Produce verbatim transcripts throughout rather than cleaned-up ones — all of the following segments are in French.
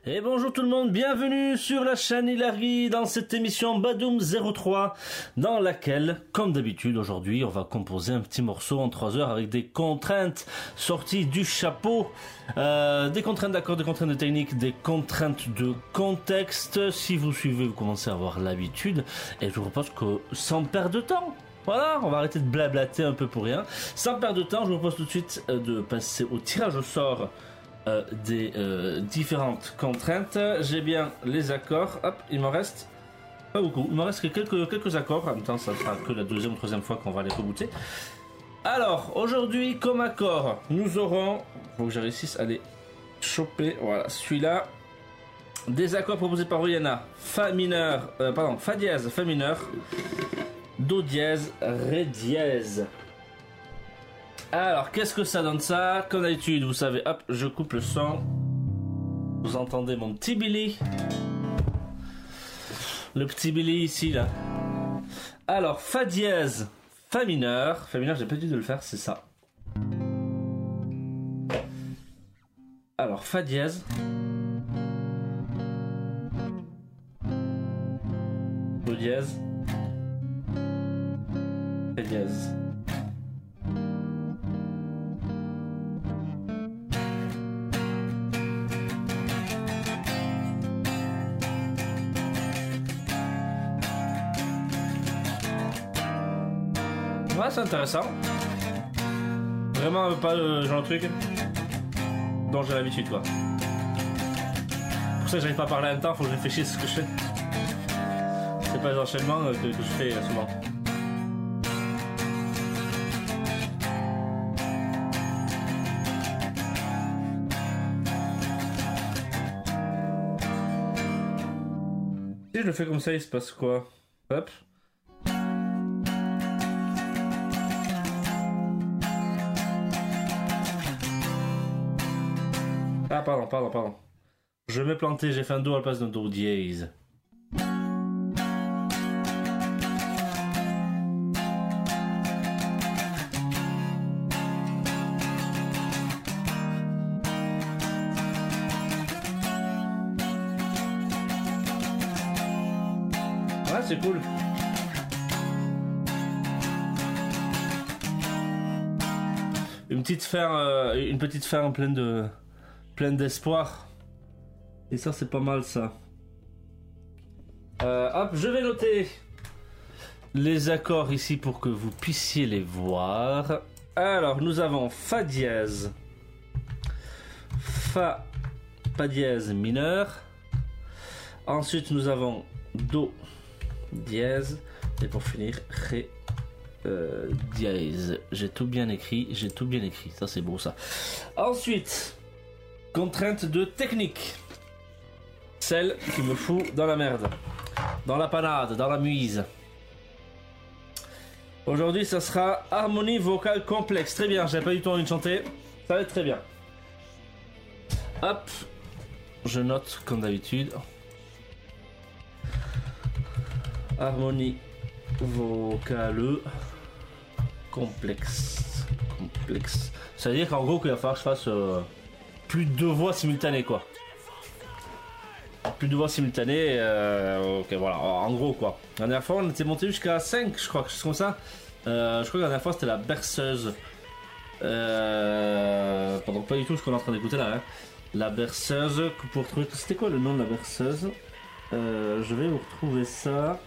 Et bonjour tout le monde, bienvenue sur la chaîne Hilary dans cette émission Badoum zéro trois dans laquelle, comme d'habitude aujourd'hui, on va composer un petit morceau en trois heures avec des contraintes sorties du chapeau, euh, des contraintes d'accords, des contraintes de technique, des contraintes de contexte. Si vous suivez, vous commencez à avoir l'habitude et je vous propose que sans perdre de temps, voilà, on va arrêter de blablater un peu pour rien. Sans perdre de temps, je vous propose tout de suite de passer au tirage au sort Euh, des euh, différentes contraintes. J'ai bien les accords. Hop, il m'en reste pas beaucoup. Il m'en reste que quelques, quelques accords. En même temps, ça sera que la deuxième ou troisième fois qu'on va les rebooter. Alors, aujourd'hui, comme accord, nous aurons... Faut que je réussisse à les choper. Voilà, celui-là. Des accords proposés par Rihanna. Fa mineur, euh, pardon, Fa dièse, Fa mineur. Do dièse, Ré dièse. Alors, qu'est-ce que ça donne ça? Comme d'habitude, vous savez, hop, je coupe le son. Vous entendez mon petit Billy. Le petit Billy ici, là. Alors, Fa dièse, Fa mineur. Fa mineur, j'ai pas dû de le faire, c'est ça. Alors, Fa dièse. Do dièse. Ré dièse. Ouais, c'est intéressant. Vraiment pas le genre de truc dont j'ai l'habitude, quoi. Pour ça que j'arrive pas à parler en même temps, faut que je réfléchisse ce que je fais. C'est pas les enchaînements que, que je fais souvent. Si je le fais comme ça, il se passe quoi? Hop. Ah pardon, pardon, pardon. Je m'ai planté, j'ai fait un Do à la place d'un Do dièse. Ouais, c'est cool. Une petite fin, euh, une petite fin pleine de... pleine d'espoir. Et ça, c'est pas mal, ça. Euh, hop, je vais noter les accords ici pour que vous puissiez les voir. Alors, nous avons Fa dièse, Fa, Fa dièse mineur. Ensuite, nous avons Do dièse. Et pour finir, Ré euh, dièse. J'ai tout bien écrit, j'ai tout bien écrit. Ça, c'est beau, ça. Ensuite... contrainte de technique. Celle qui me fout dans la merde. Dans la panade, dans la muise. Aujourd'hui, ça sera harmonie vocale complexe. Très bien, j'avais pas du tout envie de chanter. Ça va être très bien. Hop. Je note comme d'habitude. Harmonie vocale complexe. Complexe. Ça veut dire qu'en gros, qu'il va falloir que je fasse... Euh, plus de deux voix simultanées, quoi. Plus de voix simultanées, euh, ok, voilà, en gros, quoi. La dernière fois, on était monté jusqu'à cinq, je crois, quelque chose comme ça. Euh, je crois que la dernière fois, c'était la berceuse. Euh, pardon, pas du tout ce qu'on est en train d'écouter là, hein. La berceuse, pour retrouver... C'était quoi le nom de la berceuse? euh, Je vais vous retrouver ça.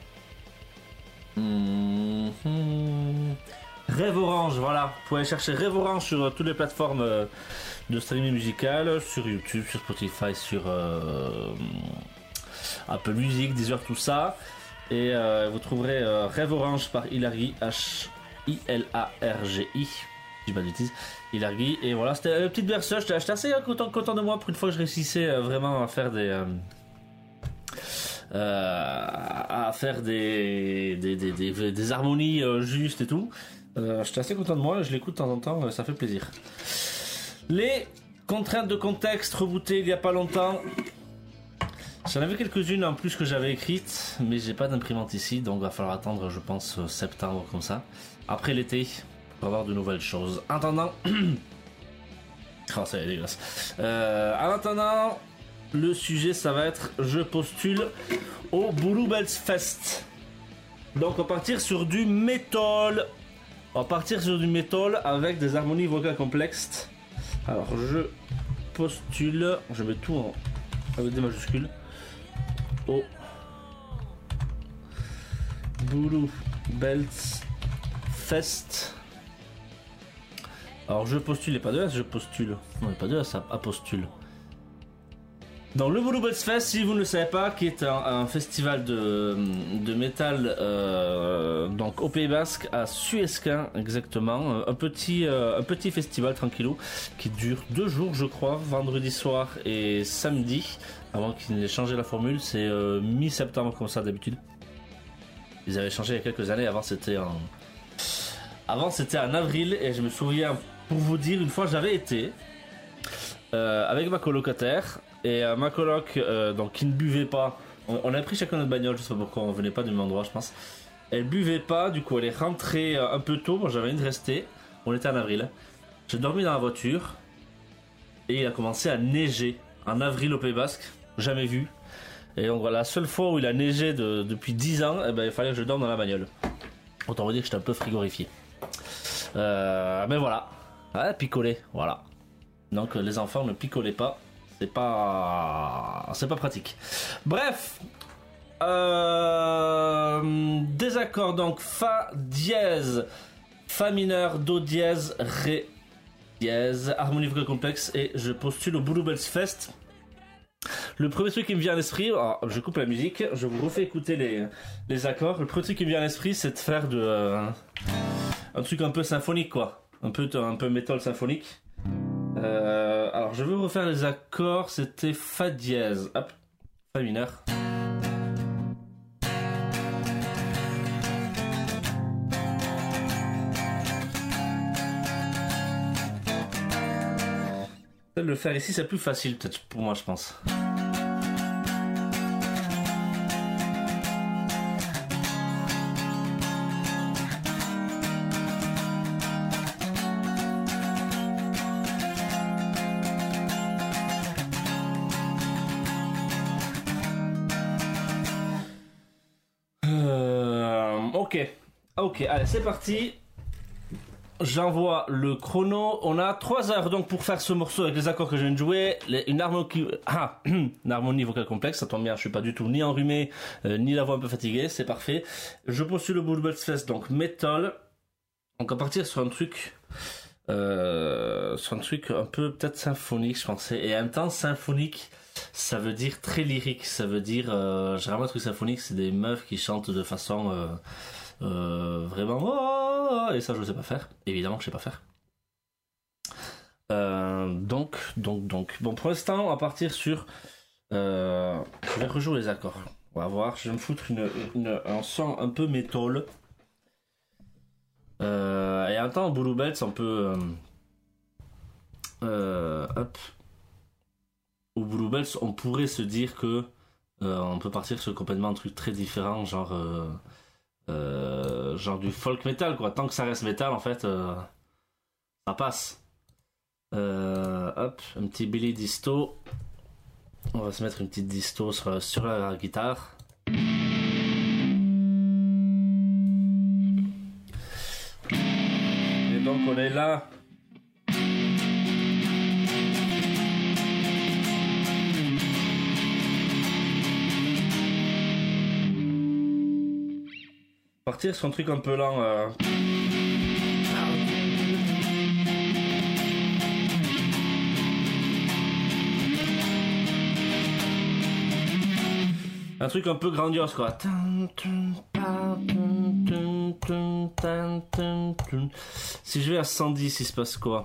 Mmh, mmh. Rêve Orange, voilà. Vous pouvez aller chercher Rêve Orange sur euh, toutes les plateformes euh, de streaming musical, sur YouTube, sur Spotify, sur euh, Apple Music, Deezer, tout ça. Et euh, vous trouverez euh, Rêve Orange par Hilary, H I L A R G I. Je dis pas de bêtises. Hilary. Et voilà, c'était une petite berceuse. J'étais assez content, content de moi pour une fois que je réussissais euh, vraiment à faire des... Euh, euh, à faire des, des, des, des, des harmonies euh, justes et tout. Euh, J'étais assez content de moi, je l'écoute de temps en temps, euh, ça fait plaisir. Les contraintes de contexte rebootées il y a pas longtemps. J'en avais quelques-unes en plus que j'avais écrites, mais j'ai pas d'imprimante ici, donc va falloir attendre, je pense, septembre comme ça. Après l'été, pour avoir de nouvelles choses. En attendant... oh, ça y est, dégueulasse. Euh, en attendant, le sujet ça va être je postule au Bluebells Fest. Donc on va partir sur du métal. On va partir sur du métal avec des harmonies vocales complexes. Alors je postule, je mets tout en, avec des majuscules, au Bluebells Fest. Alors je postule et pas de S, je postule. Non, il n'y a pas de S, à postule. Dans le Bluebells Fest, si vous ne le savez pas, qui est un, un festival de, de métal euh, donc au Pays Basque, à Suesquin exactement, un petit, euh, un petit festival tranquillou qui dure deux jours je crois, vendredi soir et samedi, avant qu'ils n'aient changé la formule, c'est euh, mi-septembre comme ça d'habitude. Ils avaient changé il y a quelques années, avant c'était en... Avant c'était en avril et je me souviens, pour vous dire, une fois j'avais été euh, avec ma colocataire. Et euh, ma coloc, euh, donc qui ne buvait pas, on, on a pris chacun notre bagnole, je sais pas pourquoi, on venait pas du même endroit, je pense. Elle buvait pas, du coup elle est rentrée euh, un peu tôt, moi j'avais envie de rester, on était en avril. J'ai dormi dans la voiture et il a commencé à neiger en avril au Pays Basque, jamais vu. Et donc voilà, la seule fois où il a neigé de, depuis dix ans, eh ben, il fallait que je dorme dans la bagnole. Autant vous dire que j'étais un peu frigorifié. Euh, mais voilà, ouais, picoler, voilà. Donc les enfants ne picolaient pas. C'est pas... c'est pas pratique. Bref. Euh... Des accords donc Fa dièse, Fa mineur, Do dièse, Ré dièse, harmonie vocale complexe et je postule au Bluebells Fest. Le premier truc qui me vient à l'esprit, alors je coupe la musique, je vous refais écouter les, les accords. Le premier truc qui me vient à l'esprit c'est de faire de... Euh... un truc un peu symphonique quoi. Un peu, un peu métal symphonique. Euh, alors je veux refaire les accords, c'était Fa dièse, hop, Fa mineur. Peut-être le faire ici c'est plus facile peut-être pour moi je pense. Ok, ok, allez c'est parti. J'envoie le chrono. On a trois heures donc pour faire ce morceau avec les accords que je viens de jouer. Les, une, harmonie, ah, une harmonie vocale complexe, ça tombe bien, je suis pas du tout ni enrhumé, euh, ni la voix un peu fatiguée, c'est parfait. Je postule le Bluebells Fest, donc metal. Donc on va partir sur un truc, euh, sur un truc un peu peut-être symphonique je pensais. Et en même temps symphonique, ça veut dire très lyrique, ça veut dire, euh, généralement un truc symphonique c'est des meufs qui chantent de façon... Euh, Euh, vraiment oh, et ça je sais pas faire, évidemment que je sais pas faire. Euh, donc donc donc bon pour l'instant on va partir sur euh, je vais rejouer les accords, on va voir, je vais me foutre une, une, un son un peu métal euh, et en même temps Bluebells on peut euh, euh, hop au Bluebells on pourrait se dire que euh, on peut partir sur complètement un truc très différent genre euh, Euh, genre du folk metal quoi, tant que ça reste metal en fait euh, ça passe. Euh, hop, un petit Billy Disto, on va se mettre une petite disto sur, sur la guitare. Et donc on est là. Partir sur un truc un peu lent. Euh... Un truc un peu grandiose quoi. Si je vais à cent dix, il se passe quoi?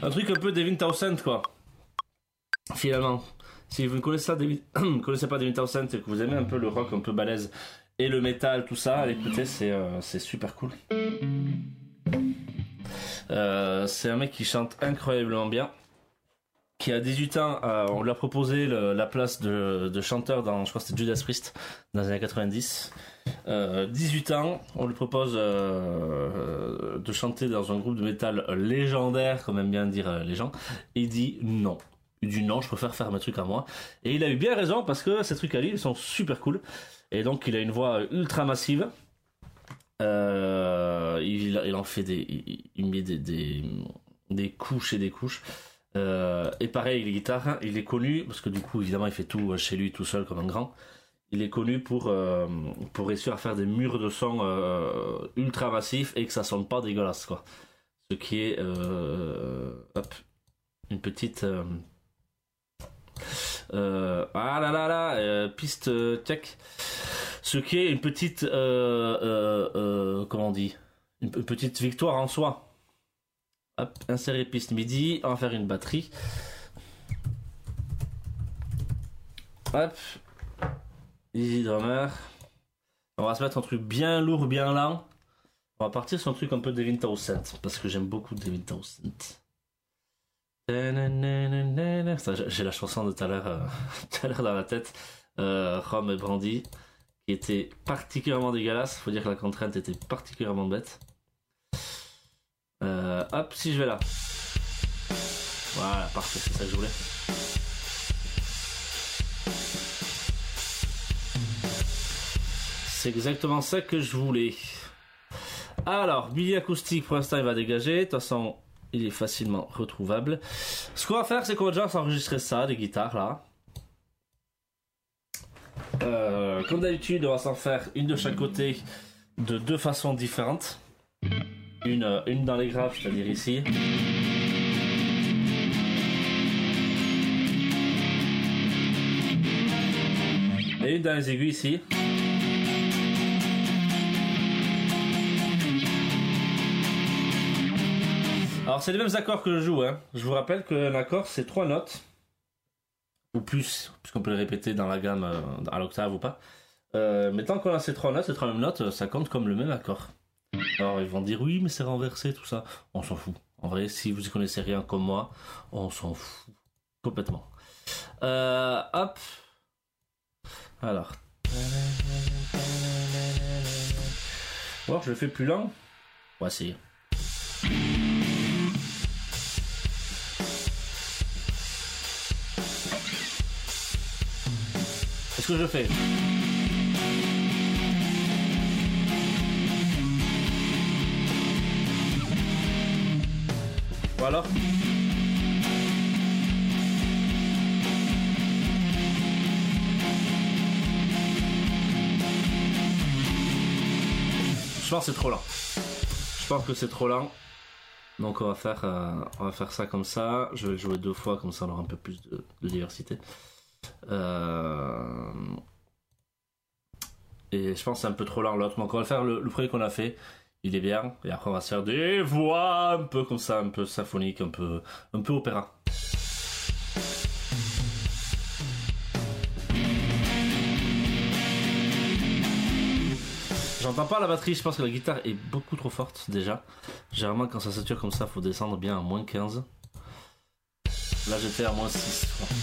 un truc un peu Devin Townsend quoi. Finalement, si vous ne connaissez, ça, David... connaissez pas Devin Townsend et que vous aimez un peu le rock un peu balèze et le métal, tout ça, écoutez, c'est, euh, c'est super cool. Euh, c'est un mec qui chante incroyablement bien, qui a dix-huit ans, euh, on lui a proposé le, la place de, de chanteur dans, je crois que c'était Judas Priest, dans les années quatre-vingt-dix. Euh, dix-huit ans, on lui propose euh, de chanter dans un groupe de métal légendaire, comme aiment bien dire les gens, et il dit non. Il dit non, je préfère faire mes trucs à moi. Et il a eu bien raison, parce que ces trucs à lui, ils sont super cool. Et donc il a une voix ultra massive. Euh, il, il en fait des, il, il met des, des, des couches et des couches. Euh, et pareil, les guitares, il est connu parce que du coup, évidemment, il fait tout chez lui tout seul comme un grand. Il est connu pour euh, pour réussir à faire des murs de son euh, ultra massifs et que ça sonne pas dégueulasse quoi. Ce qui est euh, hop, une petite euh, euh, ah là là là euh, piste euh, check. Ce qui est une petite euh, euh, euh, comment on dit, une, une petite victoire en soi. Hop, insérer piste midi, on va faire une batterie. Hop, easy drummer. On va se mettre un truc bien lourd, bien lent. On va partir sur un truc un peu Devin Townsend, parce que j'aime beaucoup Devin Townsend. Ça, j'ai la chanson de tout à l'heure, euh, tout à l'heure dans la tête. Euh, Rome et Brandy, qui était particulièrement dégueulasse. Faut dire que la contrainte était particulièrement bête. Euh, hop, si je vais là. Voilà, parfait, c'est ça que je voulais. C'est exactement ça que je voulais. Alors, Billy acoustique, pour l'instant, il va dégager. De toute façon, il est facilement retrouvable. Ce qu'on va faire, c'est qu'on va déjà s'enregistrer ça, des guitares, là. Euh, comme d'habitude, on va s'en faire une de chaque côté, de deux façons différentes. Une, une dans les graves, c'est-à-dire ici. Et une dans les aigus ici. Alors c'est les mêmes accords que je joue, hein. Je vous rappelle qu'un accord c'est trois notes. Ou plus, puisqu'on peut les répéter dans la gamme, euh, à l'octave ou pas. Euh, mais tant qu'on a ces trois notes, ces trois mêmes notes, ça compte comme le même accord. Alors ils vont dire oui mais c'est renversé tout ça, on s'en fout. En vrai si vous y connaissez rien comme moi, on s'en fout complètement. Euh, hop. Alors. Ou alors je le fais plus lent. On va essayer. Qu'est-ce que je fais ? Ou alors je pense que c'est trop lent. Je pense que c'est trop lent. Donc on va faire euh, on va faire ça comme ça. Je vais le jouer deux fois comme ça on aura un peu plus de, de diversité. Euh... Et je pense que c'est un peu trop lent l'autre. Donc on va faire le, le premier qu'on a fait. Il est bien, et après on va se faire des voix un peu comme ça, un peu symphonique, un peu, un peu opéra. J'entends pas la batterie, je pense que la guitare est beaucoup trop forte déjà. Généralement quand ça sature comme ça, faut descendre bien à moins quinze. Là j'étais à moins six.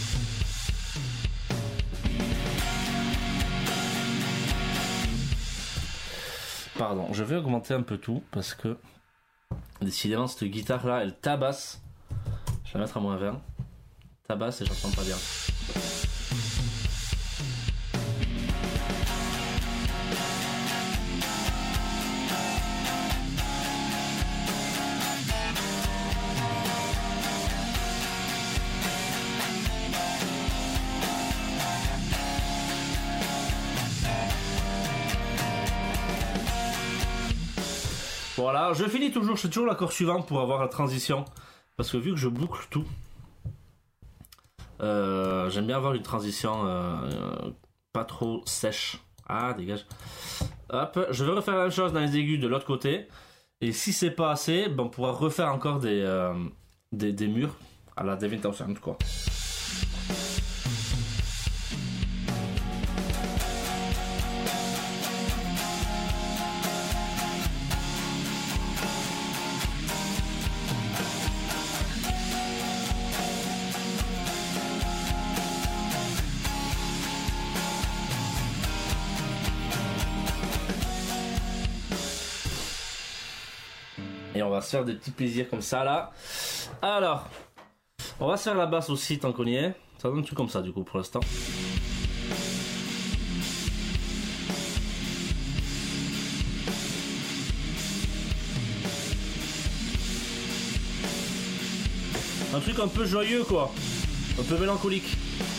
Pardon, je vais augmenter un peu tout parce que décidément cette guitare là elle tabasse. Je vais la mettre à moins vingt. Tabasse et j'entends pas bien. Voilà, je finis toujours, je fais toujours l'accord suivant pour avoir la transition. Parce que vu que je boucle tout, euh, j'aime bien avoir une transition euh, euh, pas trop sèche. Ah, dégage. Hop, je vais refaire la même chose dans les aigus de l'autre côté. Et si c'est pas assez, ben, on pourra refaire encore des, euh, des, des murs à la Devin Townsend quoi. Et on va se faire des petits plaisirs comme ça là. Alors, on va se faire la basse aussi tant qu'on y est. Ça donne tout comme ça du coup pour l'instant. Un truc un peu joyeux quoi. Un peu mélancolique.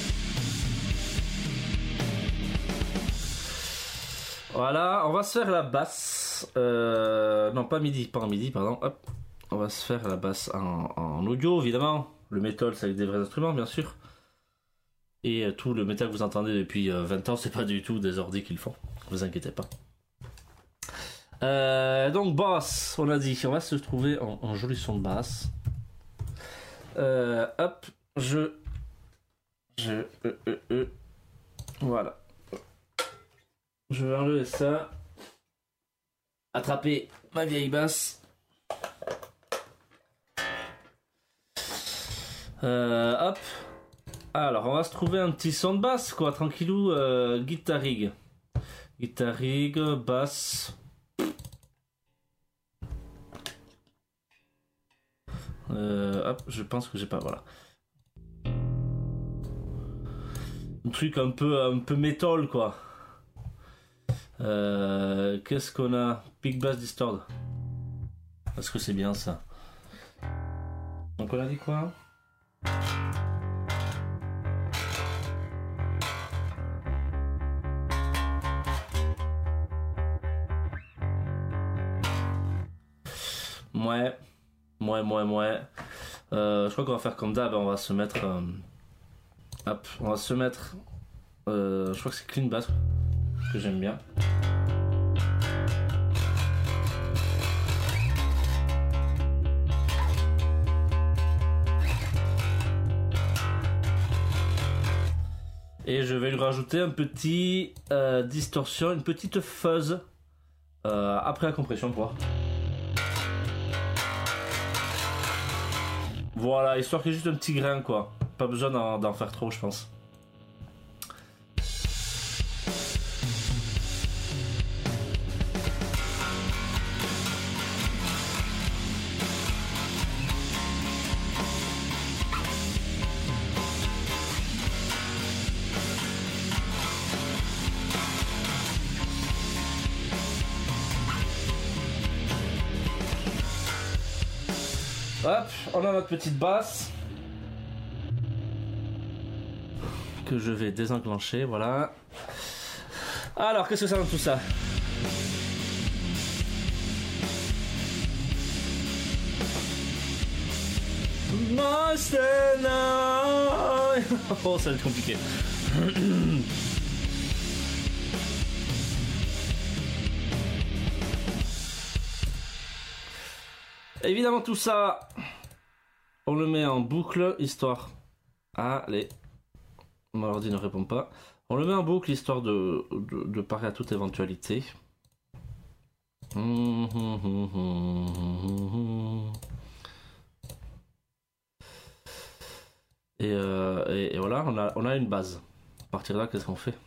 Voilà, on va se faire la basse. Euh, non, pas midi, pas en midi, pardon. Hop, on va se faire la basse en, en audio, évidemment. Le métal, c'est avec des vrais instruments, bien sûr. Et euh, tout le métal que vous entendez depuis euh, vingt ans, c'est pas du tout des ordis qu'ils font. Vous inquiétez pas. Euh, donc, basse, on a dit. On va se trouver en, en joli son de basse. Euh, hop, je. Je. Euh, euh, euh, voilà. Je vais enlever ça. Attraper ma vieille basse. Euh, hop. Alors, on va se trouver un petit son de basse, quoi, tranquillou. Euh, guitar rig. Guitar rig, basse. Euh, hop, je pense que j'ai pas, voilà. Un truc un peu, un peu métal, quoi. Euh, qu'est-ce qu'on a? Big Bass Distort. Est-ce que c'est bien ça? Donc on a dit quoi? Ouais, ouais, ouais, ouais. Euh, je crois qu'on va faire comme d'hab, on va se mettre... Euh, hop, on va se mettre... Euh, je crois que c'est clean bass que j'aime bien. Et je vais lui rajouter un petit euh, distorsion, une petite fuzz euh, après la compression pour voir. Voilà, histoire qu'il y ait juste un petit grain quoi. Pas besoin d'en, d'en faire trop je pense. Hop, on a notre petite basse que je vais désenclencher, voilà. Alors, qu'est-ce que ça donne tout ça? Monster Night. Oh, ça va être compliqué. Évidemment tout ça, on le met en boucle, histoire... Allez, mon ordi ne répond pas. On le met en boucle, histoire de, de, de parer à toute éventualité. Et, euh, et, et voilà, on a, on a une base. À partir de là, qu'est-ce qu'on fait ?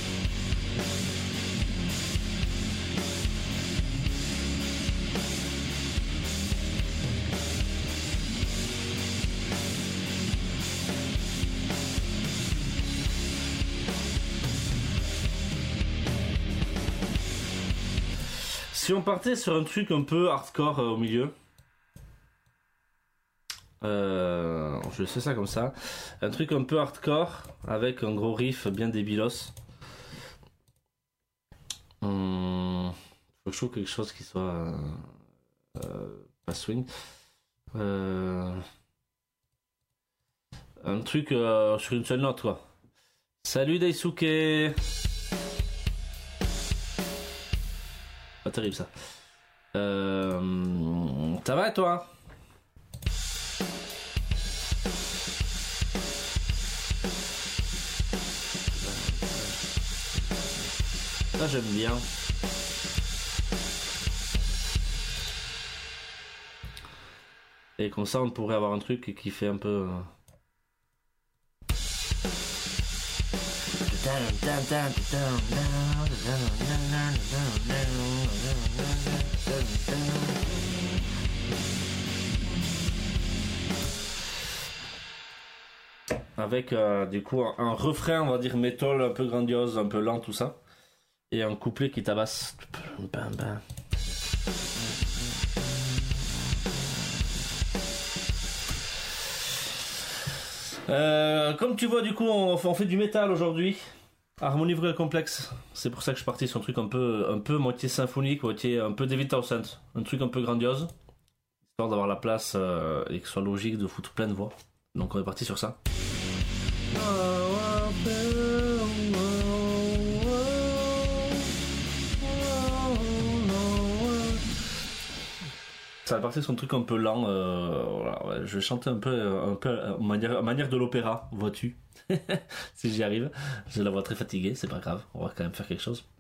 Si on partait sur un truc un peu hardcore euh, au milieu, euh, je sais ça comme ça, un truc un peu hardcore avec un gros riff bien débilos. Hum, faut que je trouve quelque chose qui soit euh, euh, pas swing. Euh, un truc euh, sur une seule note quoi. Salut Daisuke. Pas terrible ça. Euh... Ça va toi? Ça j'aime bien. Et comme ça on pourrait avoir un truc qui fait un peu... Avec euh, du coup un, un refrain, on va dire metal un peu grandiose, un peu lent, tout ça. Et un couplet qui tabasse. Bam, bam. Euh, comme tu vois, du coup, on, on fait du métal aujourd'hui. Harmonie vraies complexe. C'est pour ça que je suis parti sur un truc un peu, un peu moitié symphonique, moitié un peu David Townsend. Un truc un peu grandiose. Histoire d'avoir la place euh, et que ce soit logique de foutre plein de voix. Donc on est parti sur ça. Ça va partir sur un truc un peu lent. Euh, voilà, ouais, je vais chanter un peu, un peu à manière, à manière de l'opéra, vois-tu. Si j'y arrive. J'ai la voix très fatiguée, c'est pas grave. On va quand même faire quelque chose.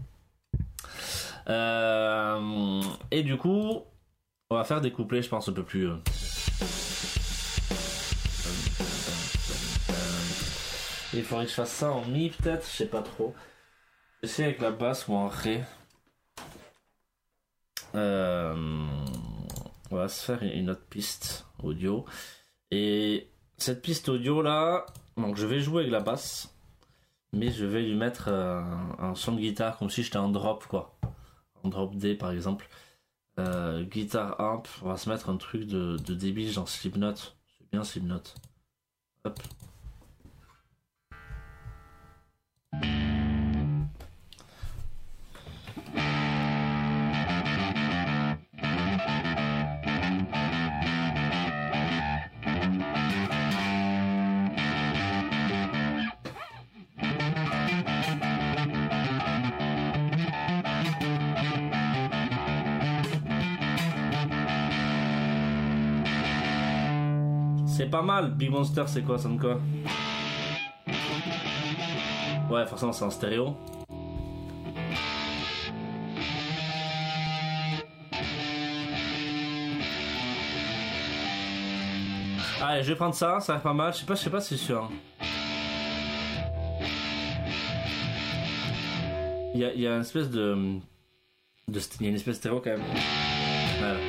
Euh, et du coup, on va faire des couplets, je pense, un peu plus... Euh... Il faudrait que je fasse ça en mi, peut-être, je sais pas trop. J'essaie avec la basse ou en ré. Euh... On va se faire une autre piste audio. Et cette piste audio là, donc je vais jouer avec la basse, mais je vais lui mettre euh, un son de guitare comme si j'étais en drop quoi. En drop D par exemple. Euh, guitare amp, on va se mettre un truc de, de débile genre Slipknot. C'est bien Slipknot. Hop. C'est pas mal. Big Monster, c'est quoi? Ça sonne quoi? Ouais, forcément, c'est en stéréo. Allez, je vais prendre ça. Ça a l'air pas mal. Je sais pas, je sais pas si c'est sûr. Il y a, il y a une espèce de, de, il y a une espèce de stéréo quand même. Voilà.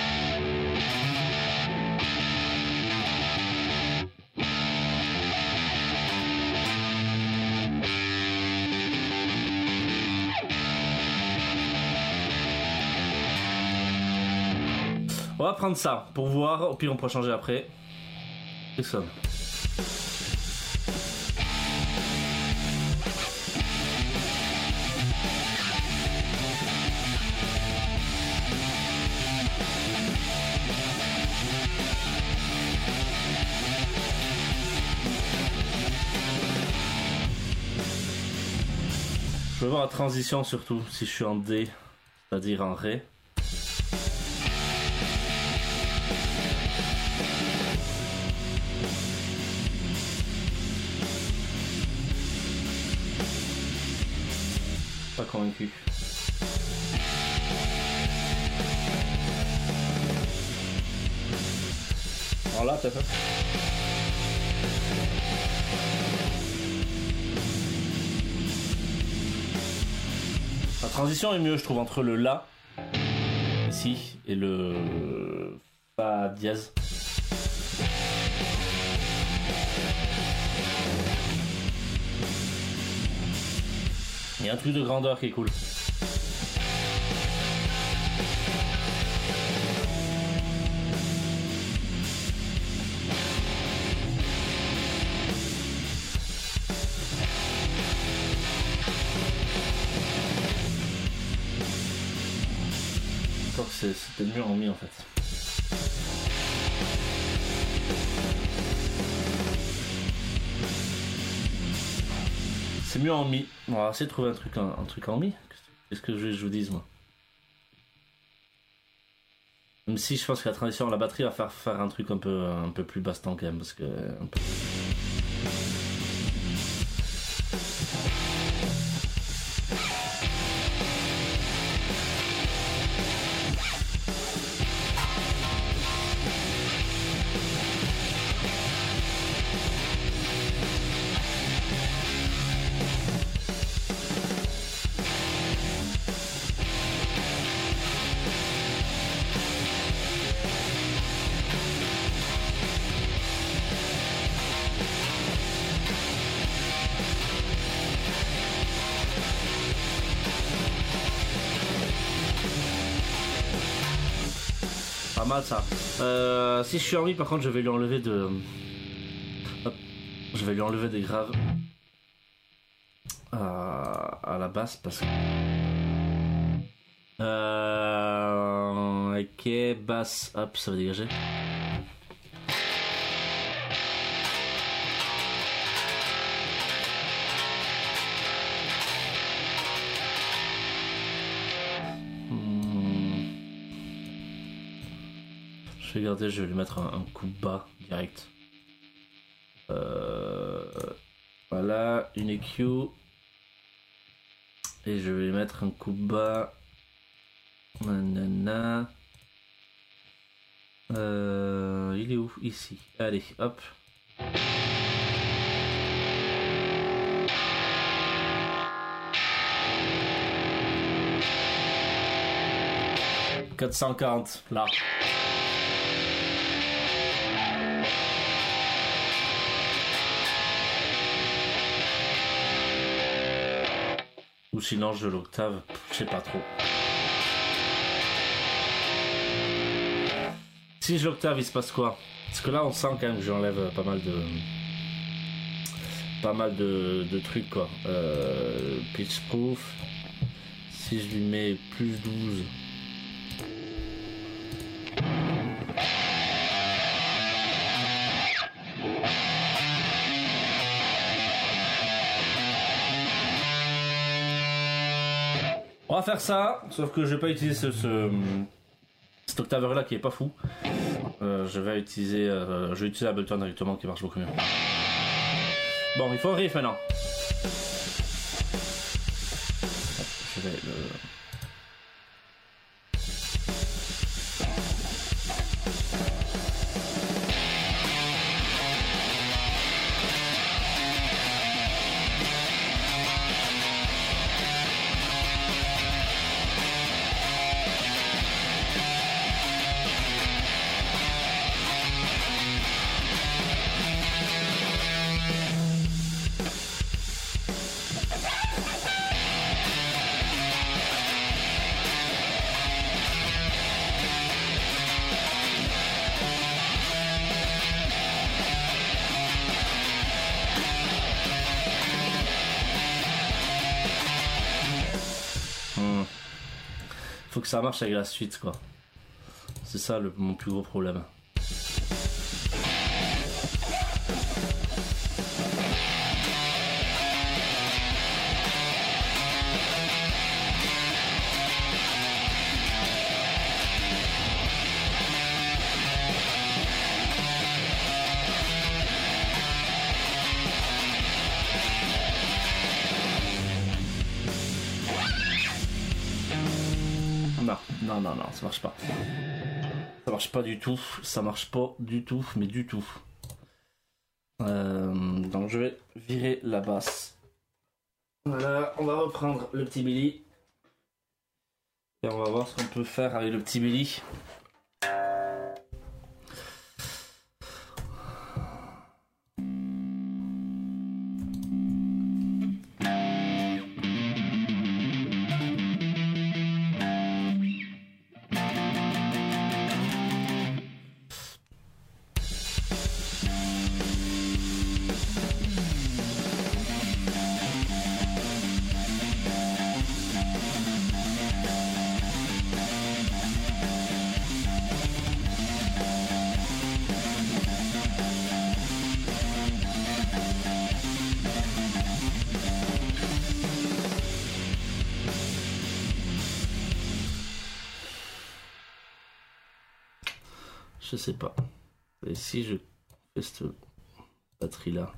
On va prendre ça pour voir, au pire on pourra changer après. C'est ça. Je veux voir la transition surtout, si je suis en D, c'est-à-dire en Ré. Pas convaincu. Alors là, t'as fait. La transition est mieux, je trouve, entre le La, ici, et le Fa dièse. Il y a un truc de grandeur qui est cool. Je crois que c'est, c'était mieux en mi en fait. C'est mieux en mi. On va essayer de trouver un truc en, un truc en mi. Qu'est-ce que je, je vous dise moi? Même si je pense que la transition à la batterie va faire faire un truc un peu un peu plus bastant quand même parce que un peu... Pas mal ça. Euh, si je suis en mi, par contre, je vais lui enlever de... Hop. Je vais lui enlever des graves à, à la basse parce que... Euh... Ok, basse. Hop, ça va dégager. Je vais garder, je vais lui mettre un, un coup bas direct. Euh, voilà, une E Q. Et je vais lui mettre un coup bas. Nanana. Euh, il est où? Ici. Allez, hop. quatre cent quarante, là. Ou sinon je l'octave, je sais pas trop. Si je l'octave, il se passe quoi? Parce que là on sent quand même que j'enlève pas mal de... Pas mal de, de trucs quoi. Euh, pitch proof. Si je lui mets plus douze... On va faire ça, sauf que je vais pas utiliser ce, ce cet octaveur là qui est pas fou. Euh, je vais utiliser, euh, je vais utiliser Ableton directement qui marche beaucoup mieux. Bon, il faut un riff maintenant. Je vais le... Faut que ça marche avec la suite quoi. C'est ça le, mon plus gros problème. Non, non, non, ça marche pas. Ça marche pas du tout. Ça marche pas du tout, mais du tout. Euh, donc je vais virer la basse. Voilà, on va reprendre le petit Billy. Et on va voir ce qu'on peut faire avec le petit Billy. Je sais pas. Et si je fais cette batterie là.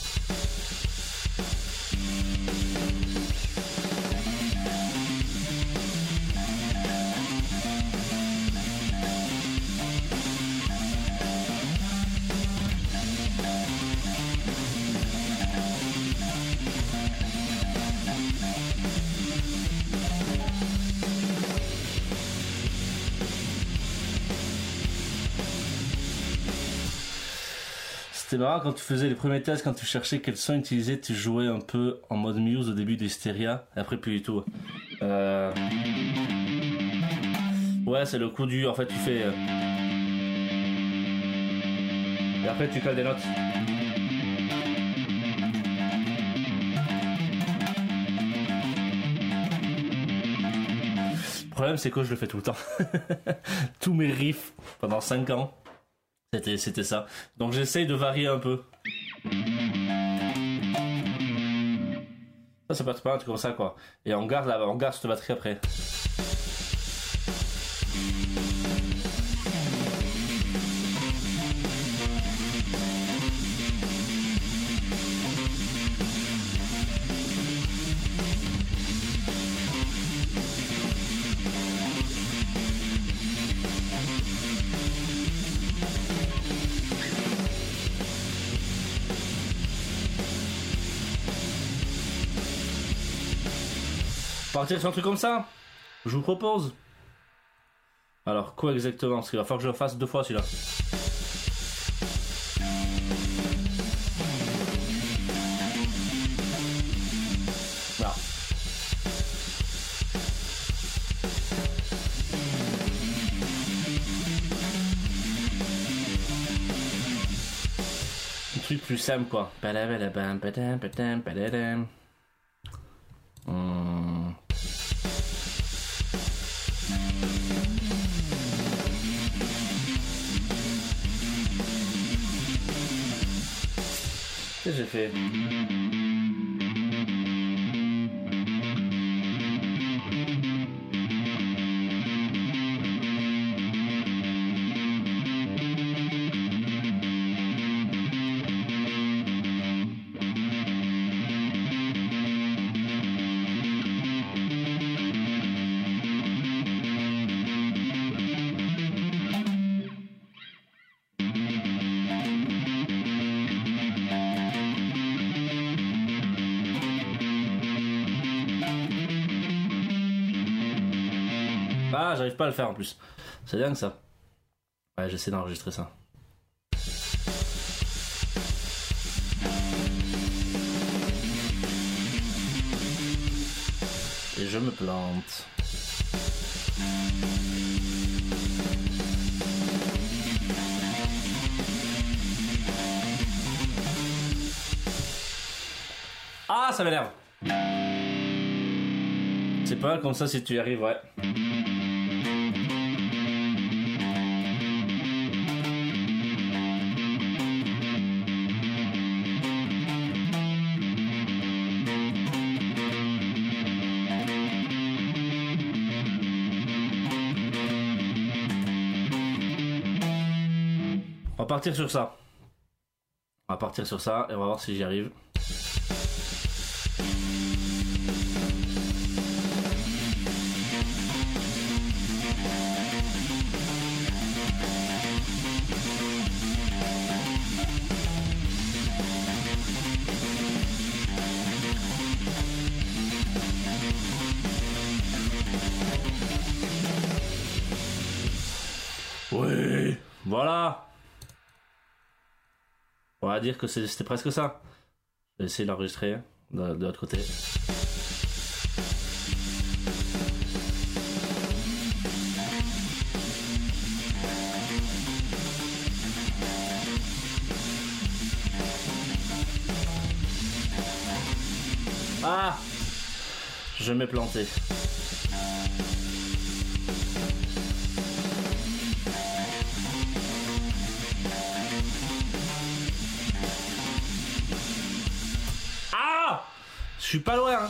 C'était marrant quand tu faisais les premiers tests, quand tu cherchais quel son utiliser, tu jouais un peu en mode Muse au début des Hysteria, et après plus du tout. Euh... Ouais, c'est le coup du... En fait, tu fais... Et après tu cales des notes. Le problème c'est que je le fais tout le temps. Tous mes riffs pendant cinq ans, c'était, c'était ça. Donc j'essaye de varier un peu. Ça, ça peut être pas un truc comme ça quoi. Et on garde, la, on garde cette batterie après. Partir sur un truc comme ça, je vous propose. Alors quoi exactement? Parce qu'il va falloir que je le fasse deux fois celui-là. Voilà. Un truc plus simple quoi. Hum. Qu'est-ce que j'ai fait? Ah, j'arrive pas à le faire en plus. C'est dingue ça. Ouais, j'essaie d'enregistrer ça. Et je me plante. Ah, ça m'énerve. C'est pas mal comme ça si tu y arrives, ouais. On va partir sur ça. On va partir sur ça et on va voir si j'y arrive. Oui, voilà. On va dire que c'était presque ça. Je vais essayer d'enregistrer de, de l'autre côté. Ah, je m'ai planté. Je suis pas loin hein.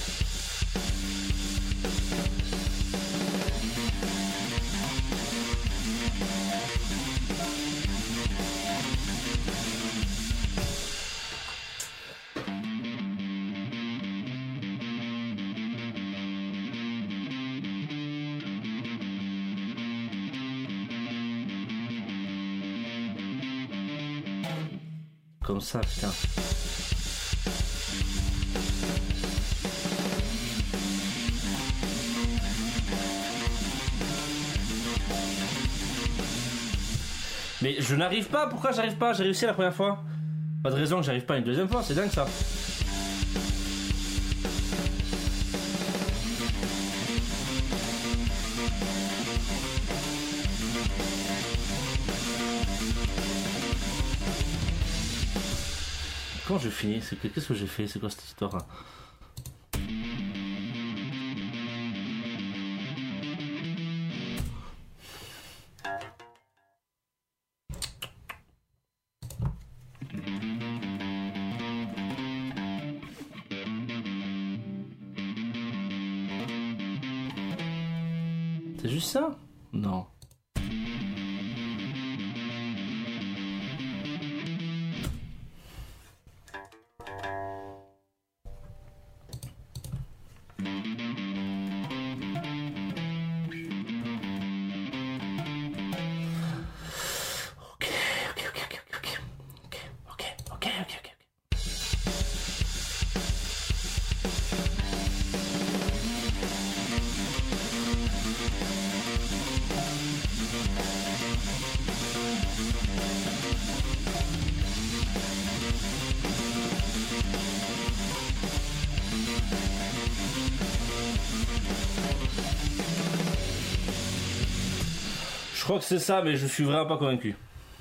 Comme ça, putain. Mais je n'arrive pas, pourquoi j'arrive pas? J'ai réussi la première fois. Pas de raison que j'arrive pas une deuxième fois, c'est dingue ça. Comment j'ai fini? C'est que qu'est-ce que j'ai fait? C'est quoi cette histoire là? C'est juste ça? Non. Je crois que c'est ça, mais je suis vraiment pas convaincu.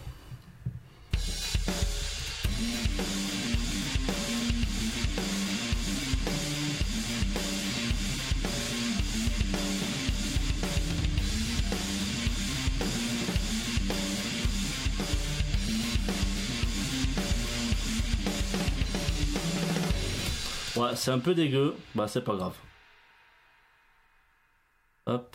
Ouais, c'est un peu dégueu. Bah, c'est pas grave. Hop.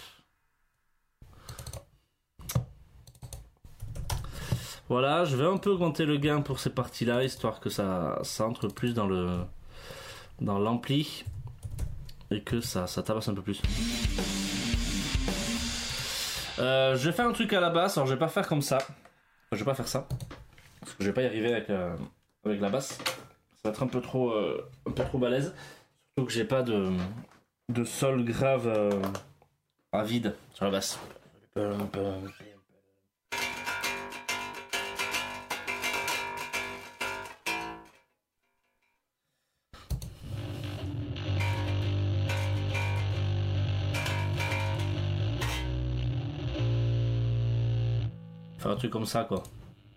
Voilà, je vais un peu augmenter le gain pour ces parties-là, histoire que ça, ça entre plus dans le dans l'ampli et que ça, ça tabasse un peu plus. Euh, je vais faire un truc à la basse, alors je vais pas faire comme ça. Je vais pas faire ça. Parce que je vais pas y arriver avec, euh, avec la basse. Ça va être un peu trop, euh, un peu trop balèze. Surtout que j'ai pas de, de sol grave euh, à vide sur la basse. Faire un truc comme ça quoi.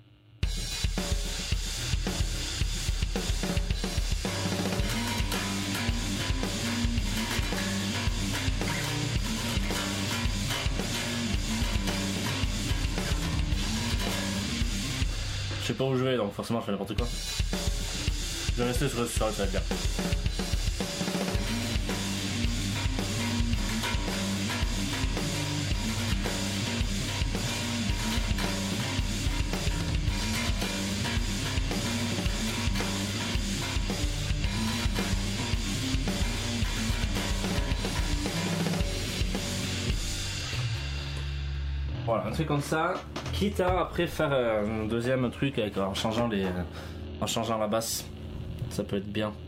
Je sais pas où je vais donc forcément je fais n'importe quoi. Je vais rester sur le sol, ça va être bien. Voilà, un truc comme ça, quitte à après faire un deuxième truc avec, en changeant les, en changeant la basse, ça peut être bien.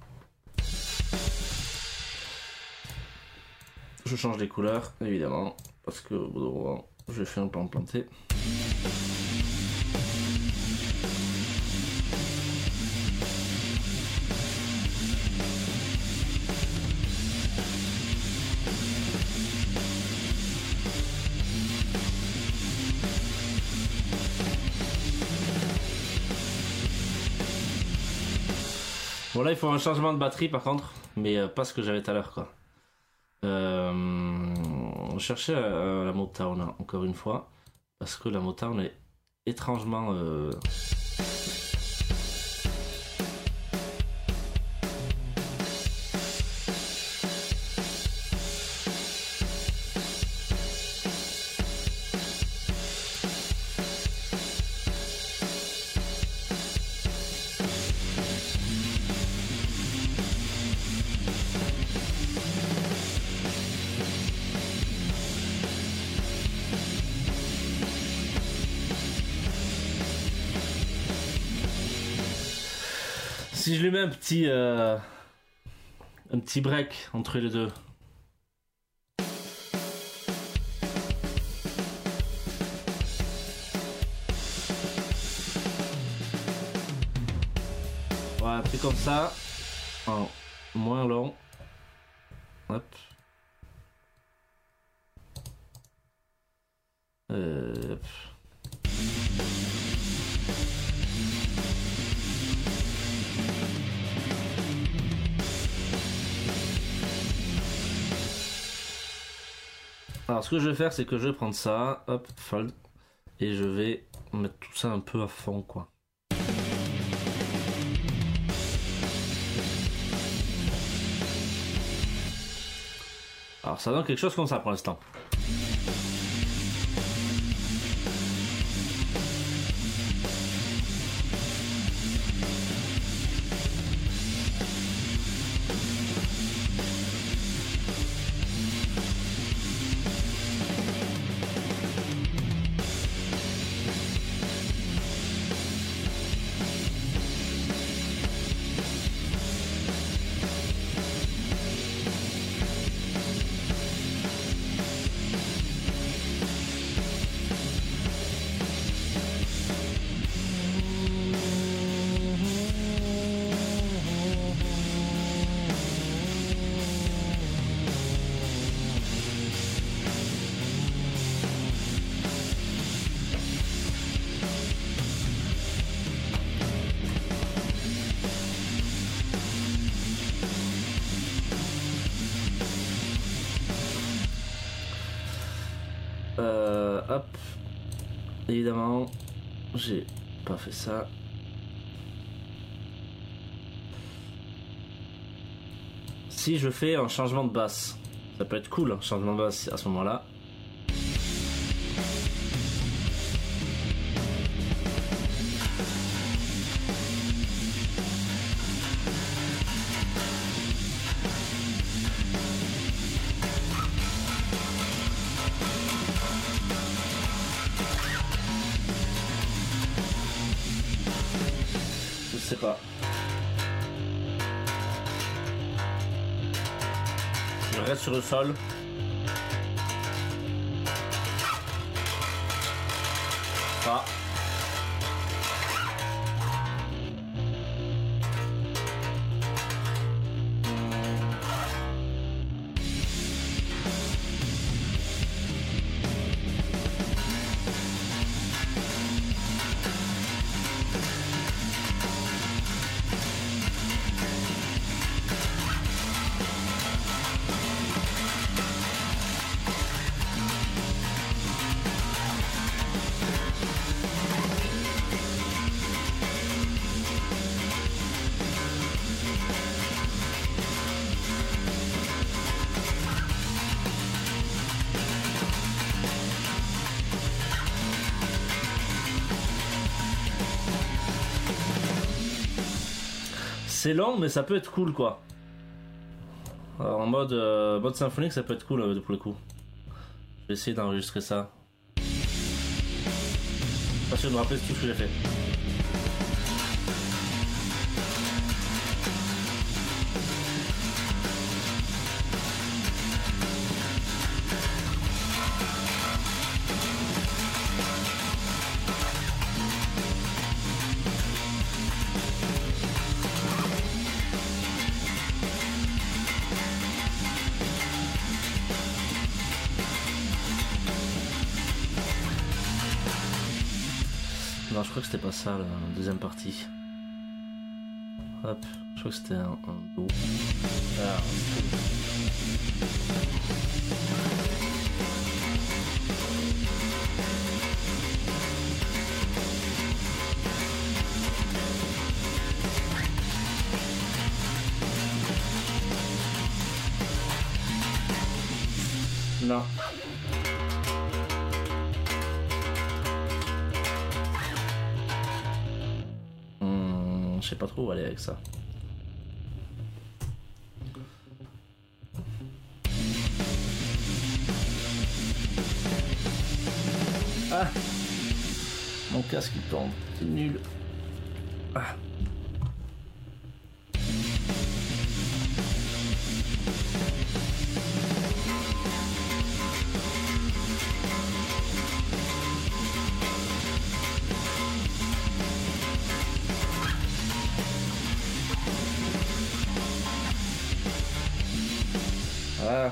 Je change les couleurs, évidemment, parce que au bout d'un moment, je vais faire un peu en planter. Bon là il faut un changement de batterie par contre, mais euh, pas ce que j'avais tout à l'heure quoi. Euh, on cherchait euh, la Motown hein, encore une fois, parce que la Motown est étrangement... Euh... Si je lui mets un petit euh, un petit break entre les deux. Voilà, un truc comme ça, en moins long. Hop. Euh... Alors ce que je vais faire c'est que je vais prendre ça, hop, fold, et je vais mettre tout ça un peu à fond quoi. Alors ça donne quelque chose comme ça pour l'instant. Euh, hop, évidemment, j'ai pas fait ça. Si je fais un changement de basse, ça peut être cool, un changement de basse à ce moment-là. Je sais pas. Je reste sur le sol. Ah. C'est long, mais ça peut être cool, quoi. Alors, en mode, euh, mode symphonique, ça peut être cool euh, pour le coup. Je vais essayer d'enregistrer ça. Pas sûr de me rappeler tout ce que j'ai fait. Non, je crois que c'était pas ça la deuxième partie. Hop, je crois que c'était un, un do. Ah, non. Je sais pas trop où aller avec ça. Ah, mon casque il tombe, c'est nul. Ah. Ah.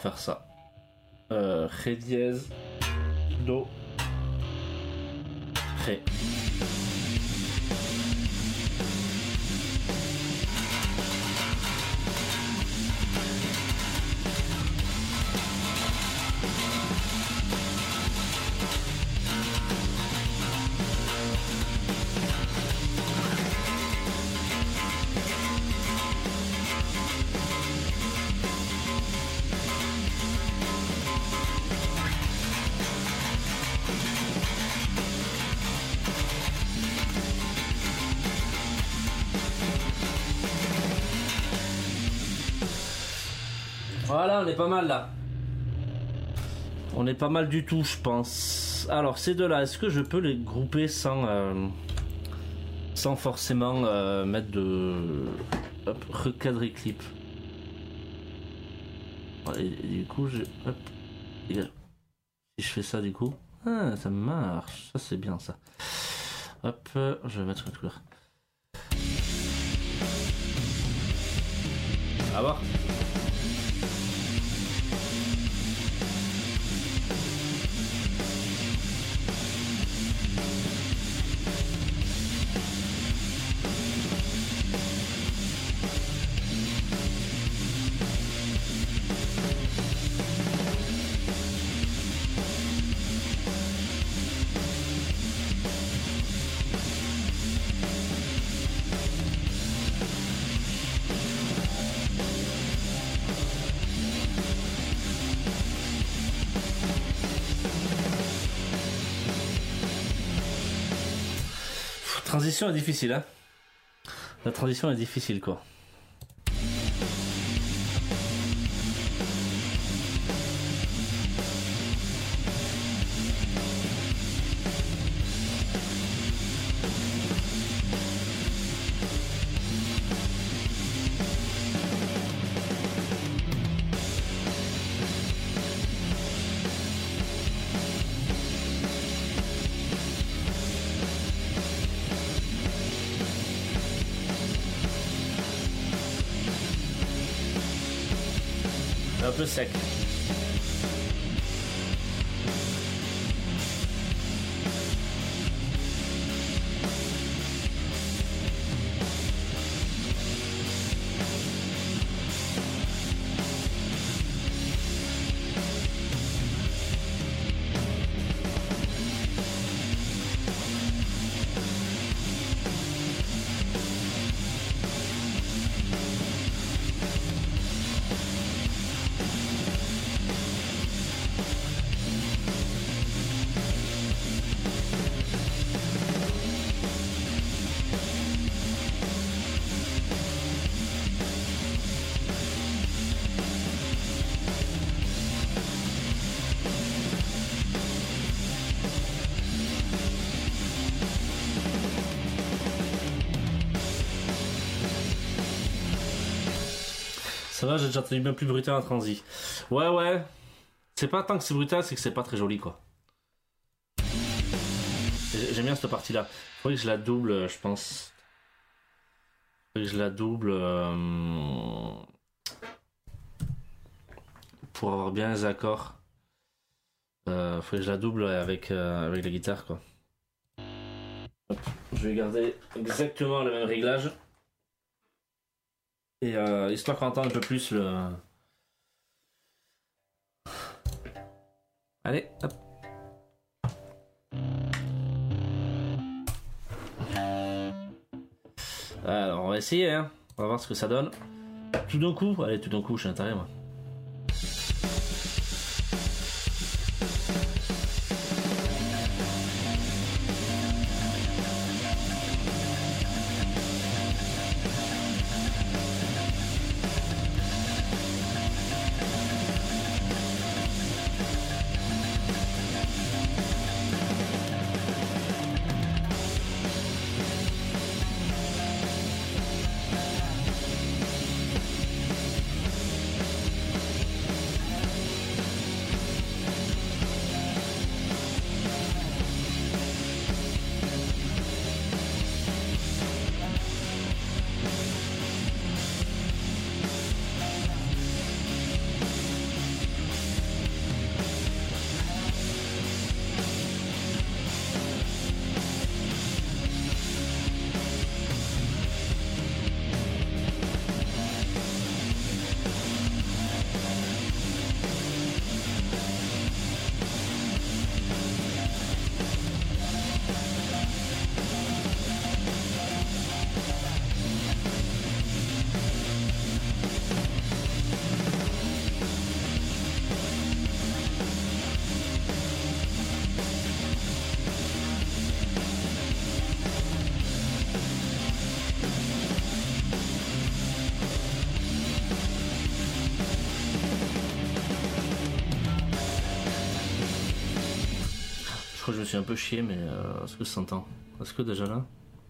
faire ça. Euh, Ré dièse, Do, Ré. Voilà, on est pas mal là. On est pas mal du tout, je pense. Alors, ces deux-là, est-ce que je peux les grouper sans, euh, sans forcément euh, mettre de... Hop, recadrer clip. Et, et du coup, je... Hop. Et, si je fais ça, du coup... Ah, ça marche. Ça, c'est bien, ça. Hop, je vais mettre une couleur. À voir. La transition est difficile, hein. La transition est difficile, quoi. Un peu sec. Ça va, j'ai déjà entendu bien plus brutal en transi. Ouais, ouais. C'est pas tant que c'est brutal, c'est que c'est pas très joli, quoi. J'aime bien cette partie-là. Faudrait que je la double, je pense. Faudrait que je la double... Euh... Pour avoir bien les accords. Euh, faudrait que je la double avec, euh, avec la guitare, quoi. Hop. Je vais garder exactement le même réglage. Et euh, histoire qu'on entende un peu plus le... Allez, hop. Alors, on va essayer, hein. On va voir ce que ça donne. Tout d'un coup, allez, tout d'un coup, je suis à l'intérieur, moi. crois que je me suis un peu chié, mais euh, est-ce que ça s'entend? Est-ce que déjà là?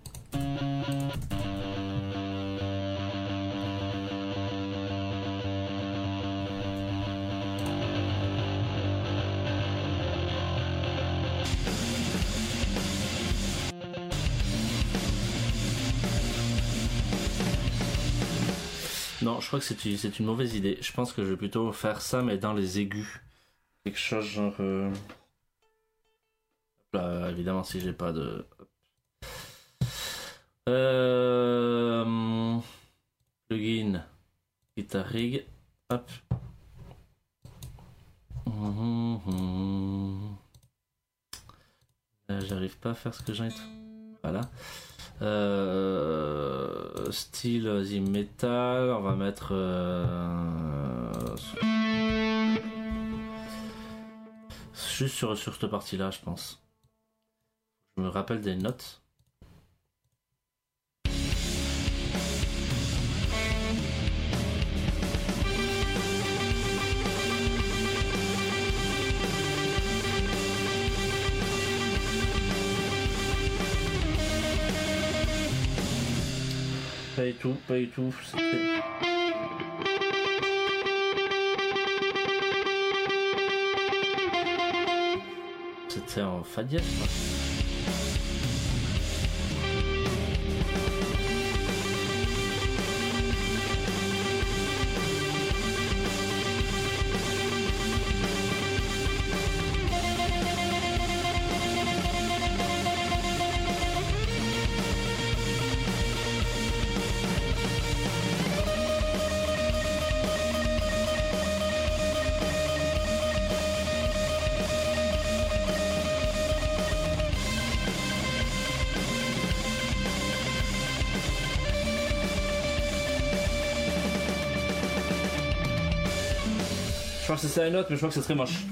Non, je crois que c'est c'est une mauvaise idée. Je pense que je vais plutôt faire ça, mais dans les aigus. Quelque chose genre... Euh... Là, évidemment, si j'ai pas de... Euh... Plugin. Guitar rig. Hop. Mmh, mmh. Euh, J'arrive pas à faire ce que j'ai. Voilà. Euh, style vas-y metal, on va mettre euh, juste sur, sur cette partie là je pense. Je me rappelle des notes. Pas du tout, pas du tout. C'était... C'était en fa dièse, quoi. Je crois que c'est ça la note, mais je crois que c'est très moche.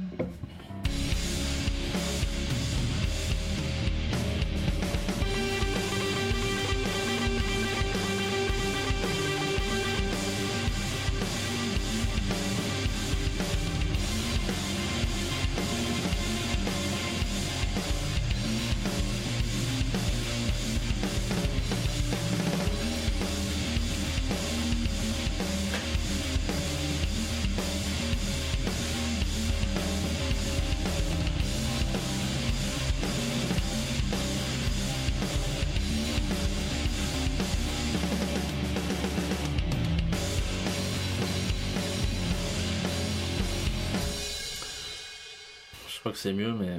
Je crois que c'est mieux, mais...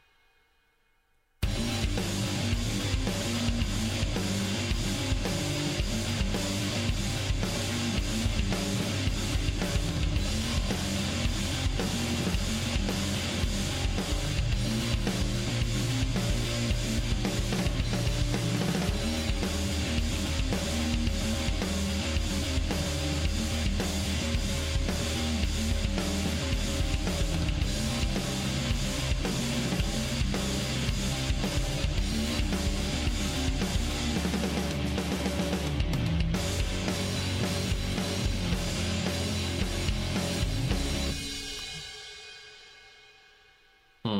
Hmm.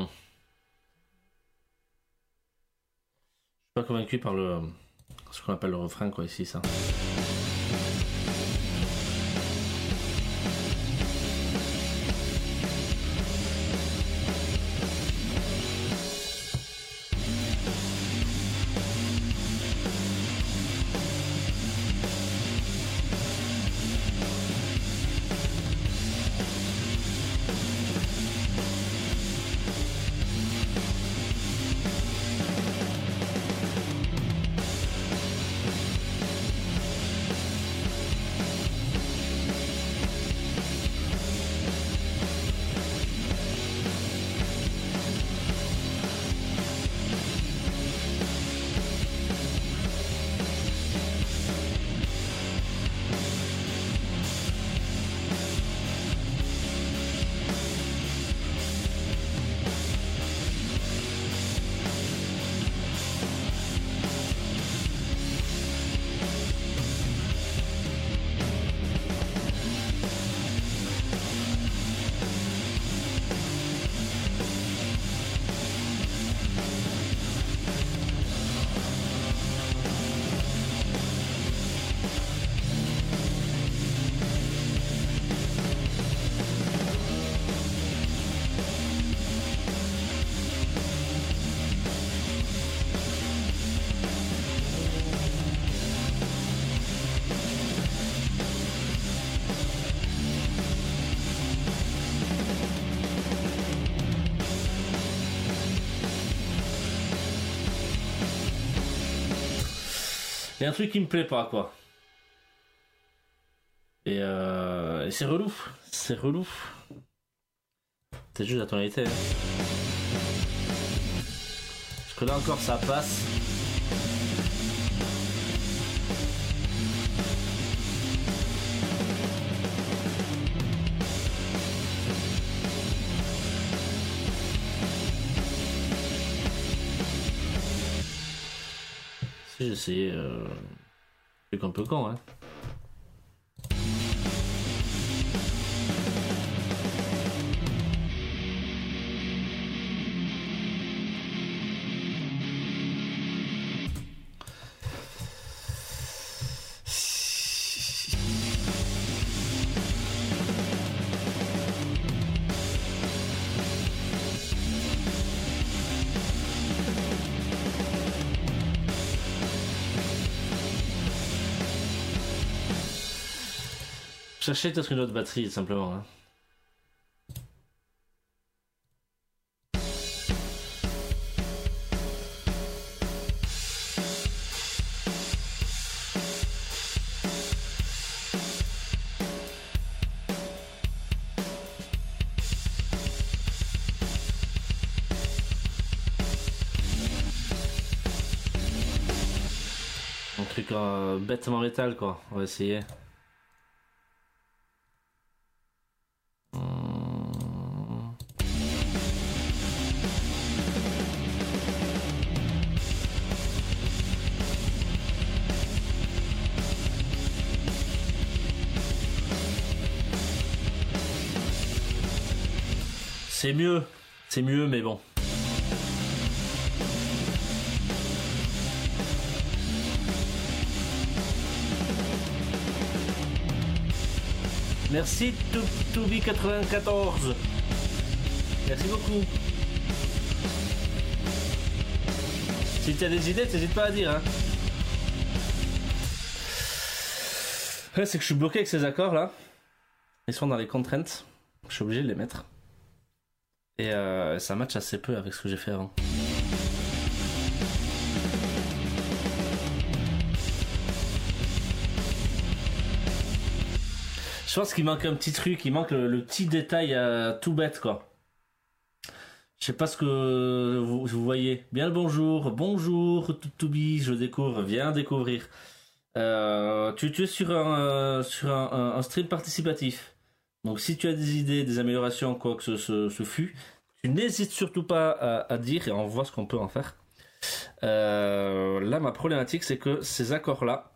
Je suis pas convaincu par le... ce qu'on appelle le refrain, quoi, ici, ça. Il y a un truc qui me plaît pas, quoi. Et, euh, et c'est relou. C'est relou. C'est juste la tonalité. Hein. Parce que là encore, ça passe. Si j'ai essayé, euh... c'est un peu con, hein. Cherchez peut-être une autre batterie, simplement. Hein. Un truc euh, bêtement métal, quoi. On va essayer. C'est mieux, c'est mieux, mais bon. Merci Toubi quatre-vingt-quatorze. Merci beaucoup. Si tu as des idées, t'hésites pas à dire. Hein. Ouais, c'est que je suis bloqué avec ces accords là. Ils sont dans les contraintes. Je suis obligé de les mettre. Et euh, ça match assez peu avec ce que j'ai fait avant. Je pense qu'il manque un petit truc, il manque le, le petit détail euh, tout bête quoi. Je sais pas ce que vous, vous voyez. Bien le bonjour, bonjour Toubi, je découvre, viens découvrir. Euh, tu, tu es sur un, euh, sur un, un, un stream participatif. Donc si tu as des idées, des améliorations, quoi que ce, ce, ce fût, tu n'hésites surtout pas à, à dire et on voit ce qu'on peut en faire. Euh, là, ma problématique, c'est que ces accords-là,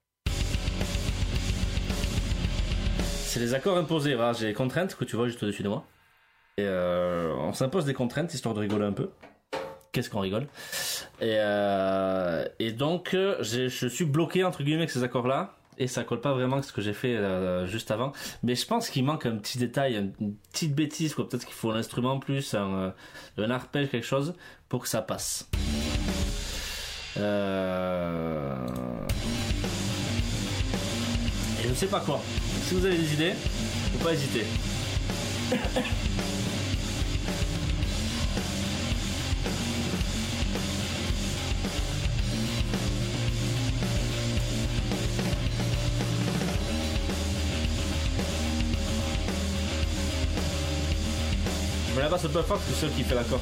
c'est les accords imposés. Voilà, j'ai les contraintes que tu vois juste au-dessus de moi. Et euh, on s'impose des contraintes histoire de rigoler un peu. Qu'est-ce qu'on rigole. Et, euh, et donc, j'ai, je suis bloqué entre guillemets avec ces accords-là. Et ça colle pas vraiment avec ce que j'ai fait euh, juste avant. Mais je pense qu'il manque un petit détail, une petite bêtise, quoi. Peut-être qu'il faut un instrument plus, un, un arpège, quelque chose, pour que ça passe. Euh... Et je ne sais pas quoi. Si vous avez des idées, faut pas hésiter. Mais là-bas, c'est pas fort que ceux qui fait l'accord.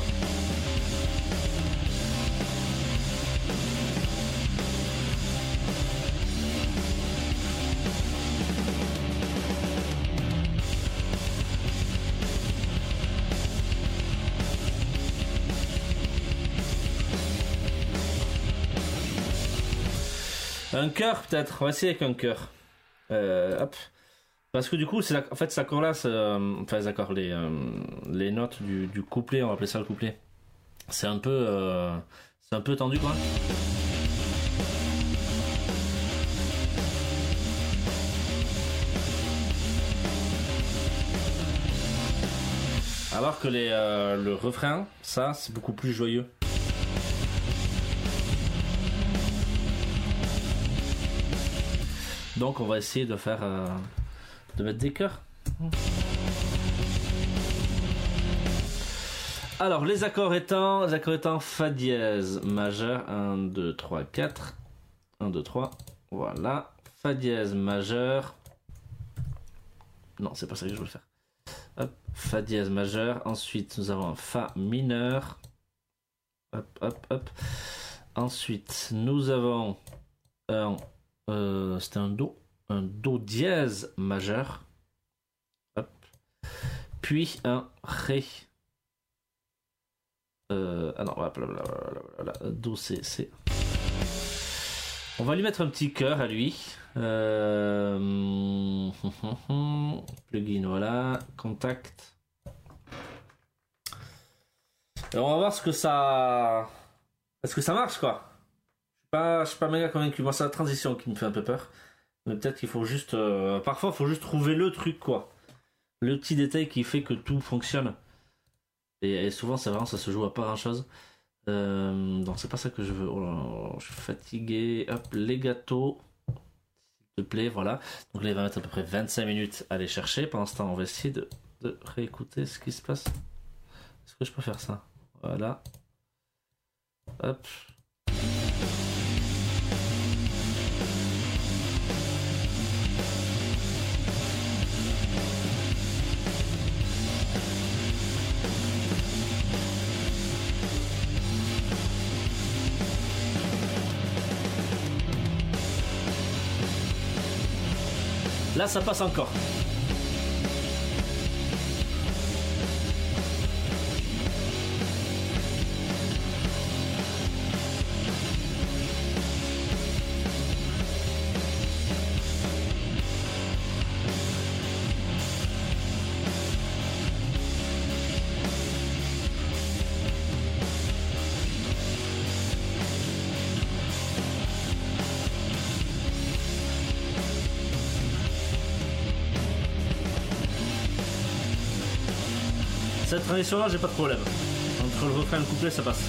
Un cœur peut-être, on va essayer avec un cœur. Euh, hop. Parce que du coup, c'est la... en fait, cet accord-là, euh... enfin les accords, les, euh... les notes du, du couplet, on va appeler ça le couplet. C'est un peu, euh... c'est un peu tendu, quoi. Alors que les, euh... le refrain, ça, c'est beaucoup plus joyeux. Donc, on va essayer de faire, euh... de mettre des cœurs. Alors, les accords étant, les accords étant Fa dièse majeur, un, deux, trois, quatre. un, deux, trois. Voilà. Fa dièse majeur. Non, c'est pas ça que je veux faire. Hop, Fa dièse majeur. Ensuite, nous avons un Fa mineur. Hop, hop, hop. Ensuite, nous avons un... Euh, C'était un Do. Un Do dièse majeur. Hop. Puis un Ré. Euh, ah non, hop, là, là, là, là, là, Do, c'est... c'est... On va lui mettre un petit cœur à lui. Euh... Plugin, voilà. Contact. Et on va voir ce que ça... Est-ce que ça marche, quoi? Je suis pas, je suis pas méga convaincu. Moi, c'est la transition qui me fait un peu peur. Mais peut-être qu'il faut juste... Euh... Parfois, il faut juste trouver le truc, quoi. Le petit détail qui fait que tout fonctionne. Et, et souvent, c'est vraiment, ça se joue à pas grand-chose. Euh, donc c'est pas ça que je veux. Oh là là, je suis fatigué. Hop, les gâteaux. S'il te plaît, voilà. Donc là, il va mettre à peu près vingt-cinq minutes à les chercher. Pendant ce temps, on va essayer de, de réécouter ce qui se passe. Est-ce que je peux faire ça? Voilà. Hop. Là, ça passe encore. Cette transition là, j'ai pas de problème. Entre le refrain et le couplet, ça passe.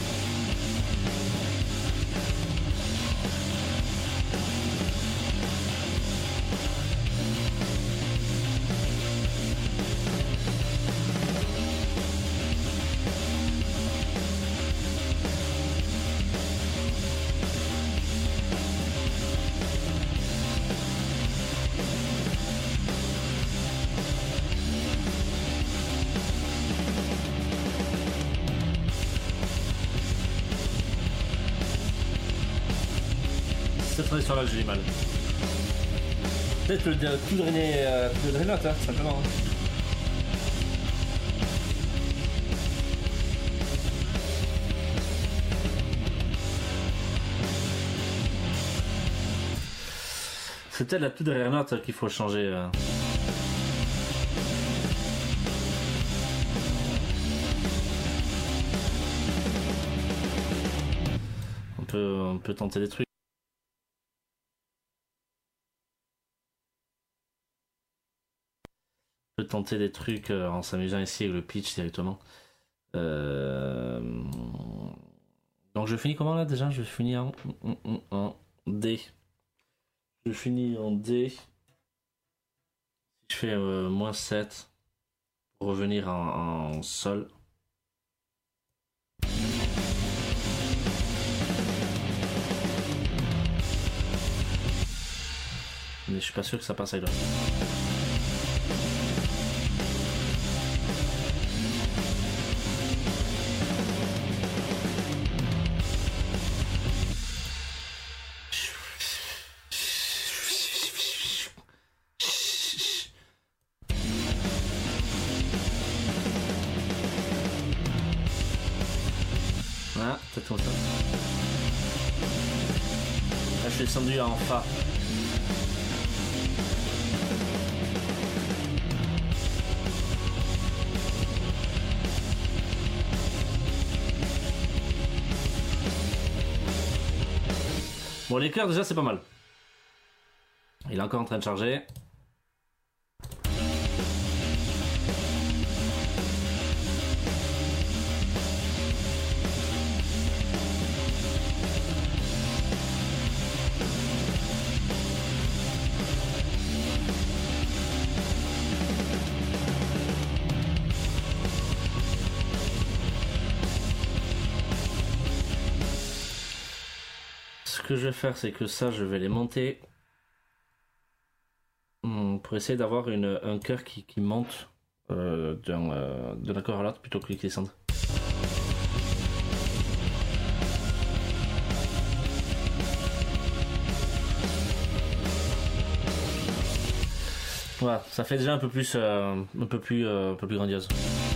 Cette transition là que j'ai du mal. Peut-être le tout drainé, euh, tout drainé note, hein, simplement. Hein. C'est peut-être la toute dernière note qu'il faut changer. Euh. On peut, on peut tenter des trucs. On peut tenter des trucs euh, en s'amusant ici avec le pitch directement. Euh... Donc je finis comment là déjà? Je finis en, en, en D. Je finis en D. Si je fais euh, moins sept pour revenir en, en Sol. Mais je suis pas sûr que ça passe avec là. Ah, peut-être comme ça. Là, je suis descendu en Fa. Bon, les cœurs déjà c'est pas mal. Il est encore en train de charger. Ce que je vais faire, c'est que ça, je vais les monter hum, pour essayer d'avoir une, un cœur qui, qui monte euh, d'un, euh, d'un accord à l'autre plutôt que qui descende. Voilà, ça fait déjà un peu plus, euh, un peu plus, euh, un peu plus grandiose.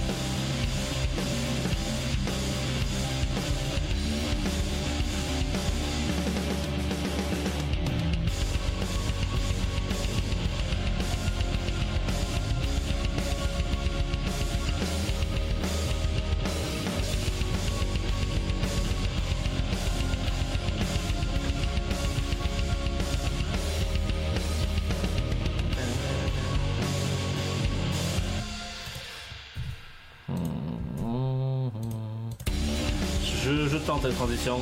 Je, je tente la transition.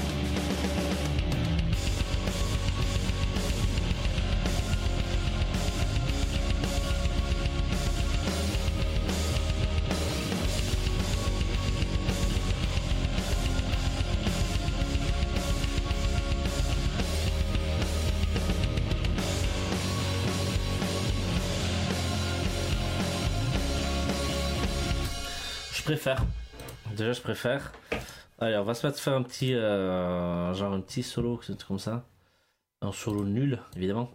Je préfère. Déjà, je préfère. Allez, on va se mettre faire un petit, euh, genre un petit solo, comme ça. Un solo nul, évidemment.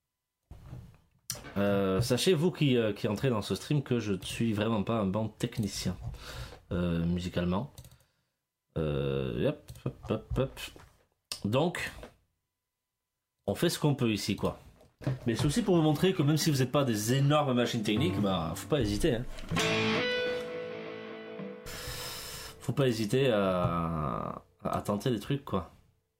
Euh, sachez, vous qui, euh, qui entrez dans ce stream, que je ne suis vraiment pas un bon technicien euh, musicalement. Euh, hop, hop, hop, hop. Donc, on fait ce qu'on peut ici, quoi. Mais c'est aussi pour vous montrer que même si vous n'êtes pas des énormes machines techniques, bah, faut pas hésiter, hein. Faut pas hésiter à, à tenter des trucs, quoi.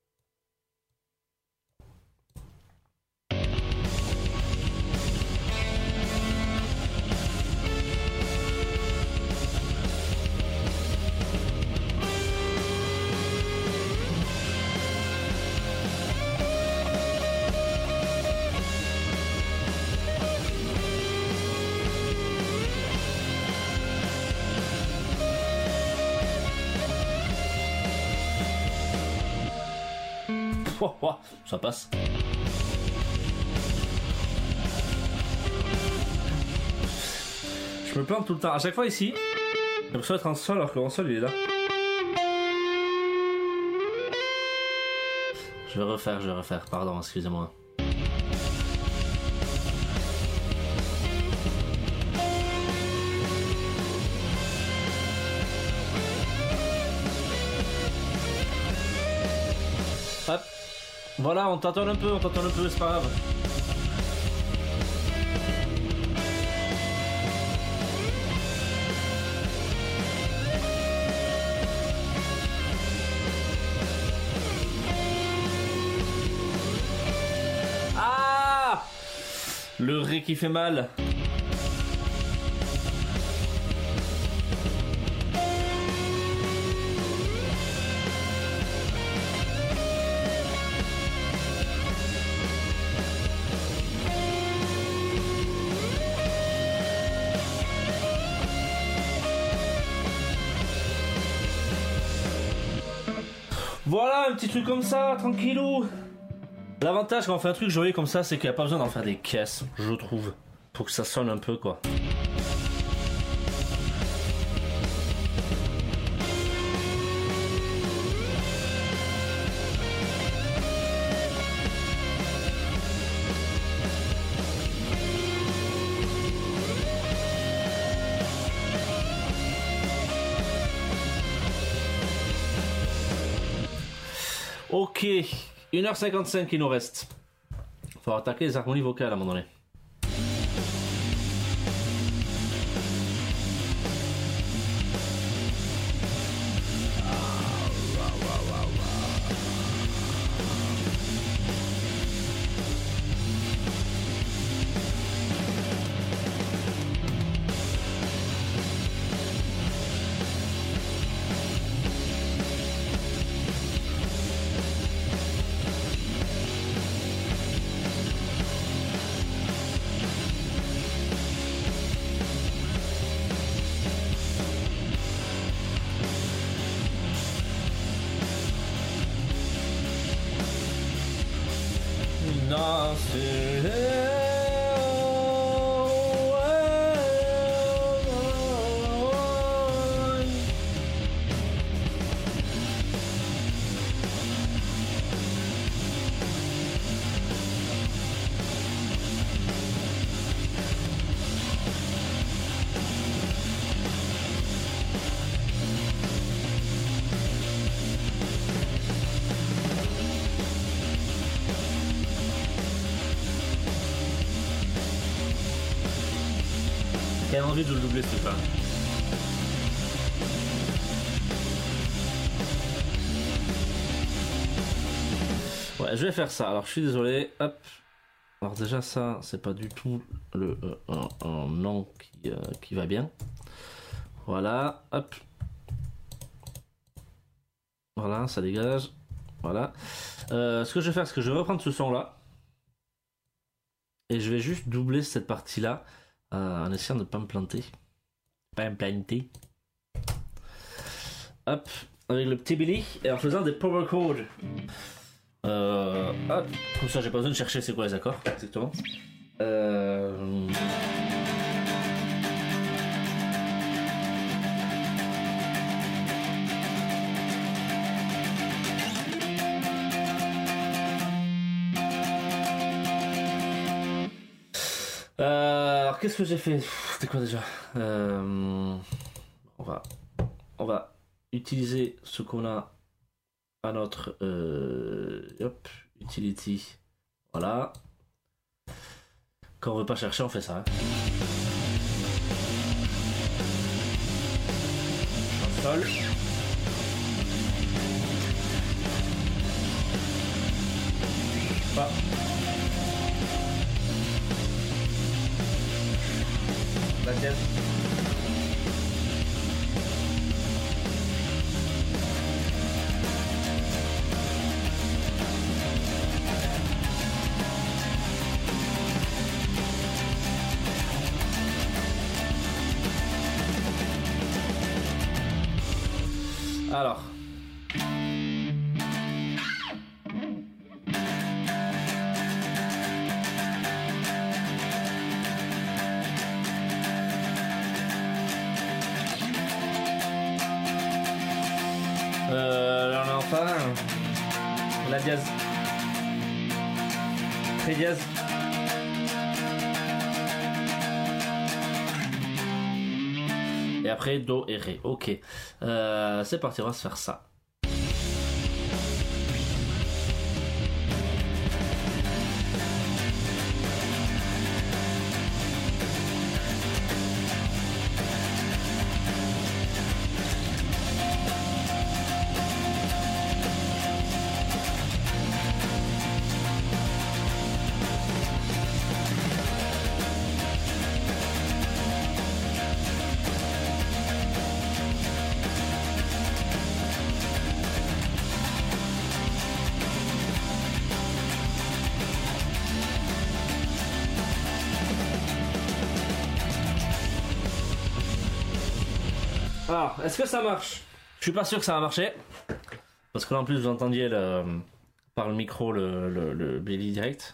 Oh, oh, ça passe. Je me plante tout le temps. À chaque fois ici, j'ai l'impression d'être en sol alors que en sol il est là. Je vais refaire, je vais refaire. Pardon, excusez-moi. Hop. Voilà, on t'entend un peu, on t'entend un peu, c'est pas grave. Ah! Le ré qui fait mal. Voilà, un petit truc comme ça, tranquillou. L'avantage quand on fait un truc joli comme ça, c'est qu'il n'y a pas besoin d'en faire des caisses, je trouve. Pour que ça sonne un peu, quoi. Ok, une heure cinquante-cinq il nous reste. Faut attaquer les harmonies vocales à un moment donné. Non, c'est... J'ai envie de le doubler ce truc-là. Ouais, je vais faire ça. Alors, je suis désolé. Hop. Alors déjà, ça, c'est pas du tout le euh, un, un nom qui, euh, qui va bien. Voilà. Hop. Voilà, ça dégage. Voilà. Euh, ce que je vais faire, c'est que je vais reprendre ce son-là. Et je vais juste doubler cette partie-là. Euh, en essayant de ne pas me planter. Pas me planter. Hop, avec le petit Billy et en faisant des power chords. Euh, hop, comme ça j'ai pas besoin de chercher c'est quoi les accords exactement. Euh... Euh, alors qu'est-ce que j'ai fait? C'était quoi déjà? euh, on va on va utiliser ce qu'on a à notre euh, hop, utility. Voilà. Quand on veut pas chercher, on fait ça. Hein. En sol. Pas. La dièse. Alors. Euh, là on a enfin la dièse. Très dièse. Et après do et ré. Ok. Euh, c'est parti, on va se faire ça. Alors, est-ce que ça marche? Je suis pas sûr que ça va marcher. Parce que là en plus vous entendiez le, par le micro le, le, le Billy direct.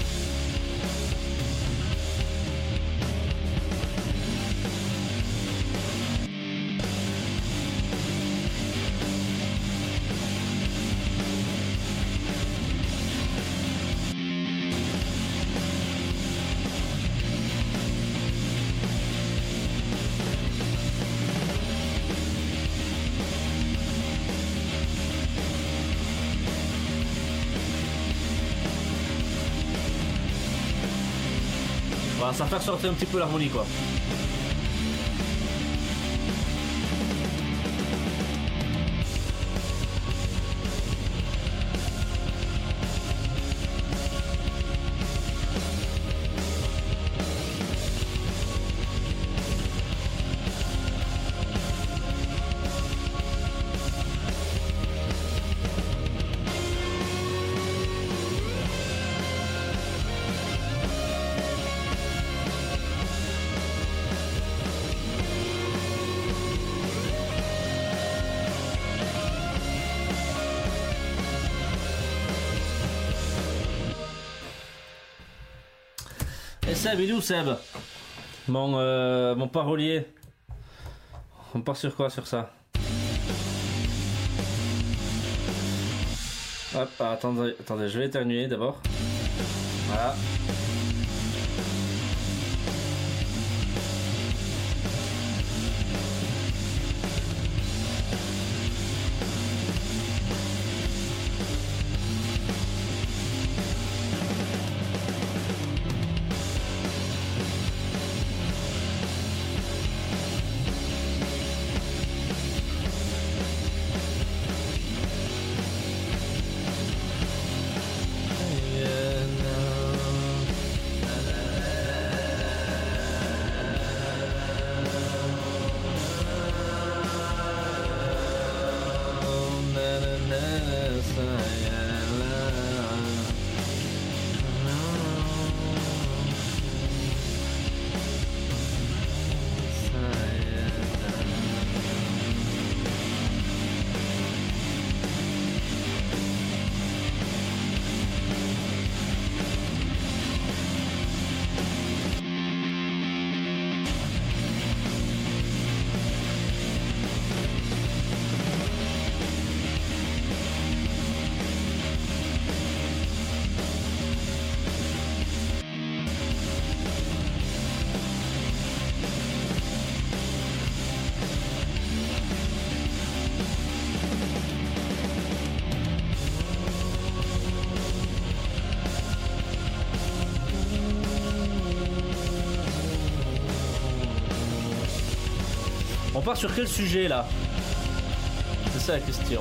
Voilà, ça fait sortir un petit peu l'harmonie quoi. Seb, il est où Seb? Mon, euh, mon parolier. On part sur quoi sur ça? Hop, ah, attendez, attendez, je vais éternuer d'abord. Voilà. On part sur quel sujet là? C'est ça la question.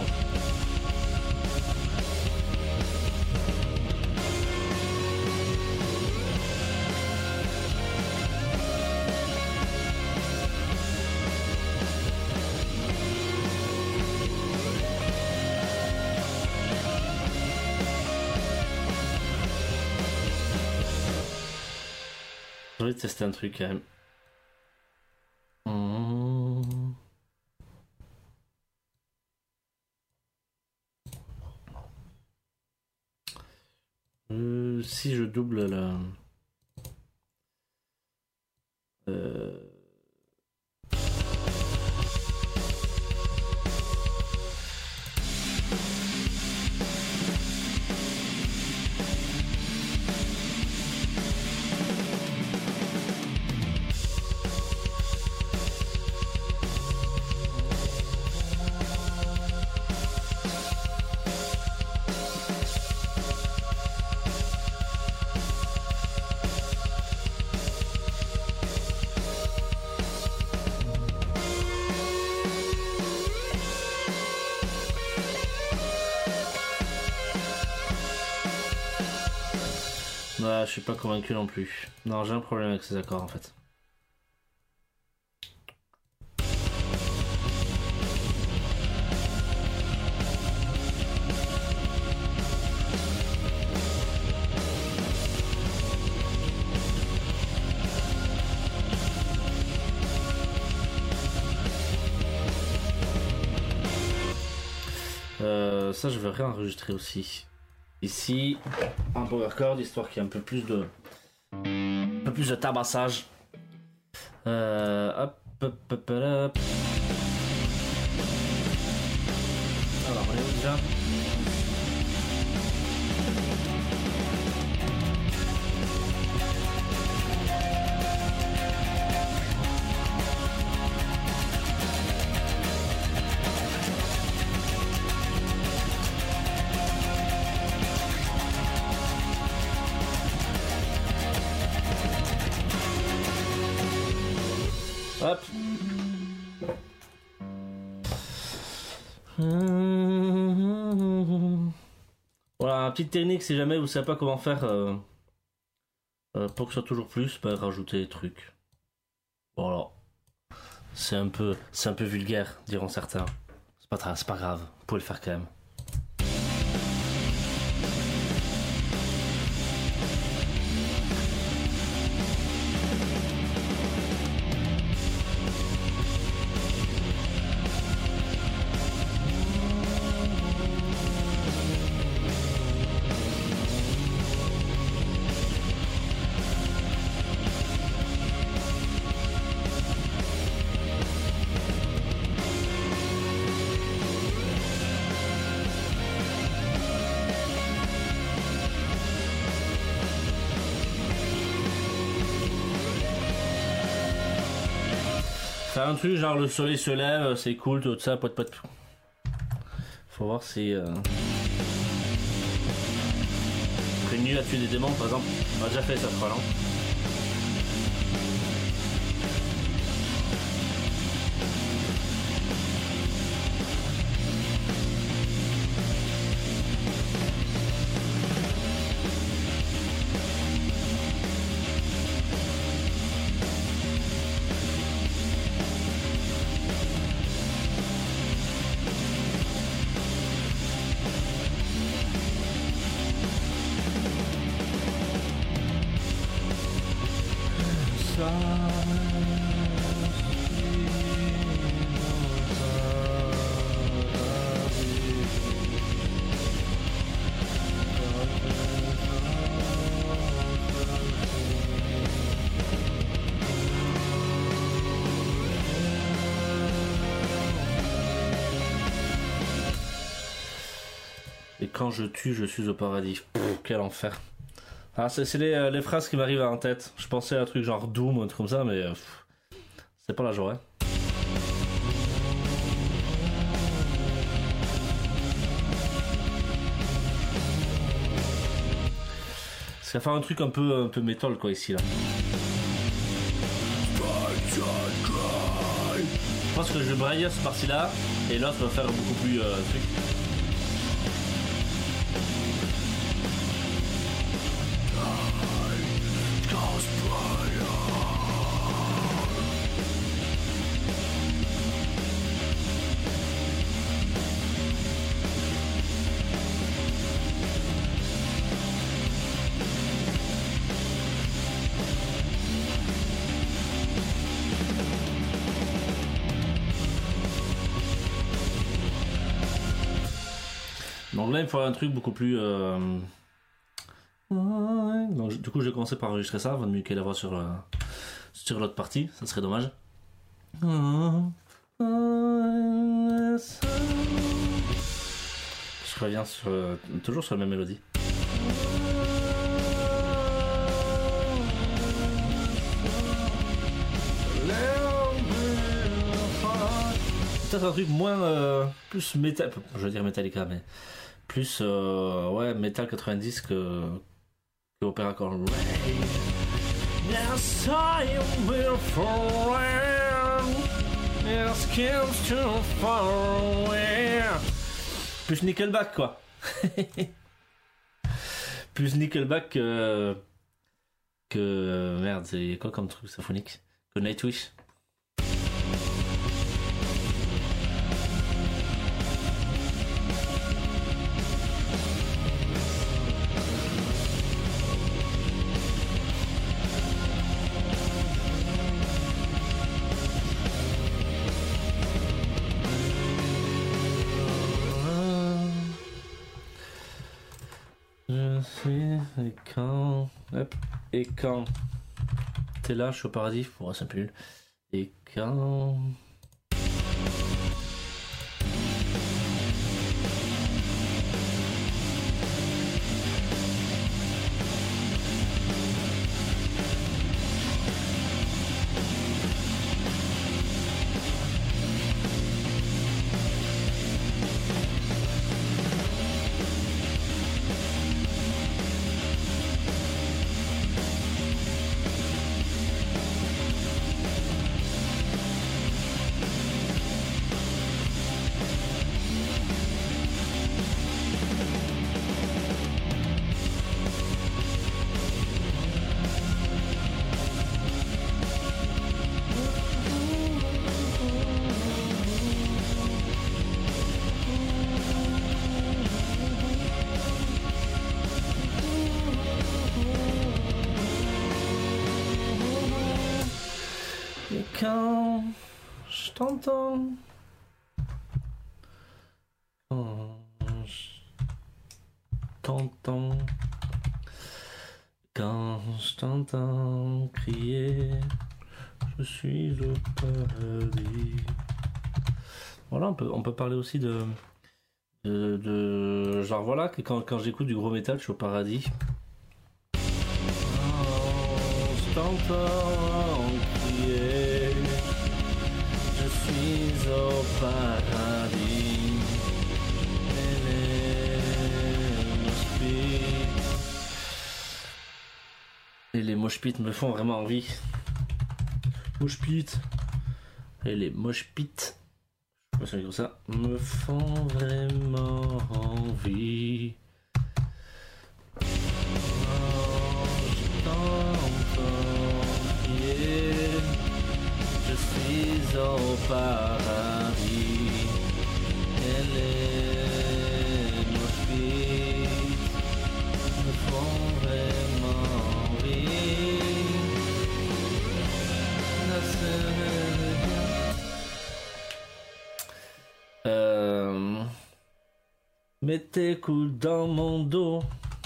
J'ai envie de tester un truc quand même. Euh, si je double la... Euh... Ouais, je suis pas convaincu non plus. Non, j'ai un problème avec ces accords en fait. Euh, ça, je vais réenregistrer aussi. Ici, un power chord, histoire qu'il y ait un peu plus de, un peu plus de tabassage. Euh, hop, hop, hop, hop. Alors, on est où déjà? Hop. Voilà, petite technique si jamais vous savez pas comment faire euh, euh, pour que ce soit toujours plus, bah, rajouter des trucs. Voilà. C'est un peu, c'est un peu vulgaire, diront certains. C'est pas, c'est pas grave, vous pouvez le faire quand même. Faire un truc genre le soleil se lève, c'est cool, tout ça, pote pote. Faut voir si... Euh... Une nuit à tuer des démons par exemple, on a déjà fait ça je crois, non? Et quand je tue, je suis au paradis. Pff, quel enfer. Ah, c'est, c'est les, euh, les phrases qui m'arrivent en tête. Je pensais à un truc genre Doom ou un truc comme ça, mais euh, pff, c'est pas la joie. Ça va faire un truc un peu, un peu métal quoi ici là. Je pense que je vais brailler ce parti là et l'autre va faire beaucoup plus euh, truc. Donc là il me faudrait un truc beaucoup plus euh... donc, du coup je vais commencer par enregistrer ça avant de muquer la voix sur, euh... sur l'autre partie, ça serait dommage. Je reviens sur, euh... toujours sur la même mélodie. Peut-être un truc moins euh... plus métal, je veux dire Metallica mais plus euh, ouais metal quatre-vingt-dix que, que Opera Corn. Yes, I will forever. Yes, comes too far away. Plus Nickelback quoi. Plus Nickelback que que merde c'est quoi comme truc symphonique que Nightwish. Et quand... Hop. Et quand... T'es là, je suis au paradis, pour c'est un peu nul. Et quand... Quand je t'entends, quand je t'entends, quand je t'entends crier, je suis au paradis. Voilà, on peut, on peut parler aussi de, de, de genre voilà, que quand, quand j'écoute du gros métal, je suis au paradis. Quand je t'entends crier. suis au paradis. Et les moshpits. Et les moshpits me font vraiment envie. Moshpits. Et les moshpits. Je sais pas si on dit comme ça. Me font vraiment envie. Je suis au paradis. Et les moshpits me font vraiment envie. Euh... Mets tes coudes dans mon dos.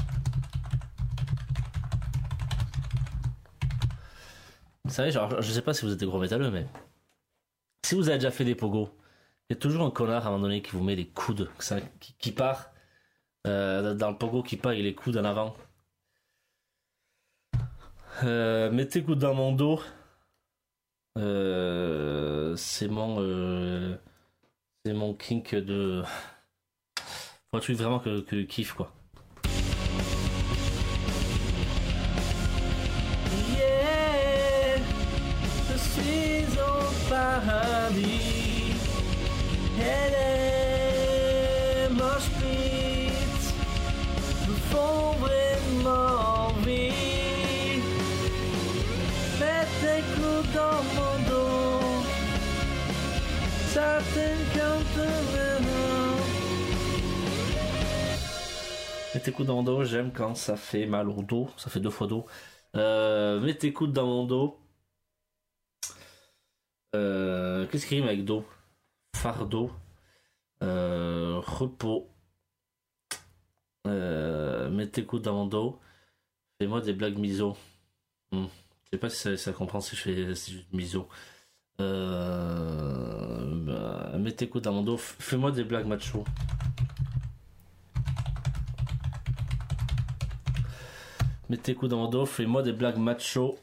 Vous savez, genre, je sais pas si vous êtes des gros métalleux, mais si vous avez déjà fait des pogos, il y a toujours un connard à un moment donné qui vous met les coudes, ça, qui, qui part euh, dans le pogo, qui part avec les coudes en avant. Euh, mettez coudes dans mon dos. Euh, c'est mon euh, c'est mon kink de faut un truc vraiment que, que kiffe quoi. Paradis, et les moshpits me font vraiment envie. Mets tes coups dans mon dos, ça t'encante vraiment. Mets tes coups dans mon dos, j'aime quand ça fait mal au dos, ça fait deux fois dos. Euh, mets tes coudes dans mon dos. Euh, qu'est-ce qui rime avec dos? Fardeau, euh, repos, euh, mets tes coudes dans mon dos, fais-moi des blagues miso. Hmm. Je sais pas si ça, ça comprend si je fais si je miso. Euh, bah, mets tes coudes dans mon dos, fais-moi des blagues macho. Mets tes coudes dans mon dos, fais-moi des blagues macho.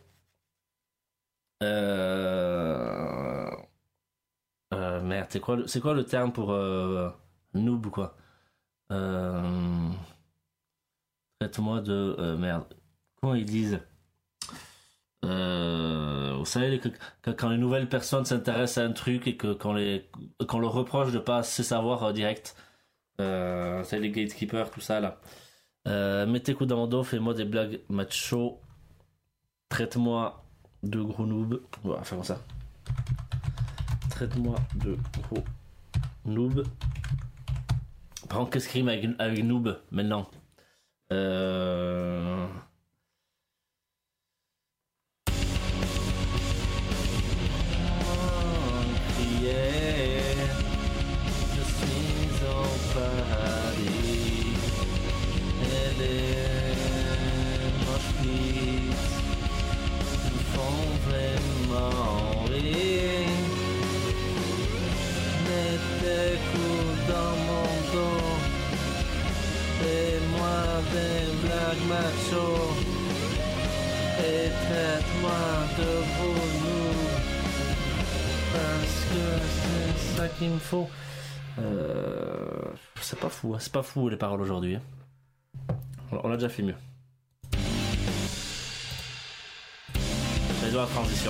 Euh... Euh, merde, c'est quoi, le... c'est quoi le terme pour euh... noob quoi? Euh... Traite-moi de euh, merde. Comment ils disent? Euh... Vous savez que, que quand les nouvelles personnes s'intéressent à un truc et que qu'on les qu'on leur reproche de pas assez savoir euh, direct. Euh... C'est les gatekeepers tout ça là. Euh... Mets tes coups dans mon dos, fais-moi des blagues macho. Traite-moi de gros noob. On va faire comme ça. Traite-moi de gros noob. Par contre, qu'est-ce qui rime avec, avec noob maintenant? Euh... Crier, je suis au paradis. Et les moshpits me font vraiment rire. Mets tes coups dans mon dos, fais-moi des blagues macho et traite-moi de gros noob parce que c'est ça qu'il me faut. Euh, c'est pas fou, c'est pas fou les paroles aujourd'hui. On a déjà fait mieux. J'adore la transition.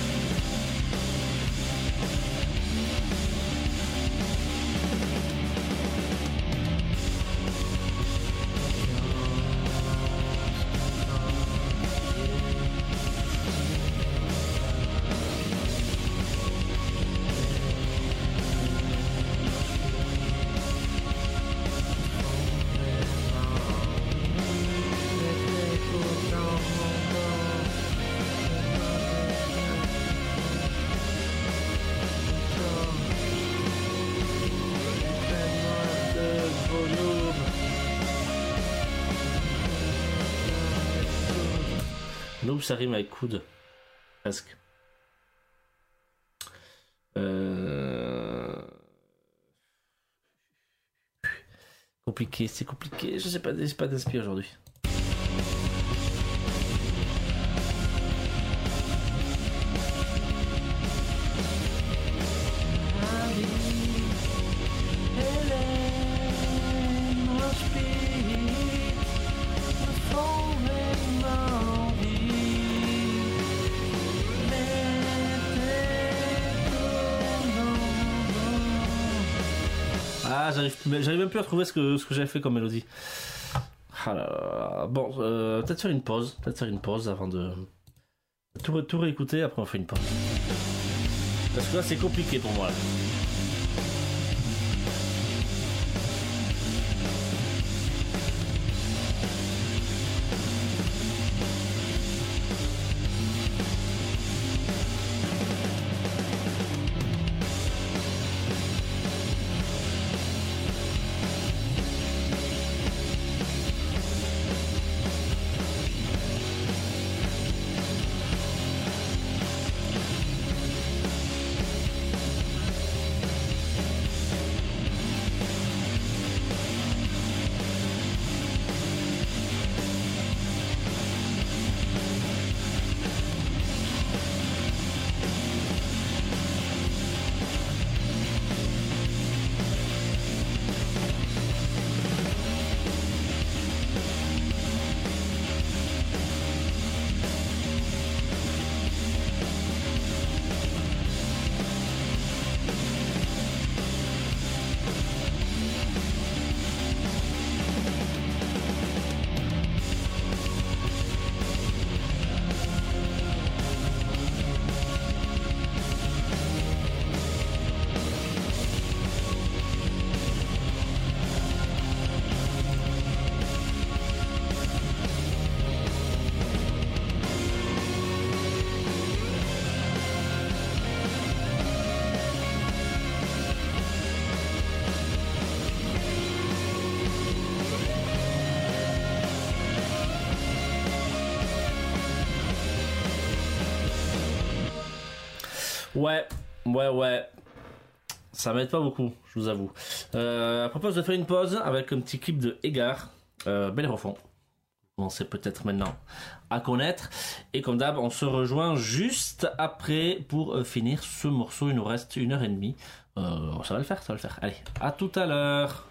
Noob, ça rime avec coude. Presque. Euh... Compliqué, c'est compliqué. Je sais pas, j'ai pas d'inspiration aujourd'hui. Ah, j'arrive, j'arrive même plus à trouver ce que, ce que j'avais fait comme mélodie. Ah là là. Bon, euh, peut-être faire une pause. Peut-être faire une pause avant de tout, tout réécouter. Après, on fait une pause. Parce que là, c'est compliqué pour moi. Là. Ouais, ouais, ouais. Ça m'aide pas beaucoup, je vous avoue. Euh, à propos de faire une pause avec un petit clip de Egar, euh, bel refond. On sait peut-être maintenant à connaître. Et comme d'hab, on se rejoint juste après pour euh, finir ce morceau. Il nous reste une heure et demie. Euh, ça va le faire, ça va le faire. Allez, à tout à l'heure.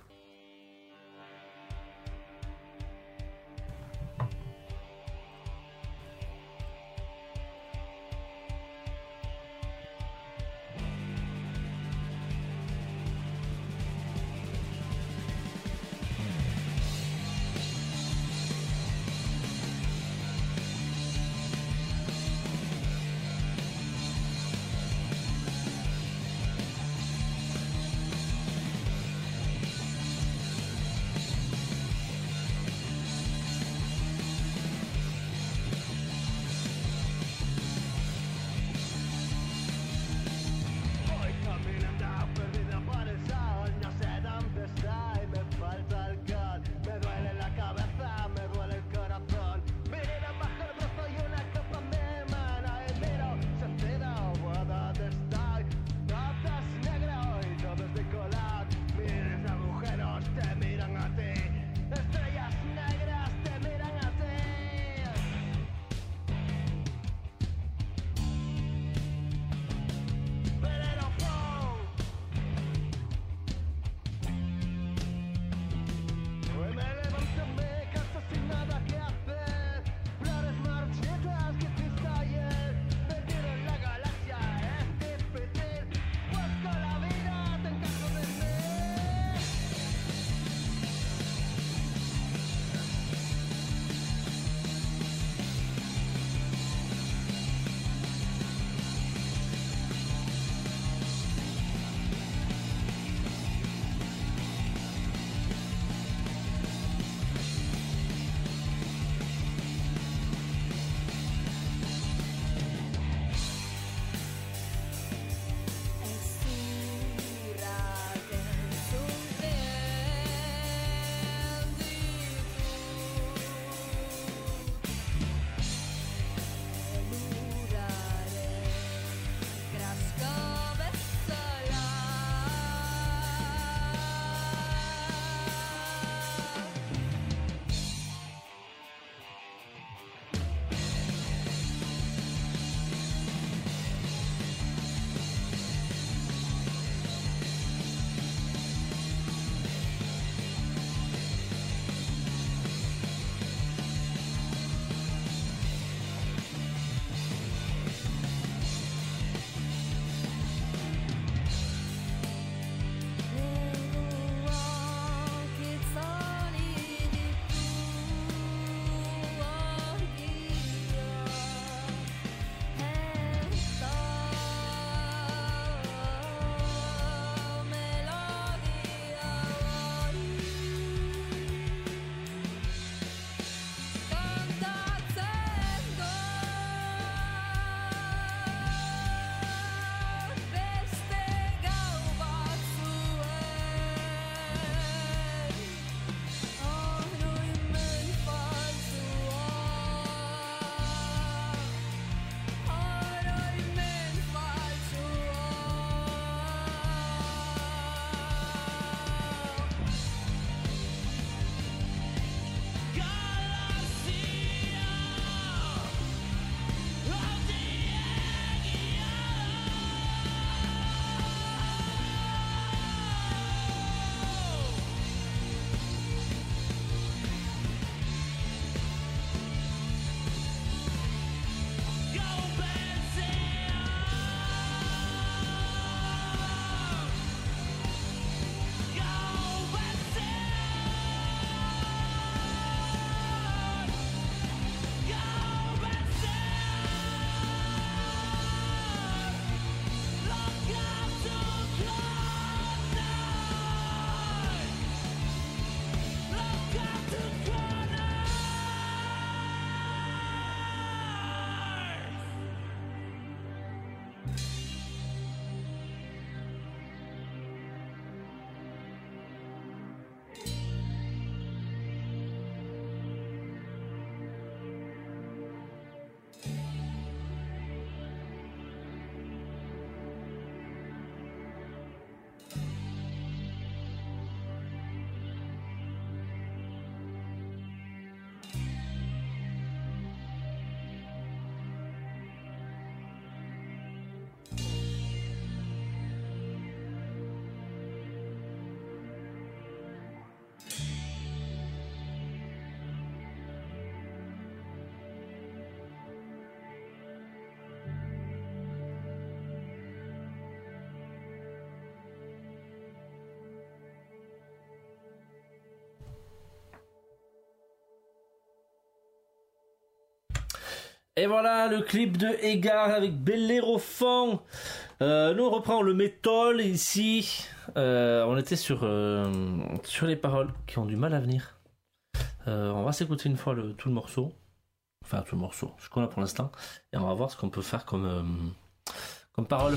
Et voilà le clip de Egar avec Bel-Air au fond. Euh, nous on reprend le métal ici. Euh, on était sur, euh, sur les paroles qui ont du mal à venir. Euh, on va s'écouter une fois le, tout le morceau. Enfin tout le morceau, ce qu'on a pour l'instant. Et on va voir ce qu'on peut faire comme, euh, comme parole.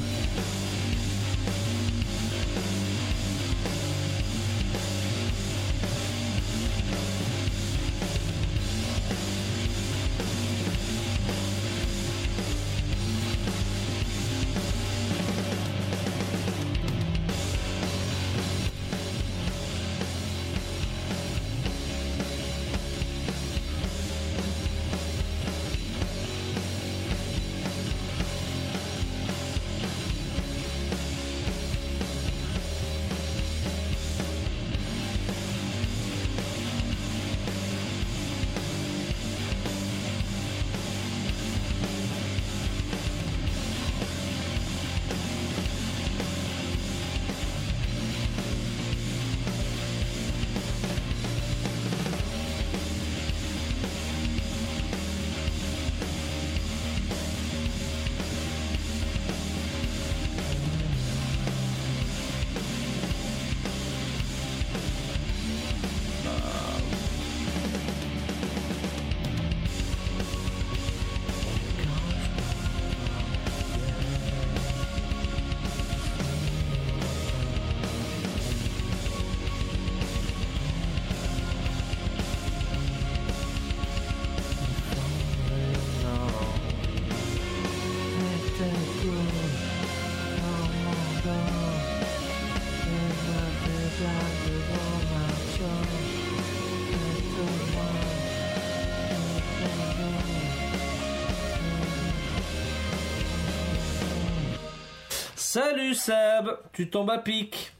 Salut Seb, tu tombes à pic.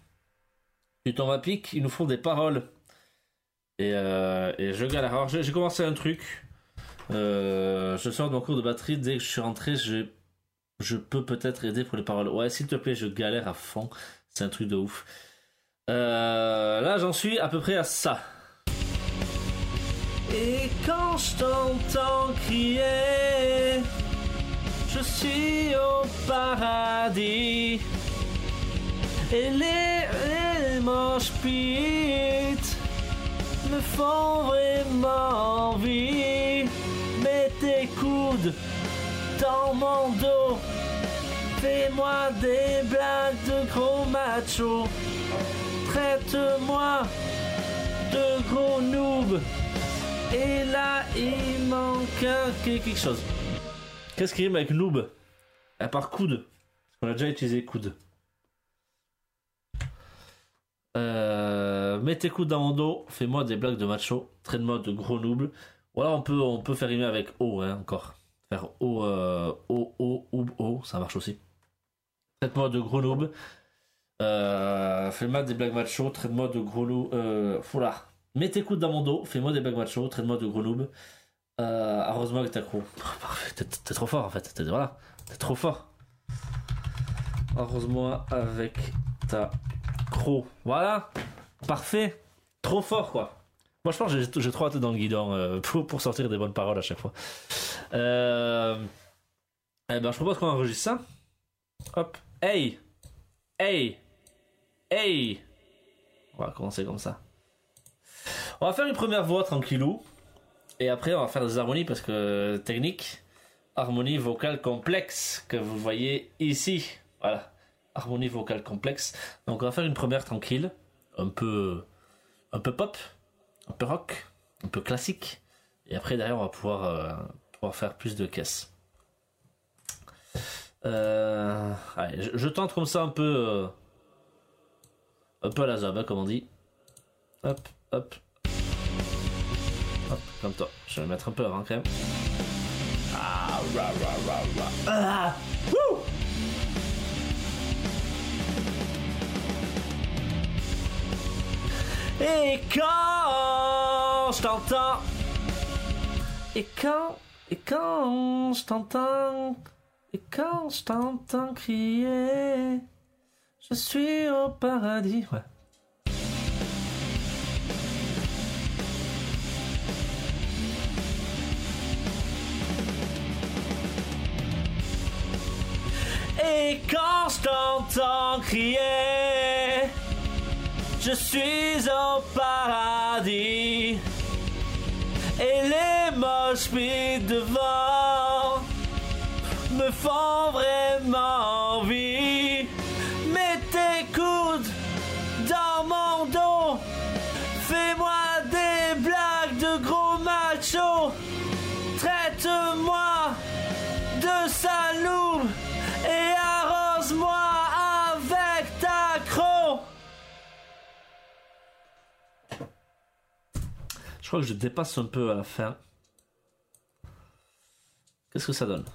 Tu tombes à pic, ils nous font des paroles. Et, euh, et je galère. Alors j'ai, j'ai commencé un truc. Euh, je sors de mon cours de batterie. Dès que je suis rentré, je, je peux peut-être aider pour les paroles. Ouais, s'il te plaît, je galère à fond. C'est un truc de ouf. Euh, là, j'en suis à peu près à ça. Et quand je t'entends crier, je suis au paradis. Et les, les moches pits me font vraiment envie. Mets tes coudes dans mon dos. Fais-moi des blagues de gros macho. Traite-moi de gros noob. Et là, il manque quelque chose. Qu'est-ce qui rime avec noob? À part coude. Parce qu'on a déjà utilisé coude. Euh, mets tes coudes dans mon dos. Fais-moi des blagues de macho. Traite-moi de gros noob. Voilà, on peut, on peut faire rimer avec O, hein, encore. Faire O, euh, O, O, O, O, ça marche aussi. Traite-moi de gros noob. Euh, fais-moi des blagues macho. Traite-moi de gros noob. Euh, foulard. Mets tes coudes dans mon dos. Fais-moi des blagues macho. Traite-moi de gros noob. Euh, arrose-moi avec ta croc. Parfait, t'es, t'es trop fort en fait. T'es, voilà, t'es trop fort. Arrose-moi avec ta croc. Voilà, parfait. Trop fort quoi. Moi je pense que j'ai, j'ai trop hâte dans le guidon euh, pour, pour sortir des bonnes paroles à chaque fois. Euh... Eh ben je propose qu'on enregistre ça. Hop. Hey, hey, hey. On va commencer comme ça. On va faire une première voix tranquillou. Et après, on va faire des harmonies parce que technique, harmonie vocale complexe que vous voyez ici. Voilà, harmonie vocale complexe. Donc, on va faire une première tranquille, un peu, un peu pop, un peu rock, un peu classique. Et après, derrière, on va pouvoir, euh, pouvoir faire plus de caisses. Euh, allez, je, je tente comme ça un peu, euh, un peu à la zab, hein, comme on dit. Hop, hop. Hop, comme toi. Je vais le mettre un peu avant quand même. Ah, ra, ra, ra, ra. Ah, wouh. Et quand je t'entends, et quand, et quand je t'entends, et quand je t'entends crier, je suis au paradis. Ouais. Et quand je t'entends crier, je suis au paradis. Et les moches pits devant me font vraiment envie. Mets tes coudes dans mon dos, fais-moi des blagues de gros macho. Traite-moi de saloum et arrose-moi avec ta croc. Je crois que je dépasse un peu à la fin. Qu'est-ce que ça donne?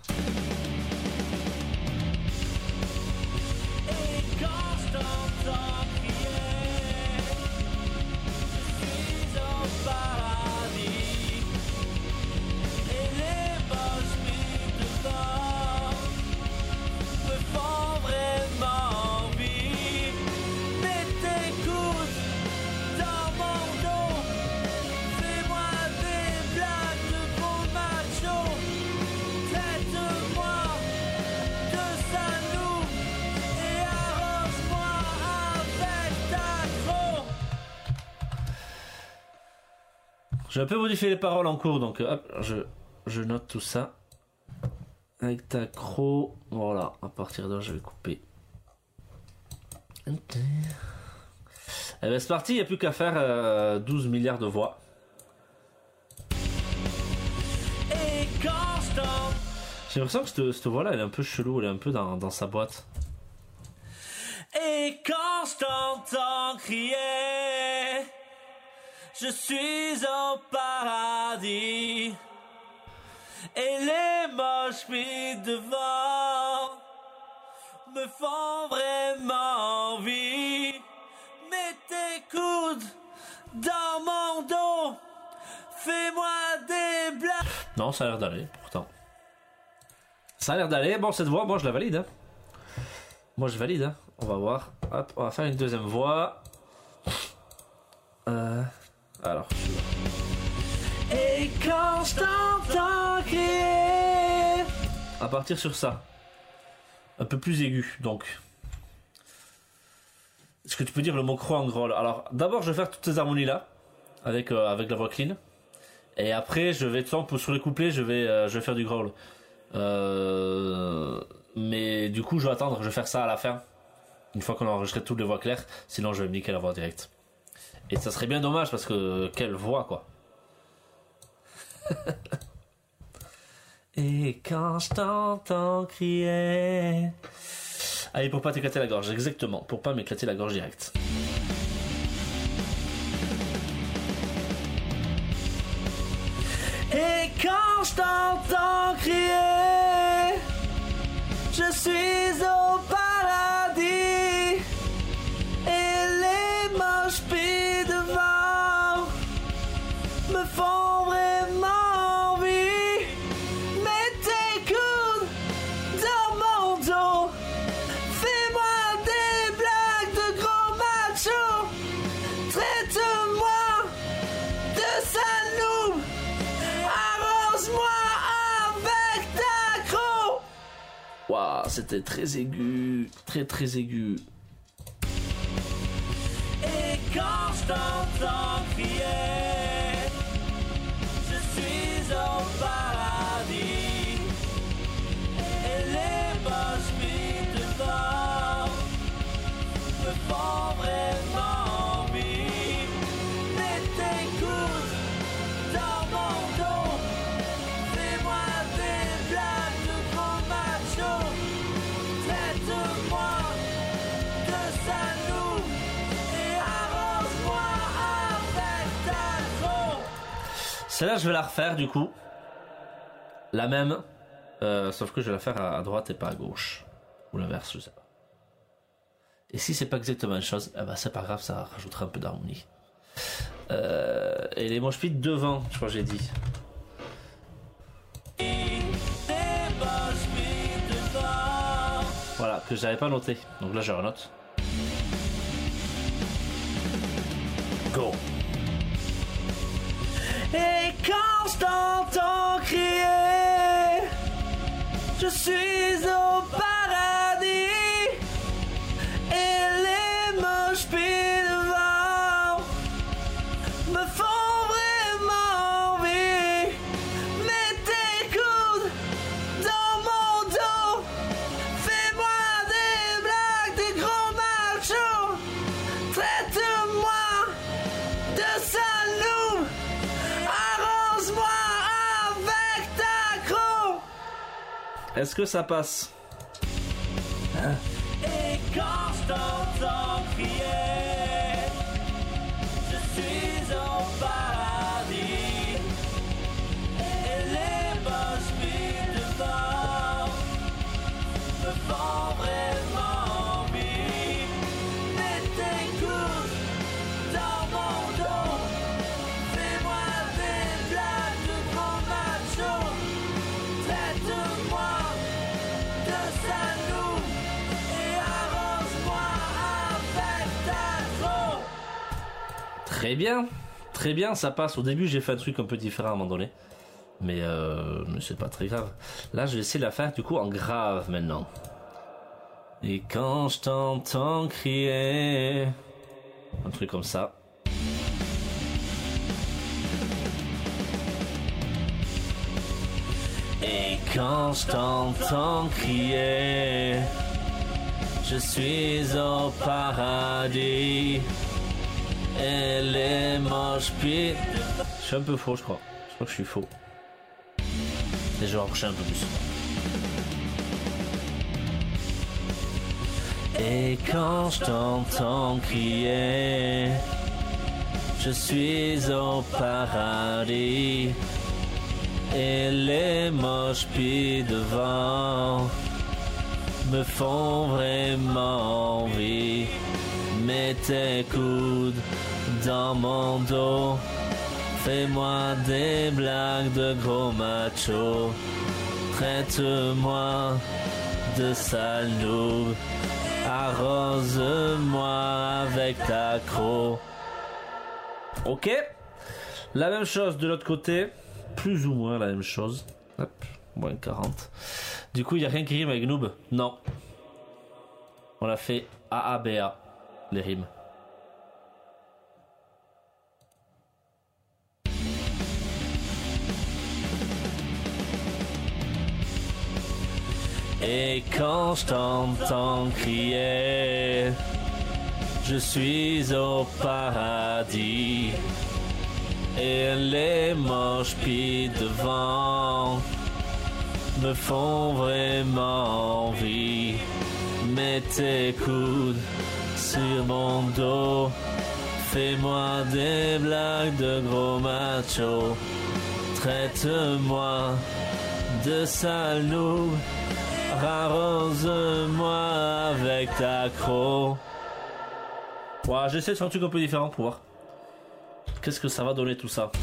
J'ai un peu modifié les paroles en cours, donc hop, je, je note tout ça. Avec ta croc, voilà, à partir de là, je vais couper. Et ben c'est parti, il n'y a plus qu'à faire euh, douze milliards de voix. J'ai l'impression que cette, cette voix-là, elle est un peu chelou, elle est un peu dans, dans sa boîte. Et quand je t'entends crier, je suis au paradis. Et les moches pits devant me font vraiment envie. Mets tes coudes dans mon dos, fais-moi des blagues. Non, ça a l'air d'aller, pourtant. Ça a l'air d'aller. Bon, cette voix, moi je la valide. Hein. Moi je valide. Hein. On va voir. Hop, on va faire une deuxième voix. Euh... Alors, et quand je t'entends crier, à partir sur ça, un peu plus aigu, donc. Est-ce que tu peux dire le mot croc en growl? Alors, d'abord, je vais faire toutes ces harmonies là, avec euh, avec la voix clean, et après, je vais tout sur les couplets, je vais euh, je vais faire du growl. Euh, mais du coup, je vais attendre, je vais faire ça à la fin, une fois qu'on a enregistré toutes les voix claires, sinon je vais me niquer la voix directe. Et ça serait bien dommage parce que quelle voix quoi. Et quand je t'entends crier. Allez, pour pas t'éclater la gorge, exactement, pour pas m'éclater la gorge direct. Et quand je t'entends crier, je suis au paradis. Et les moches pis devant me font vraiment envie. Mets tes coudes dans mon dos, fais-moi des blagues de gros macho. Traite-moi de saloum, arrose-moi avec ta croc. Waouh, c'était très aigu, très très aigu. Et quand je t'entends crier, je suis au paradis. Et les moches pis devant me font vraiment envie. Mets tes coudes dans mon dos, fais-moi des blagues de gros macho. Traite-moi de saloum. Celle-là, je vais la refaire du coup. La même. Euh, sauf que je vais la faire à, à droite et pas à gauche. Ou l'inverse, je sais pas. Et si c'est pas exactement la même chose, eh ben, c'est pas grave, ça rajoutera un peu d'harmonie. Euh, et les moches pits devant, je crois que j'ai dit. Voilà, que j'avais pas noté. Donc là, je renote. Go. Et quand je t'entends crier, je suis au paradis. Est-ce que ça passe? Et quand je t'entends crier, je suis au paradis, et les moches mis devant me font vraiment envie. Mets tes coudes dans mon dos, fais-moi des blagues de gros macho, traite-moi de salaud et arrange-moi avec ta trop. Très bien, très bien, ça passe. Au début j'ai fait un truc un peu différent à un moment donné, mais, euh, mais c'est pas très grave. Là je vais essayer de la faire du coup en grave maintenant. Et quand je t'entends crier, un truc comme ça. Et quand je t'entends crier, je suis au paradis, et les moches pieds. Je suis un peu faux, je crois. Je crois que je suis faux. Et je vais rapprocher un peu plus. Et quand je t'entends crier, je suis au paradis, et les moches pieds devant me font vraiment envie. Mets tes coudes dans mon dos, fais-moi des blagues de gros macho, traite-moi de sale noob, arrose-moi avec ta croc. Ok, la même chose de l'autre côté, plus ou moins la même chose. Hop, moins quarante. Du coup, il n'y a rien qui rime avec noob. Non. On a fait A A B A, les rimes. Et quand je t'entends crier, je suis au paradis, et les moches pieds devant me font vraiment envie. Mets tes coudes sur mon dos, fais-moi des blagues de gros macho, traite-moi de sale noob, arrose-moi avec ta croc. Ouais, j'essaie de faire un truc un peu différent pour voir qu'est-ce que ça va donner tout ça.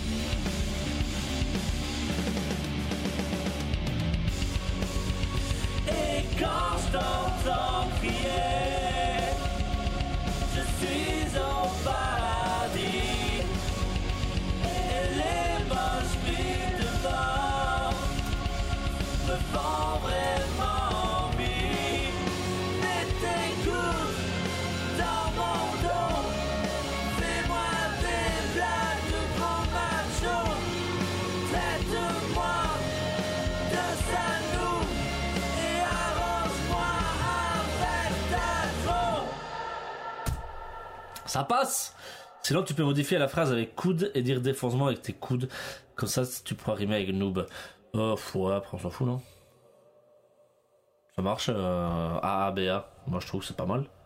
Et quand je t'entends crier, je suis au paradis, et les moches mis devant me font vraiment envie. Mets tes coudes dans mon dos, fais-moi des blagues de gros macho, traite-moi de salaud et arrange-moi avec ta croc. Ça passe. Sinon tu peux modifier la phrase avec coude et dire défoncement avec tes coudes, comme ça tu pourras rimer avec noob. Oh ouais, après on s'en fout, non? Ça marche, euh, A A B A, moi je trouve que c'est pas mal.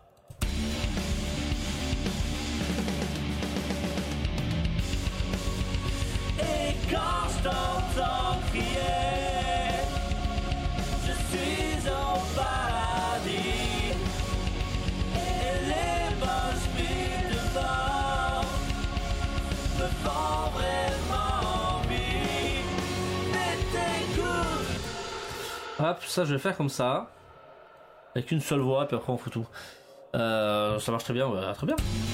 Et quand je t'entends crier, je suis au paradis, et les moches mis devant me font vraiment envie. Mets tes coudes. Hop, ça je vais faire comme ça, avec une seule voix, puis après on fout tout. Euh, ça marche très bien, ouais, très bien.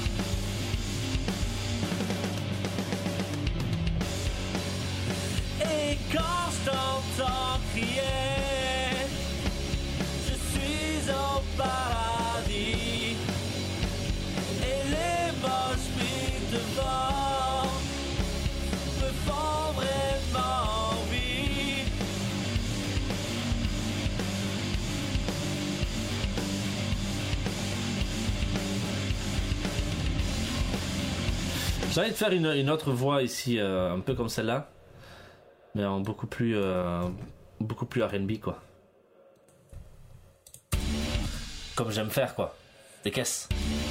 Et quand je t'entends crier, je suis au paradis, et les moches mis devant me font vraiment envie. J'ai envie de faire une, une autre voix ici, euh, un peu comme celle-là, mais en beaucoup plus, euh, beaucoup plus R and B quoi. comme j'aime faire quoi, des caisses.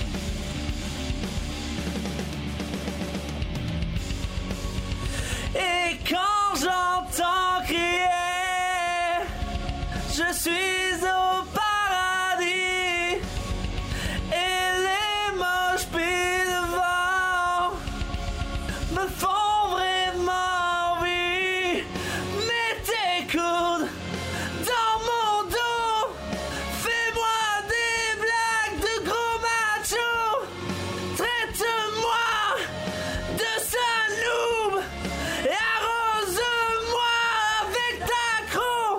Et quand j'entends crier, je suis au paradis, et les moches pieds devant me font vraiment envie. Mets tes coudes dans mon dos, fais-moi des blagues de gros macho, traite-moi de sale noob et arrose-moi avec ta croc.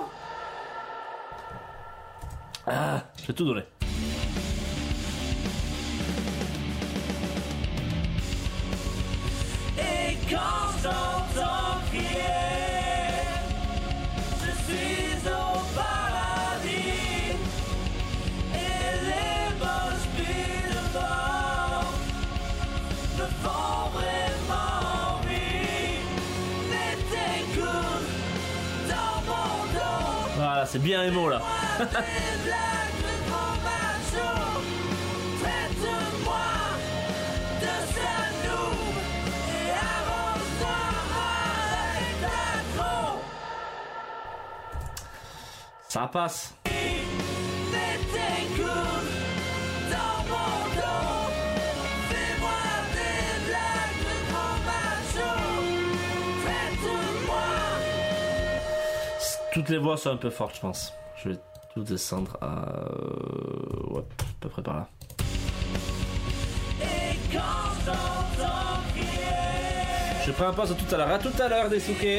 Ah, j'ai tout donné. Et quand j'entends crier, je suis au paradis, et les moches pieds devant me font vraiment envie. Mets tes coudes dans mon dos. Voilà, c'est bien émo là. Des blagues de gros macho, traite-moi de sale noob et arrose-moi avec ta croc. Ça passe. Mets tes coudes dans mon dos, fais-moi des blagues de gros macho, traite-moi. Toutes les voix sont un peu fortes, je pense. Je vais tout descendre à... euh, ouais, à peu près par là. Et quand j'entends crier, je prends un pause à tout à l'heure. À tout à l'heure, Desuke.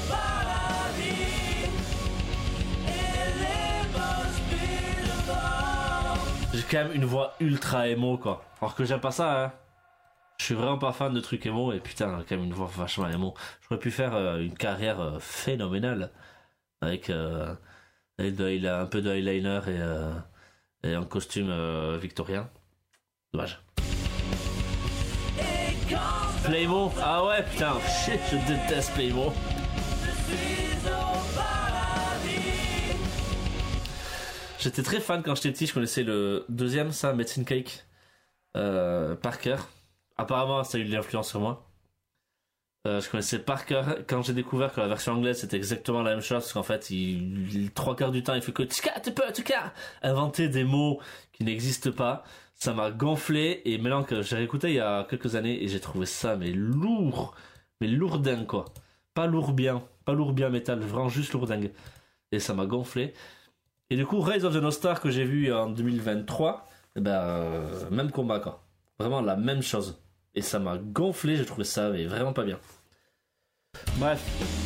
J'ai quand même une voix ultra émo, quoi. Alors que j'aime pas ça, hein. Je suis vraiment pas fan de trucs émo, et putain, quand même une voix vachement émo. J'aurais pu faire euh, une carrière euh, phénoménale avec... Euh, Et de, il a un peu de eyeliner et, euh, et un costume euh, victorien. Dommage. Playmo. Ah ouais, putain, shit, je déteste Playmo. J'étais très fan quand j'étais petit, je connaissais le deuxième, ça, Medicine Cake, euh, par cœur. Apparemment, ça a eu de l'influence sur moi. Euh, je connaissais par cœur. Quand j'ai découvert que la version anglaise c'était exactement la même chose, parce qu'en fait, il, il, trois quarts du temps, il fait que tika, tika, tika, inventer des mots qui n'existent pas. Ça m'a gonflé, et maintenant que j'ai réécouté il y a quelques années, et j'ai trouvé ça, mais lourd, mais lourdingue, quoi. Pas lourd bien, pas lourd bien métal, vraiment juste lourdingue. Et ça m'a gonflé. Et du coup, Rise of the Nostar que j'ai vu en deux mille vingt-trois, eh ben, euh, même combat, quoi. Vraiment la même chose. Et ça m'a gonflé, j'ai trouvé ça mais vraiment pas bien. Bref.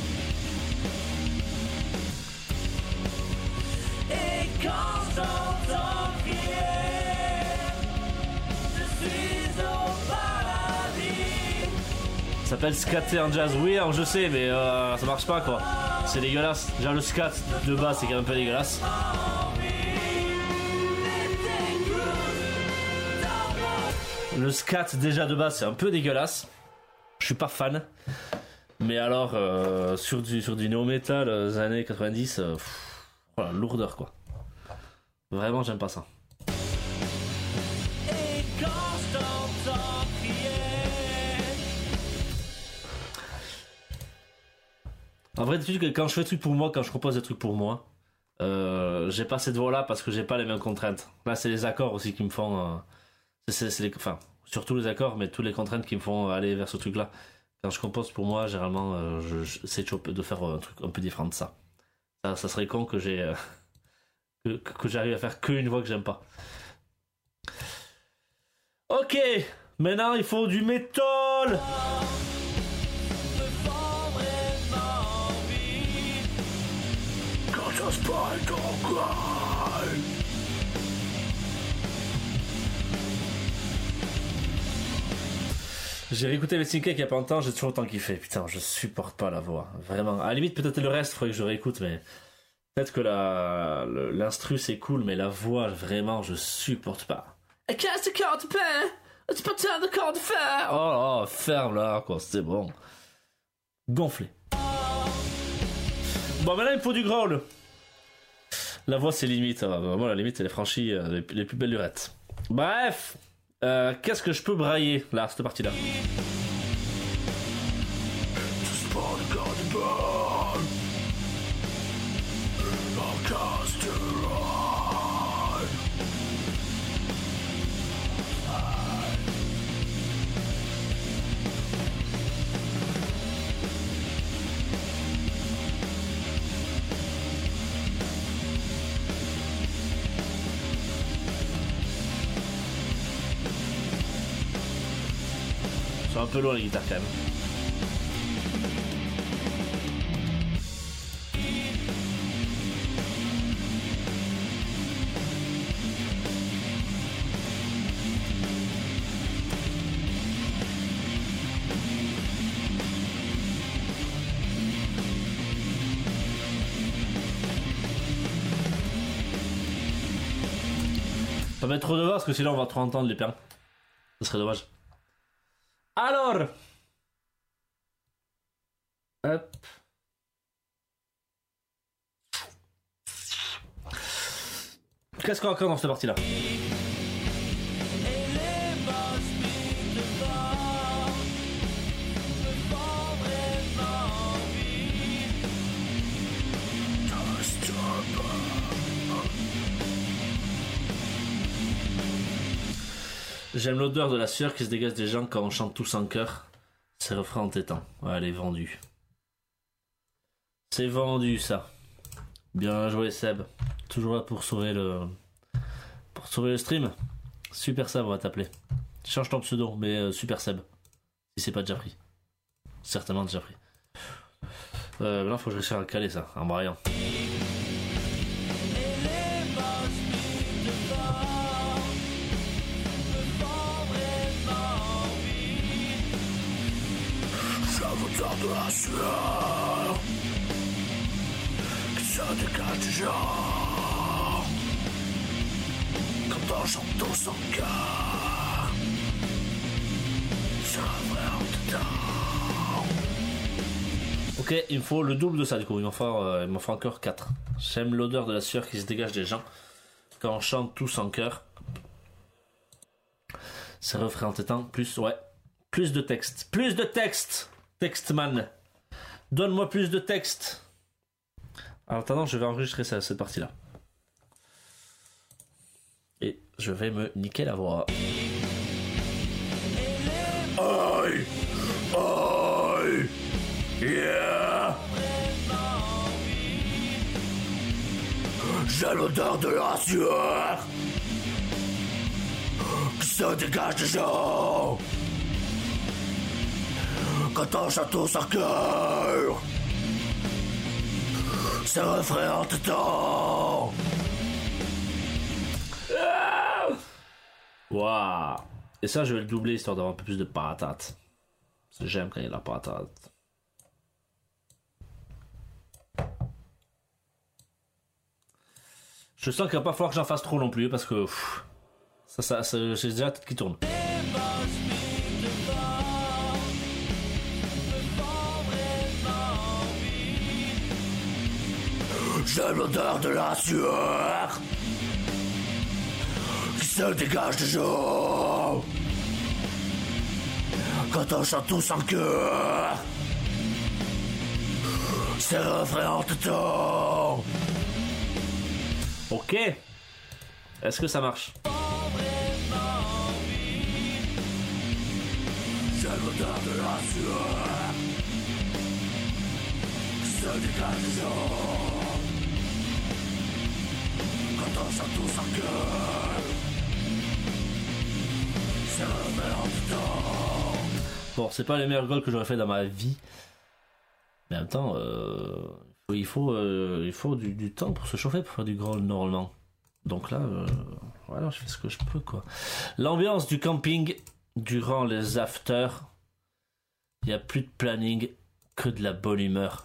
Et quand j'entends crier, je suis au paradis. Ça s'appelle scatter en jazz. Oui, alors je sais, mais euh, ça marche pas quoi. C'est dégueulasse. Déjà le scat de base c'est quand même un peu dégueulasse. Le scat déjà de base c'est un peu dégueulasse. Je suis pas fan. Mais alors euh, sur du sur du néo metal euh, des années quatre-vingt-dix, euh, pff, voilà, lourdeur quoi. Vraiment j'aime pas ça. Et quand je t'entends crier. En vrai tu dis que quand je fais des trucs pour moi, quand je compose des trucs pour moi, euh, j'ai pas cette voix là parce que j'ai pas les mêmes contraintes. Là c'est les accords aussi qui me font. Euh, c'est, c'est, c'est les, enfin surtout les accords, mais toutes les contraintes qui me font aller vers ce truc là. Quand je compose pour moi, généralement, euh, je, je, c'est de faire un truc un peu différent de ça. Ça, ça serait con que j'ai euh, que, que j'arrive à faire qu'une voix que j'aime pas. Ok, maintenant il faut du métal. Quand ça se passe ton gueule. J'ai réécouté le Cake il y a pas longtemps, j'ai toujours autant kiffé. Putain, je supporte pas la voix. Vraiment. À la limite, peut-être le reste, il faudrait que je réécoute, mais peut-être que la, le, l'instru c'est cool, mais la voix, vraiment, je supporte pas. I casse the corde de pain, it's pas de corde de fer. Oh, oh, ferme là, quoi, c'est bon. Gonflé. Bon, maintenant il me faut du growl. La voix, c'est limite. Hein. Moi, la limite, elle est franchie. Euh, les, les plus belles lurettes. Bref. Euh, qu'est-ce que je peux brailler, là, cette partie-là? C'est un peu loin les guitares quand même. Pas mettre trop de voix parce que sinon on va trop entendre les perles. Ce serait dommage. Alors, hop. Qu'est-ce qu'on a encore dans cette partie-là? J'aime l'odeur de la sueur qui se dégage des gens quand on chante tous en chœur. C'est refrain entêtant. Ouais, elle est vendue. C'est vendu ça. Bien joué Seb. Toujours là pour sauver le pour sauver le stream. Super Seb on va t'appeler. Change ton pseudo, mais euh, Super Seb. Si c'est pas déjà pris. Certainement déjà pris. Euh, maintenant faut que je réussisse à caler ça en braillant. De la sueur qui se dégage du genre quand on chante tous en cœur, c'est vrai en dedans. Ok, il me faut le double de ça du coup, il m'en faut, euh, il m'en faut encore quatre. J'aime l'odeur de la sueur qui se dégage des gens quand on chante tous en chœur. C'est refrain entêtant, plus, ouais, plus de texte, plus de texte. Textman, donne-moi plus de texte. En attendant, je vais enregistrer ça, cette partie-là. Et je vais me niquer la voix. Aïe, aïe, yeah. J'ai l'odeur de la sueur qui se dégage des gens quand on chante tous en cœur, c'est refrain entêtant. Waouh. Et ça je vais le doubler histoire d'avoir un peu plus de patate. Parce que j'aime quand il y a de la patate. Je sens qu'il va pas falloir que j'en fasse trop non plus parce que pff, ça, ça, ça j'ai déjà la tête qui tourne. J'ai l'odeur de la sueur qui se dégage des gens quand on chante tous en chœur, c'est refrain entêtant. Ok. Est-ce que ça marche? J'ai l'odeur de la sueur qui se dégage des gens quand on chante tous en chœur, c'est refrain entêtant. Bon, c'est pas les meilleurs goals que j'aurais fait dans ma vie, mais en même temps, euh, il faut, euh, il faut du, du temps pour se chauffer pour faire du growl normalement. Donc là, euh, voilà, je fais ce que je peux quoi. L'ambiance du camping durant les afters, il n'y a plus de planning, que de la bonne humeur.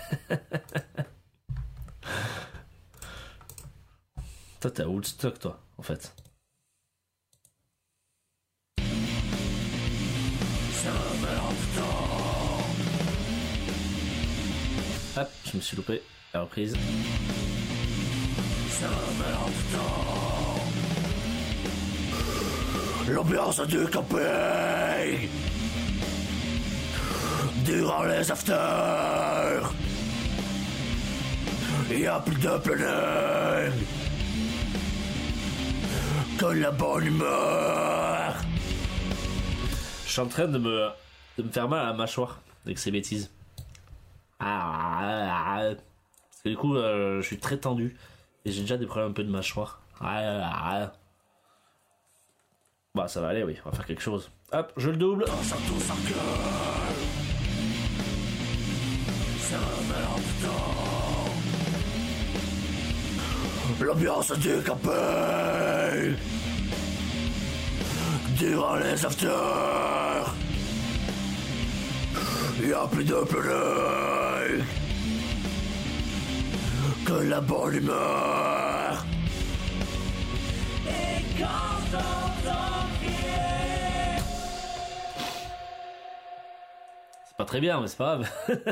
Toi, t'es à Woodstock, toi, en fait. Hop, je me suis loupé. La reprise. L'ambiance du camping durant les afters, y a plus de planning que la bonne humeur. Je suis en train de me, de me faire mal à la mâchoire avec ces bêtises. Ah, ah, ah. Parce que du coup, euh, je suis très tendu et j'ai déjà des problèmes un peu de mâchoire. Ah, ah, ah. Bah, ça va aller, oui, on va faire quelque chose. Hop, je le double. L'ambiance du camping durant les afters, y a plus de planning que la bonne humeur. Et quand t'entends crier, C'est pas très bien, mais c'est pas grave.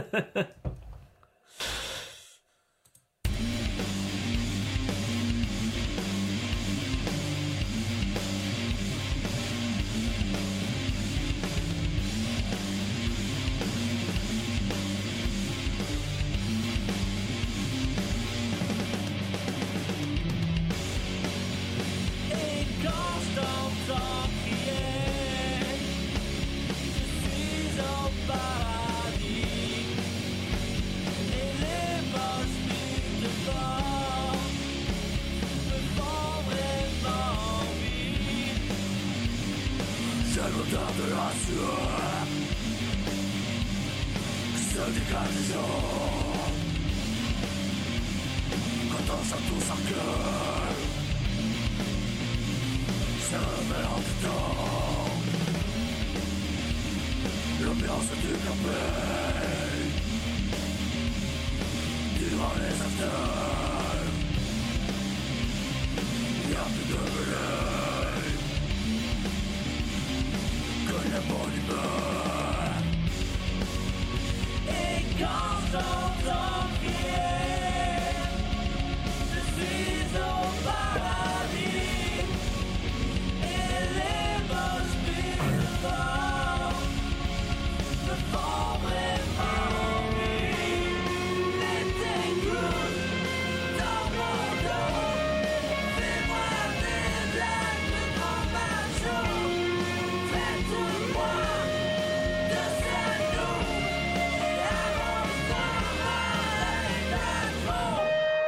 l'odeur de la sueur se dégage du jour. Quand on chante tous en cœur, c'est le mélange du temps. L'ambiance du café durant les afters. Y'a plus de volets que la bonne humeur. Et quand j'entends crier, je suis au paradis. Et les moches vivants me font vraiment envie. Mais t'écoutes dans mon dos, fais-moi des blagues de grand macho. Faites-moi de salaud et avance-moi avec la trop.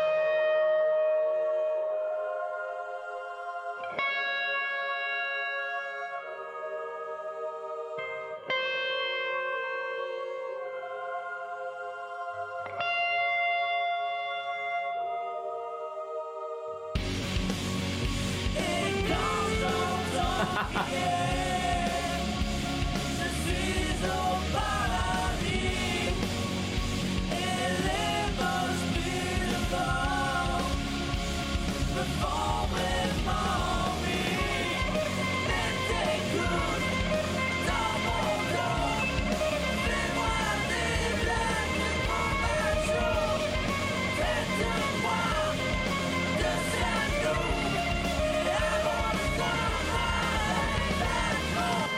Et quand j'entends crier, je suis au paradis. Et les moches vivants me font vraiment envie. Mais t'écoutes dans mon dos, fais-moi des blagues de mon macho. Faites-moi de salaud et avance-moi avec la trop.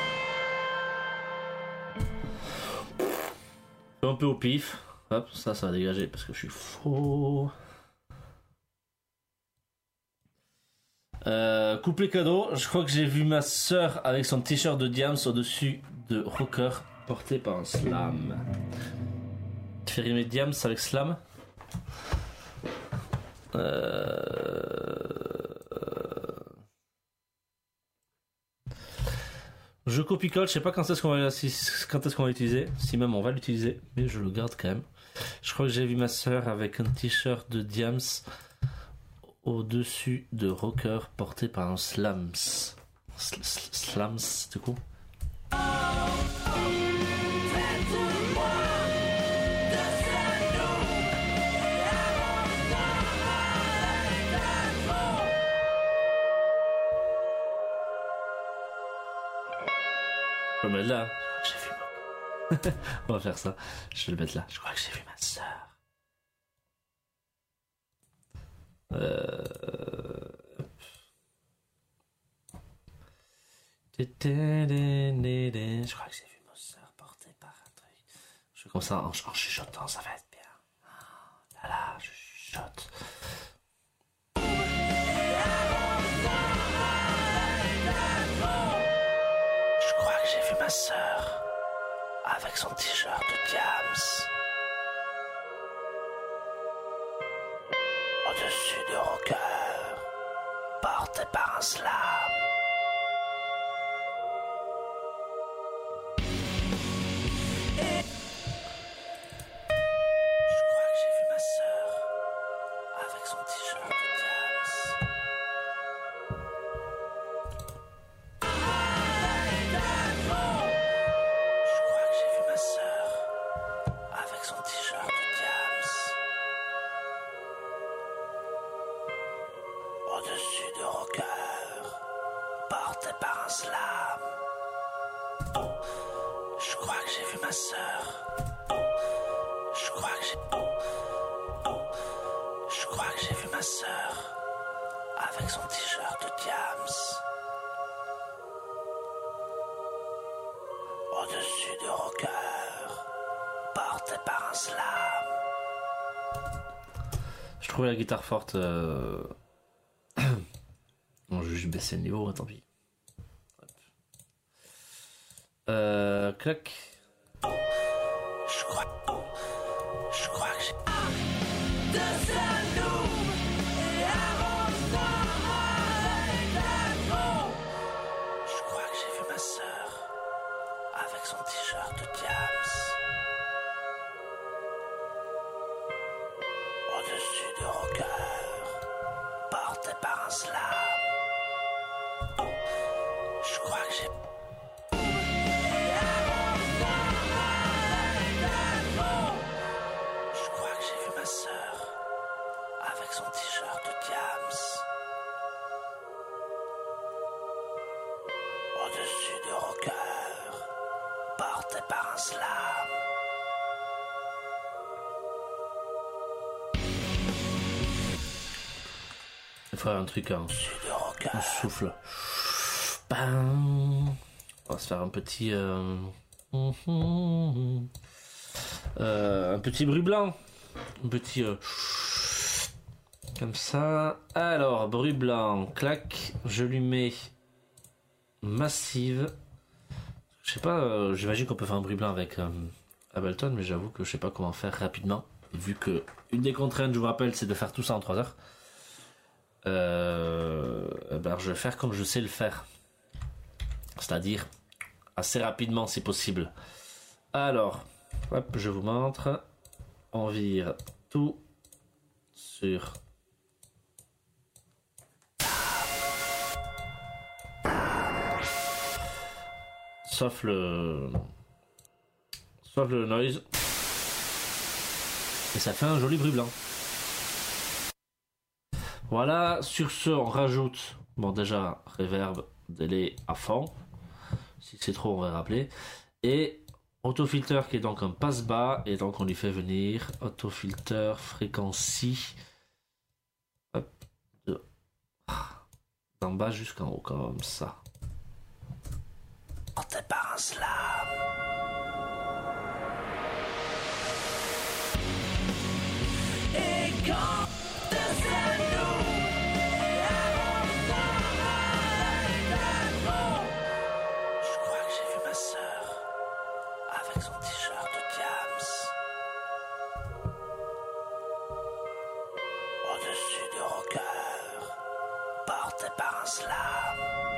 Un peu au pif. Hop, ça, ça va dégager parce que je suis faux. Euh, couplet cadeau. Je crois que j'ai vu ma sœur avec son t-shirt de Diams au-dessus de Rocker porté par un slam. Tu fais rimer Diams avec slam. Euh... Je copie-colle, je sais pas quand est-ce qu'on va, si- quand est-ce qu'on va l'utiliser, si même on va l'utiliser, mais je le garde quand même. Je crois que j'ai vu ma sœur avec un t-shirt de Diams au-dessus de Rocker porté par un slams. Sl- sl- slams, du coup. Faites-moi de salaud et avance-moi avec la trop. Je vais le mettre là. J'ai vu mon... On va faire ça. Je vais le mettre là. Je crois que j'ai vu ma sœur. Euh... Je crois que j'ai vu ma soeur portée par un truc. Je fais comme ça en, en chuchotant, ça va être bien. Oh, là là, je chuchote. Je crois que j'ai vu ma soeur avec son t-shirt de Diams. Au-dessus du rocker, porté par un slam. Je crois que j'ai vu ma sœur avec son t-shirt de Diams. Je crois que j'ai vu ma sœur avec son t-shirt de Diams. Au-dessus du rocker, porté par un slam. Je crois que j'ai vu ma sœur. Je crois que j'ai... Je crois que j'ai vu ma sœur avec son t-shirt de Diams. Au-dessus du rocker, porté par un slam. Je trouvais la guitare forte. Euh... Bon, je vais juste baisser le niveau, tant pis. Euh, clac. Je crois. Je crois que j'ai. De Saloum et avant ça, avec la gros. Je crois que j'ai vu ma sœur avec son t-shirt de Diams. Au-dessus du rocker, porté par un slam. Je crois que j'ai. Je crois que j'ai vu ma sœur avec son t-shirt de Diams. Au-dessus du rocker, porté par un slam. Il faut un truc en, en souffle. Bam. On va se faire un petit euh... Euh, un petit bruit blanc, un petit euh... comme ça. Alors bruit blanc, clac. Je lui mets massive. Je sais pas, euh, j'imagine qu'on peut faire un bruit blanc avec euh, Ableton, mais j'avoue que je sais pas comment faire rapidement, vu que une des contraintes, je vous rappelle, c'est de faire tout ça en trois heures. Euh, ben je vais faire comme je sais le faire, c'est-à-dire assez rapidement si possible. Alors, hop, je vous montre. On vire tout sur sauf le sauf le noise, et ça fait un joli bruit blanc. Voilà, sur ce on rajoute, bon déjà reverb, délai à fond, si c'est trop on va rappeler, et autofilter qui est donc un passe bas, et donc on lui fait venir autofilter fréquency, hop, de, d'en bas jusqu'en haut comme ça. Porté par un slam. Et quand de Saloum et avant ça, avec la gros. Je crois que j'ai vu ma sœur avec son t-shirt de Diams. Au-dessus du rocker, porté par un slam.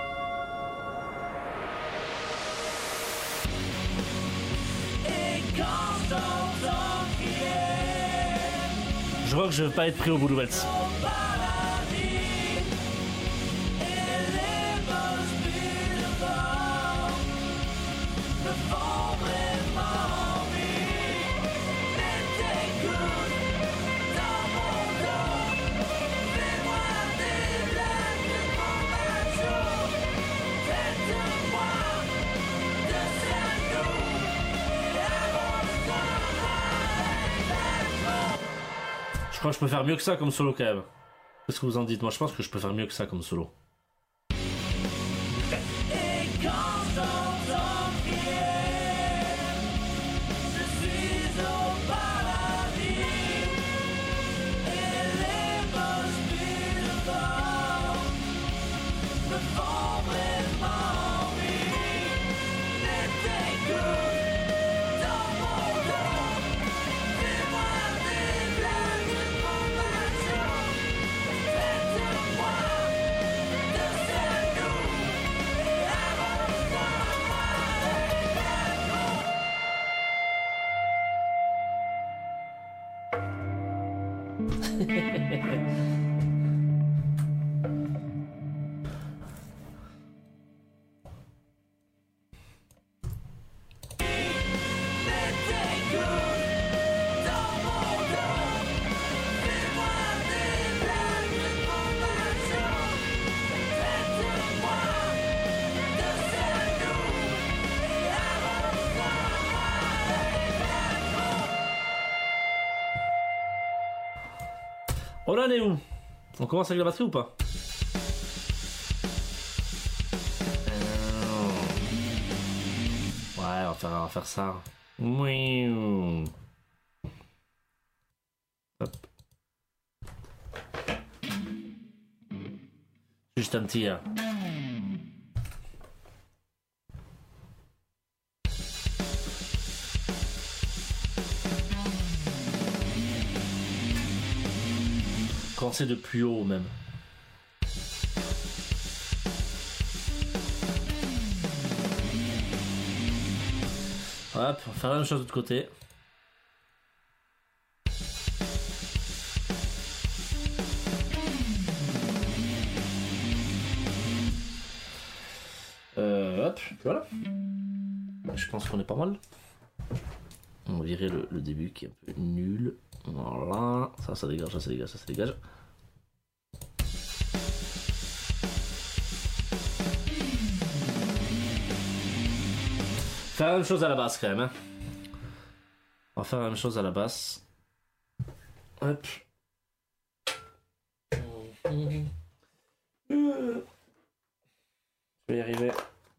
Et quand j'entends crier Je crois que je veux pas être pris au bout Wells. au paradis et les moches bulles de vent me font vraiment envie. Mets tes coudes dans mon dos, fais-moi des blagues de mon macho. Faites-moi de Saloum et avant ça, avec la gros. Je crois que je peux faire mieux que ça comme solo quand même. Qu'est-ce que vous en dites? Moi je pense que je peux faire mieux que ça comme solo. Et quand j'entends crier, je suis au paradis. Et les moches bulles de bord me font vraiment rire. Mais t'écoutes dans mon dos, fais-moi des blagues pour ma joie. Faites-moi de ces goûts et arrose-moi avec l'amour. Mais t'écoutes dans mon dos, fais-moi des blagues pour ma joie. Faites-moi de ces goûts et arrose-moi avec l'amour. On en est où? On commence avec la batterie ou pas? Ouais, on va faire, on va faire ça. Oui. Hop. Juste un petit. Hein. Commencer de plus haut même. Hop, on va faire la même chose de l'autre côté. Euh, hop, voilà. Je pense qu'on est pas mal. On va virer le, le début qui est un peu nul. Voilà, ça, ça dégage, ça, ça dégage, ça, ça dégage. Faire la même chose à la basse quand même. Hein. On va faire la même chose à la basse. Hop. Je vais y arriver.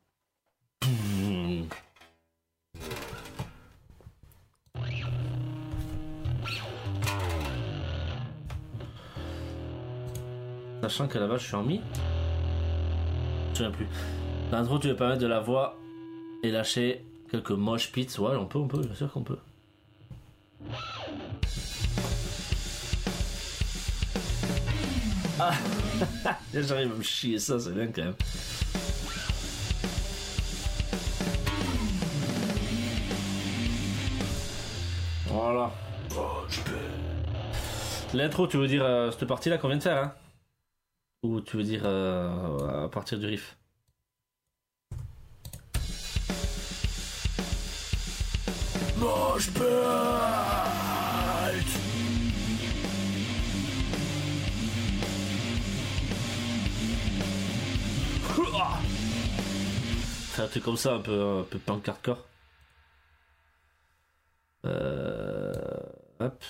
Sachant qu'à la base je suis en mi. Je me souviens plus. L'intro tu veux permettre de la voix et lâcher quelques moches pits. Ouais, on peut, on peut, bien sûr qu'on peut. Ah. J'arrive à me chier ça, c'est bien quand même. Voilà. Oh, je peux. L'intro, tu veux dire euh, cette partie là qu'on vient de faire, hein? Ou tu veux dire euh, à partir du riff? Moche pit. Faire un truc comme ça, un peu, un peu punk hardcore. Euh... Hop.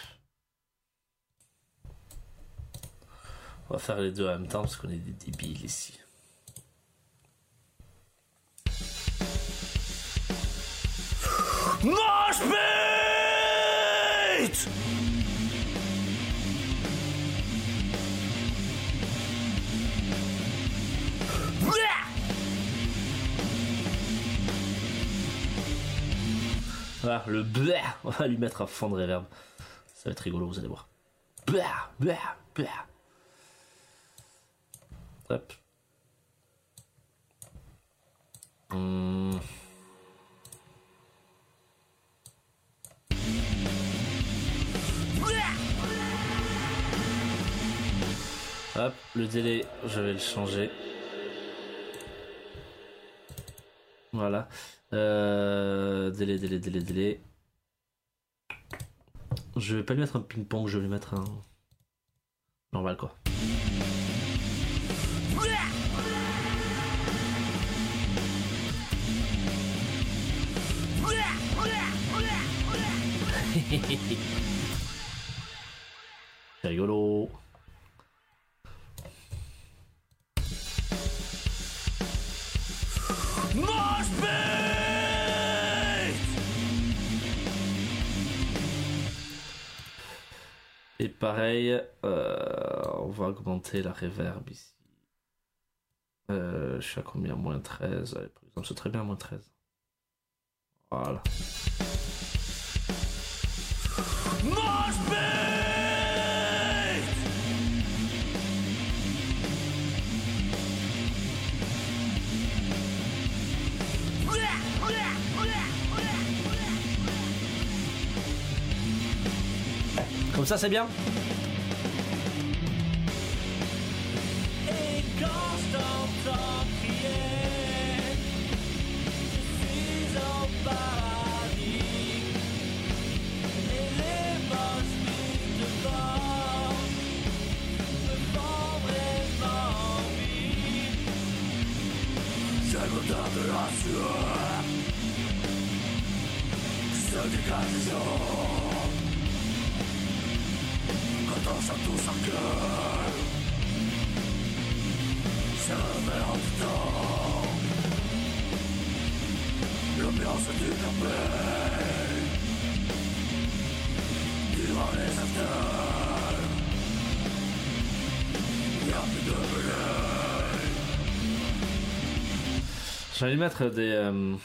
On va faire les deux en même temps parce qu'on est des débiles ici. Mosh pit! Voilà, le bleh, on va lui mettre à fond de reverb. Ça va être rigolo, vous allez voir. Bleh, bleh, bleh. Hop. Hum. Hop, le délai, je vais le changer. Voilà. Euh, délai, délai, délai, délai. Je vais pas lui mettre un ping-pong, je vais lui mettre un... normal quoi. C'est rigolo. Et pareil, euh, on va augmenter la reverb ici. Euh, je suis à combien? Moins treize. Allez, par exemple, c'est très bien, moins treize. Voilà. Mosh pit! Comme ça, c'est bien? Et quand je t'entends crier, je suis au paradis. Et les moches piques devant me font vraiment envie. J'ai l'odeur de la sueur qui se dégage du jour. Quand on chante tous en cœur, c'est le meilleur du temps. L'ambiance du café durant les acteurs. Y'a plus de volets. J'allais mettre des. Euh,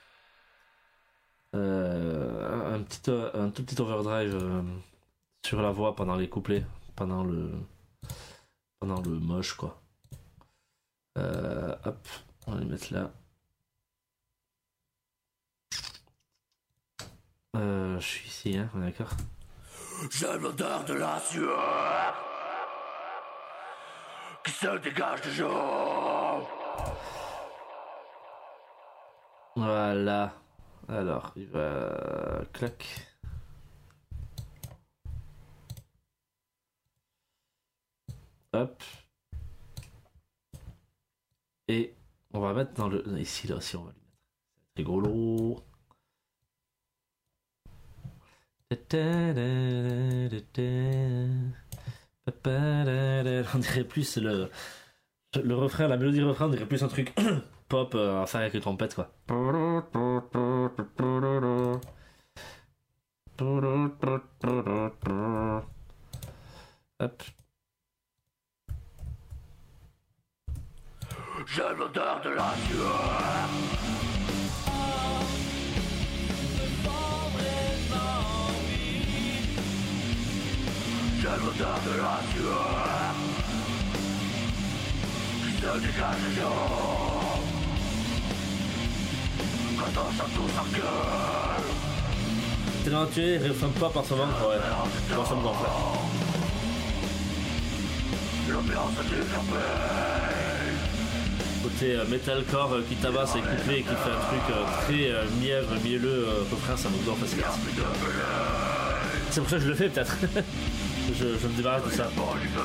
euh, un, petit, un tout petit overdrive euh, sur la voix pendant les couplets, pendant le. pendant le moche, quoi. Euh, hop, on va les mettre là. Euh, je suis ici, hein, on est d'accord? J'ai l'odeur de la sueur qui se dégage du jour. Voilà. Alors, il va. Clac. Hop. Et on va mettre dans le. Ici, là aussi, on va lui mettre. C'est rigolo. On dirait plus le. Le refrain, la mélodie du refrain, on dirait plus un truc pop euh, à faire avec les trompettes, quoi. Hop. J'ai l'odeur de la sueur. J'ai l'odeur de la sueur qui se dégage du jour. Quand on chante tous en cœur. T'es dans la tuer, il ressemble pas par son ventre, ouais. Moi, ça me gonfle. L'ambiance du café. Côté euh, metalcore euh, qui tabasse et couplé et qui fait un truc euh, très euh, mièvre, mielleux, euh, refrain, ça me gonfle assez vite. C'est pour ça que je le fais, peut-être. je, je me débarrasse de ça.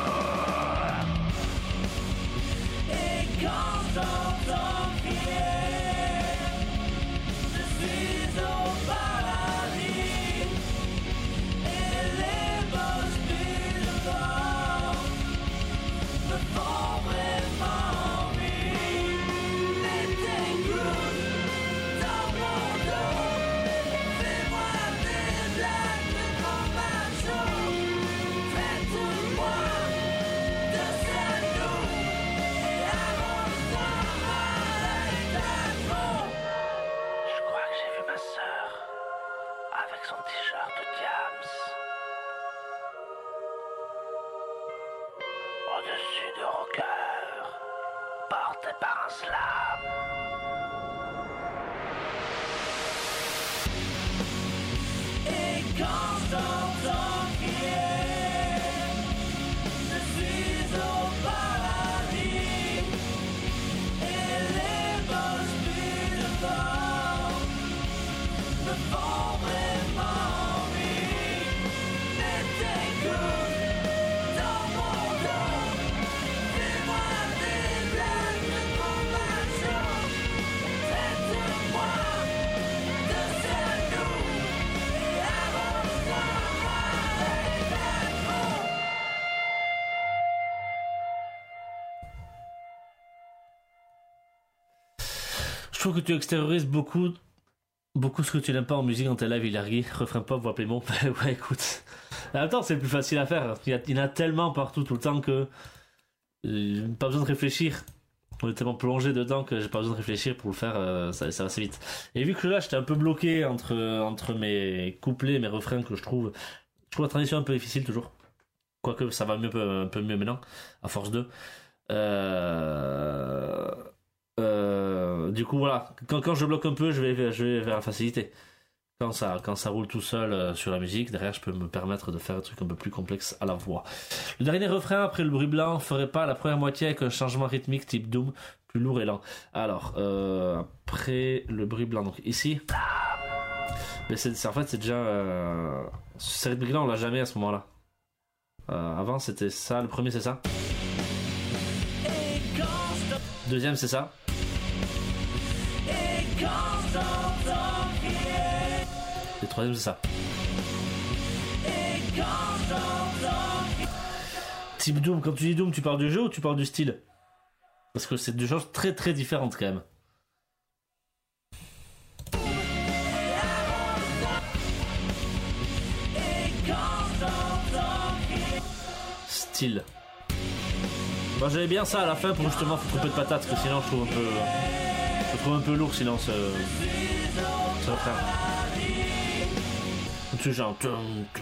Et quand j'entends crier, je suis au paradis. Et les moches piques devant me font vraiment envie. Mets tes coudes dans mon dos, fais-moi des blagues de grand macho. Fais-moi de salaud et avance-toi avec ta peau. Je crois que j'ai vu ma sœur avec son t-shirt de Diams au-dessus de rocker porté par un slam. Et quand j'entends crier, je suis au paradis. Et les moches piques devant me font vraiment envie. Mets tes coudes dans mon dos, fais-moi des blagues de grand macho. Traite-moi de salaud et avance-toi avec ta peau. Je trouve que tu extériorises beaucoup Beaucoup ce que tu n'aimes pas en musique quand t'es live, Ilargi, refrain pop, voix plémo. Ouais, écoute. En même temps, c'est le plus facile à faire. Il y, a, il y en a tellement partout tout le temps que. Euh, pas besoin de réfléchir. On est tellement plongé dedans que j'ai pas besoin de réfléchir pour le faire, euh, ça, ça va assez vite. Et vu que là, j'étais un peu bloqué entre, entre mes couplets et mes refrains que je trouve. Je trouve la transition un peu difficile toujours. Quoique ça va mieux, un peu mieux maintenant, à force de. Euh. Euh, du coup voilà, quand, quand je bloque un peu, je vais, je vais vers la facilité. Quand ça, quand ça roule tout seul euh, sur la musique, derrière je peux me permettre de faire un truc un peu plus complexe à la voix. Le dernier refrain après le bruit blanc ferait pas la première moitié avec un changement rythmique type Doom, plus lourd et lent. Alors, euh, après le bruit blanc, donc ici, mais c'est, c'est en fait c'est déjà... Euh, ce rythmique là on l'a jamais à ce moment là. Euh, avant c'était ça, le premier c'est ça. Deuxième c'est ça. Le troisième c'est ça. Type Doom, quand tu dis Doom, tu parles du jeu ou tu parles du style? Parce que c'est deux choses très très différentes quand même. Style. Moi j'avais bien ça à la fin pour justement faire un peu de patate, parce que sinon je trouve un peu. Je trouve un peu lourd sinon ce. ce refrain. Tu genre. Je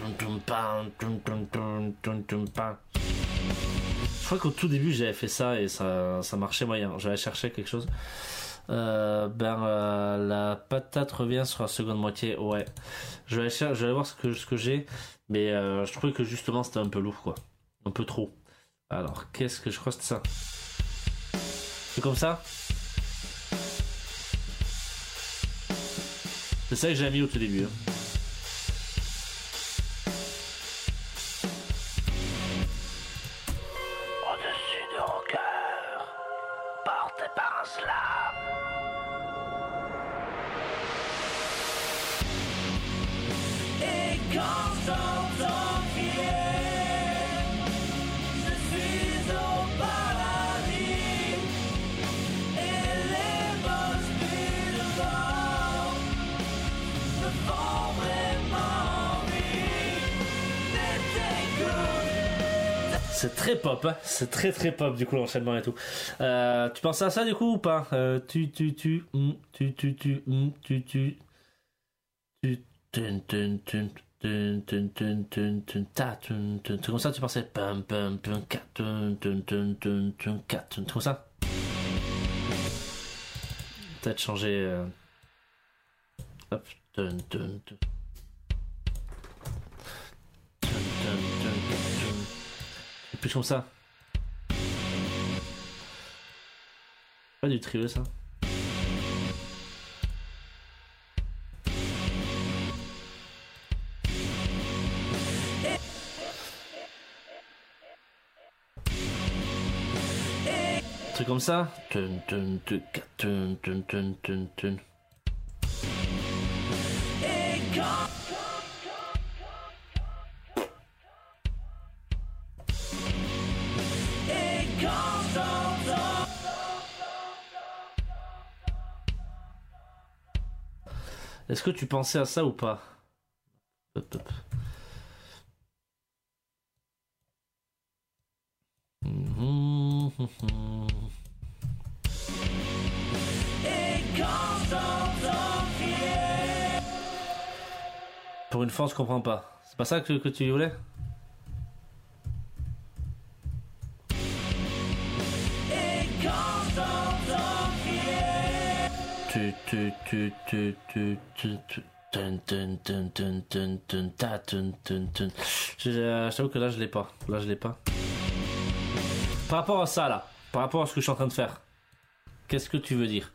crois qu'au tout début j'avais fait ça et ça, ça marchait moyen. J'avais cherché quelque chose. Euh, ben euh, la patate revient sur la seconde moitié. Ouais. Je vais aller, cher- je vais aller voir ce que, ce que j'ai. Mais euh, je trouvais que justement c'était un peu lourd quoi. Un peu trop. Alors qu'est-ce que je crois que c'est ça? C'est comme ça? C'est ça que j'ai mis au tout début. Hein. Au-dessus de vos cœurs, porté par un slam. Et quand j'entends crier, je suis au paradis, et les bosses plus devant me font vraiment rire. Mais t'écoutes. C'est très pop, hein. C'est très très pop du coup l'enchaînement et tout. Euh, tu penses à ça du coup ou pas? euh, Tu tu tu mm, tu tu tu mm, tu tu tu tun tun tun tun tun tun tun tun ta tun tun. C'est comme ça tu pensais pam pam pam cat tun tun tun tun tun cat tun. C'est comme ça. Peut-être changer. Euh... Hop tun tun tun. Tun, tun, tun, tun. Plus comme ça. Pas du trio ça. Un truc comme ça. Tun, tun, tun, tun, tun, tun, tun, tun. Est-ce que tu pensais à ça ou pas? Hop, hop. Mmh, mmh, mmh. Pour une fois, on se comprend pas. C'est pas ça que, que tu voulais? Tu tu tu tu tu tu tu tun tun tun tun tun tun ta tun tun tun. Je je t'avoue que là je l'ai pas. Là je l'ai pas. Par rapport à ça là, par rapport à ce que je suis en train de faire, qu'est-ce que tu veux dire?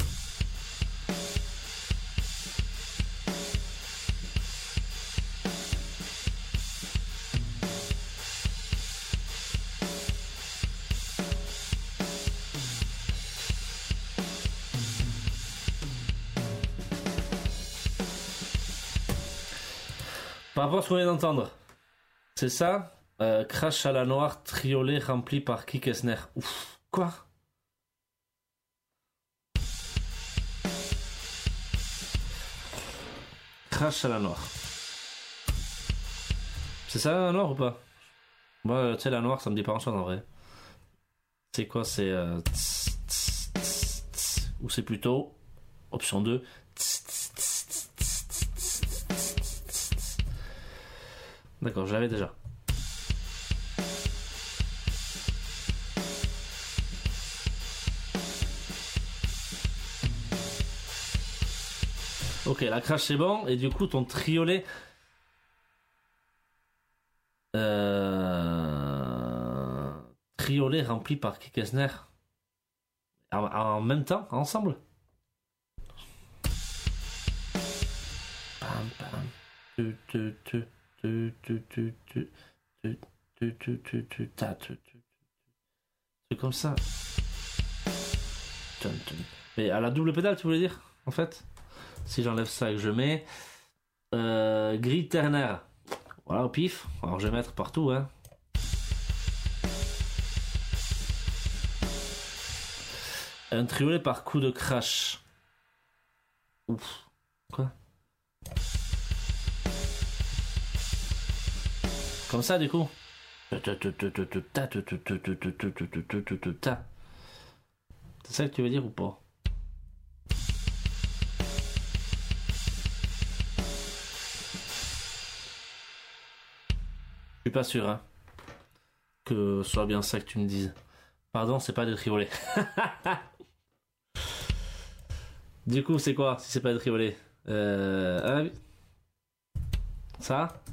Par rapport à ce qu'on vient d'entendre, c'est ça? euh, Crash à la noire, triolet rempli par Kik Esner. Ouf, quoi? Crash à la noire. C'est ça la noire ou pas? Moi, tu sais, la noire, ça me dit pas grand-chose en vrai. C'est quoi? C'est... Euh... tss, tss, tss, tss, ou c'est plutôt... Option deux. Tss, tss, tss, tss, tss, tss, tss, tss. D'accord, je l'avais déjà. Ok, la crash c'est bon, et du coup ton triolet... Euh... Triolet rempli par Kekesner. En, en même temps, ensemble. Pam pam. Tu tu tu tu tu tu tu tu tu tu tu tu ta tu tu. C'est comme ça. Mais à la double pédale, tu voulais dire, en fait? Si j'enlève ça et que je mets euh, gris ternaire, voilà au pif. Alors je vais mettre partout, hein. Un triolet par coup de crash. Ouf. Quoi? Comme ça du coup. C'est ça que tu veux dire ou pas? Je suis pas sûr, hein, que ce soit bien ça que tu me dises. Pardon, c'est pas des triolets. Du coup, c'est quoi si c'est pas des triolets? Euh... Ça?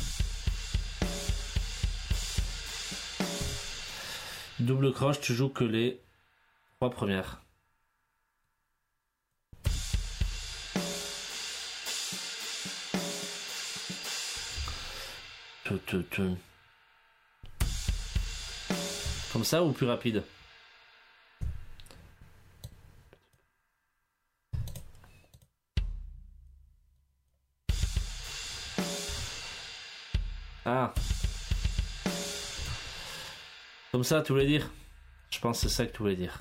Double croche, tu joues que les trois premières. Comme ça ou plus rapide? Ah. Comme ça, tu voulais dire? Je pense que c'est ça que tu voulais dire.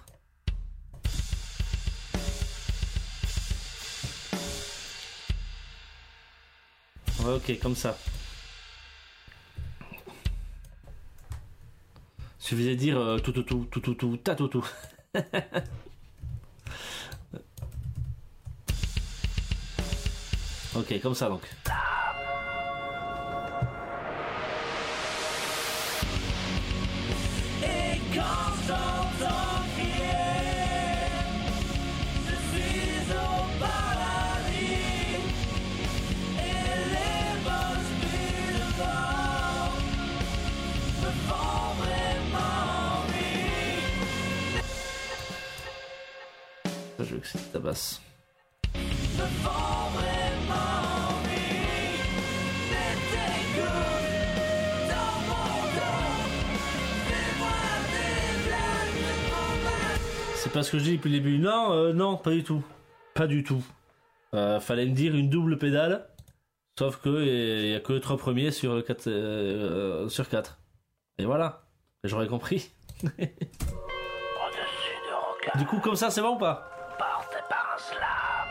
Ouais, ok, comme ça. Suffisait de dire euh, tout tout tout tout tout tout ta tout tout. Ok, comme ça donc. Et quand j'entends crier, je suis au paradis. Et les moches bulles de vent me font vraiment rire. Ça, je veux que c'est ta basse. Me font vraiment rire. Mais t'écoutes dans mon dos. Fais-moi des blagues de combat. C'est pas ce que je dis depuis le début. Non, euh, non, pas du tout. Pas du tout. Euh, fallait me dire une double pédale. Sauf que il y a que les trois premiers sur quatre. Euh, sur quatre. Et voilà. Et j'aurais compris. Au-dessus de Roca, Du coup, comme ça, c'est bon ou pas? porté par un slam.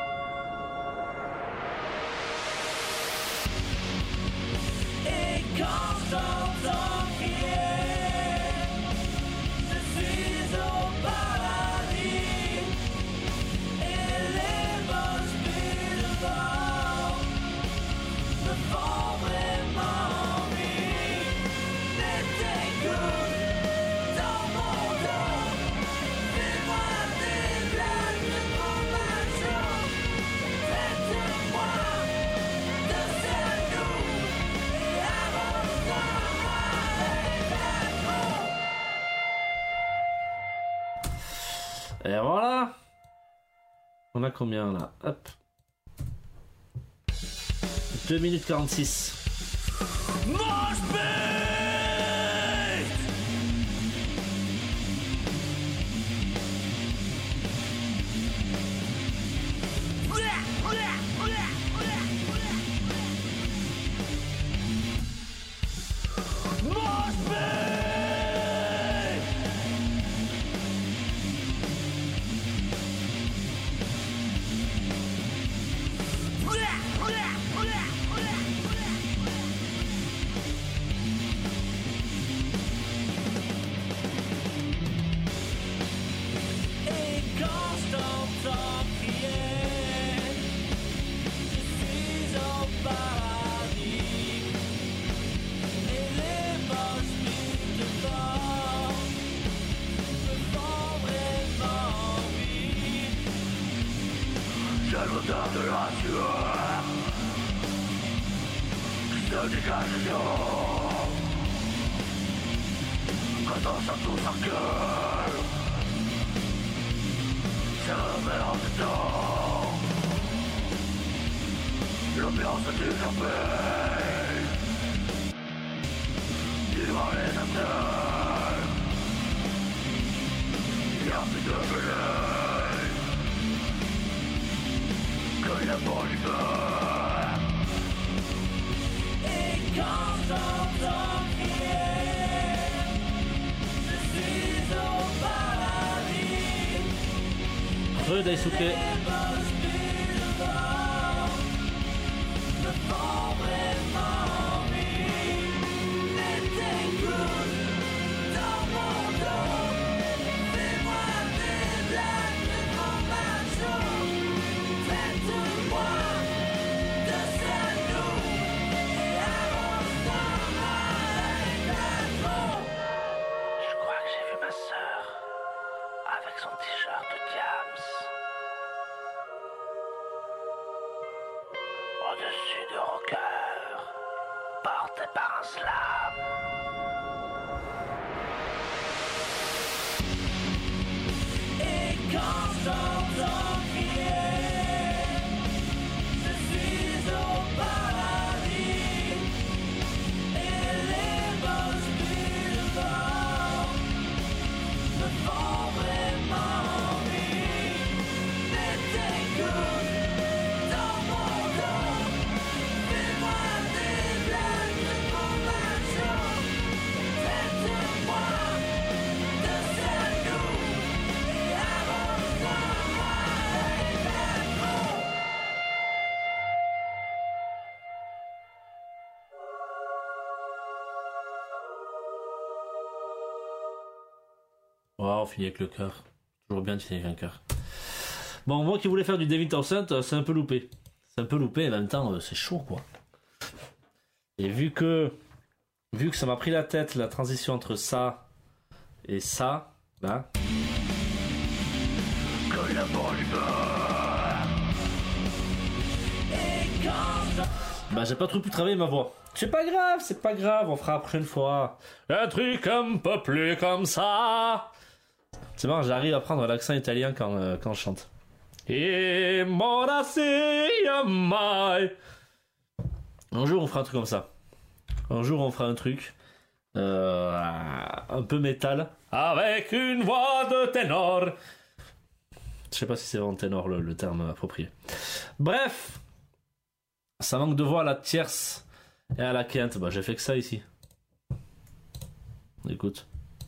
Et quand j'entends crier, je suis au paradis. Et les moches bulles de vent me font vraiment rire. Mais t'écoutes dans mon dos. Fais-moi des blagues de convention. Faites-moi de cerveau et avance-toi avec la Et voilà. On a combien là? Hop. deux minutes quarante-six. Mosh Pit! Mosh Pit! la sueur qui se dégage des yeux. Quand on sent tout son cœur, c'est le mélange de temps. L'ambiance du café, devant les acteurs, il n'y a plus de belay que la bonne humeur. Et quand j'entends crier, je suis au paradis. Re Daisuke. Au-dessus de rockers, porté par un slam. Et quand j'entends crier, je suis au paradis. Et les moches bulles de vent me font vraiment envie. Mais t'écoutes dans mon dos. Fais-moi des blagues de convention. Faites-moi de cerveau et avance-moi avec la peau. Wow, on finit avec le cœur. Toujours bien de finir avec un cœur. Bon, moi qui voulais faire du David Townsend, euh, c'est un peu loupé. C'est un peu loupé, et en même temps, euh, c'est chaud, quoi. Et vu que, vu que ça m'a pris la tête, la transition entre ça et ça, là, Que la bonne humeur. Et quand j'entends bah j'ai pas trop pu travailler ma voix. C'est pas grave, c'est pas grave, on fera la prochaine fois. Un truc un peu plus comme ça. C'est marrant, j'arrive à prendre l'accent italien quand, euh, quand je chante. Et mon mai. Un jour on fera un truc comme ça. Un jour on fera un truc euh, un peu métal avec une voix de ténor. Je sais pas si c'est vraiment ténor le, le terme approprié. Bref, ça manque de voix à la tierce et à la quinte. Bah j'ai fait que ça ici. Écoute.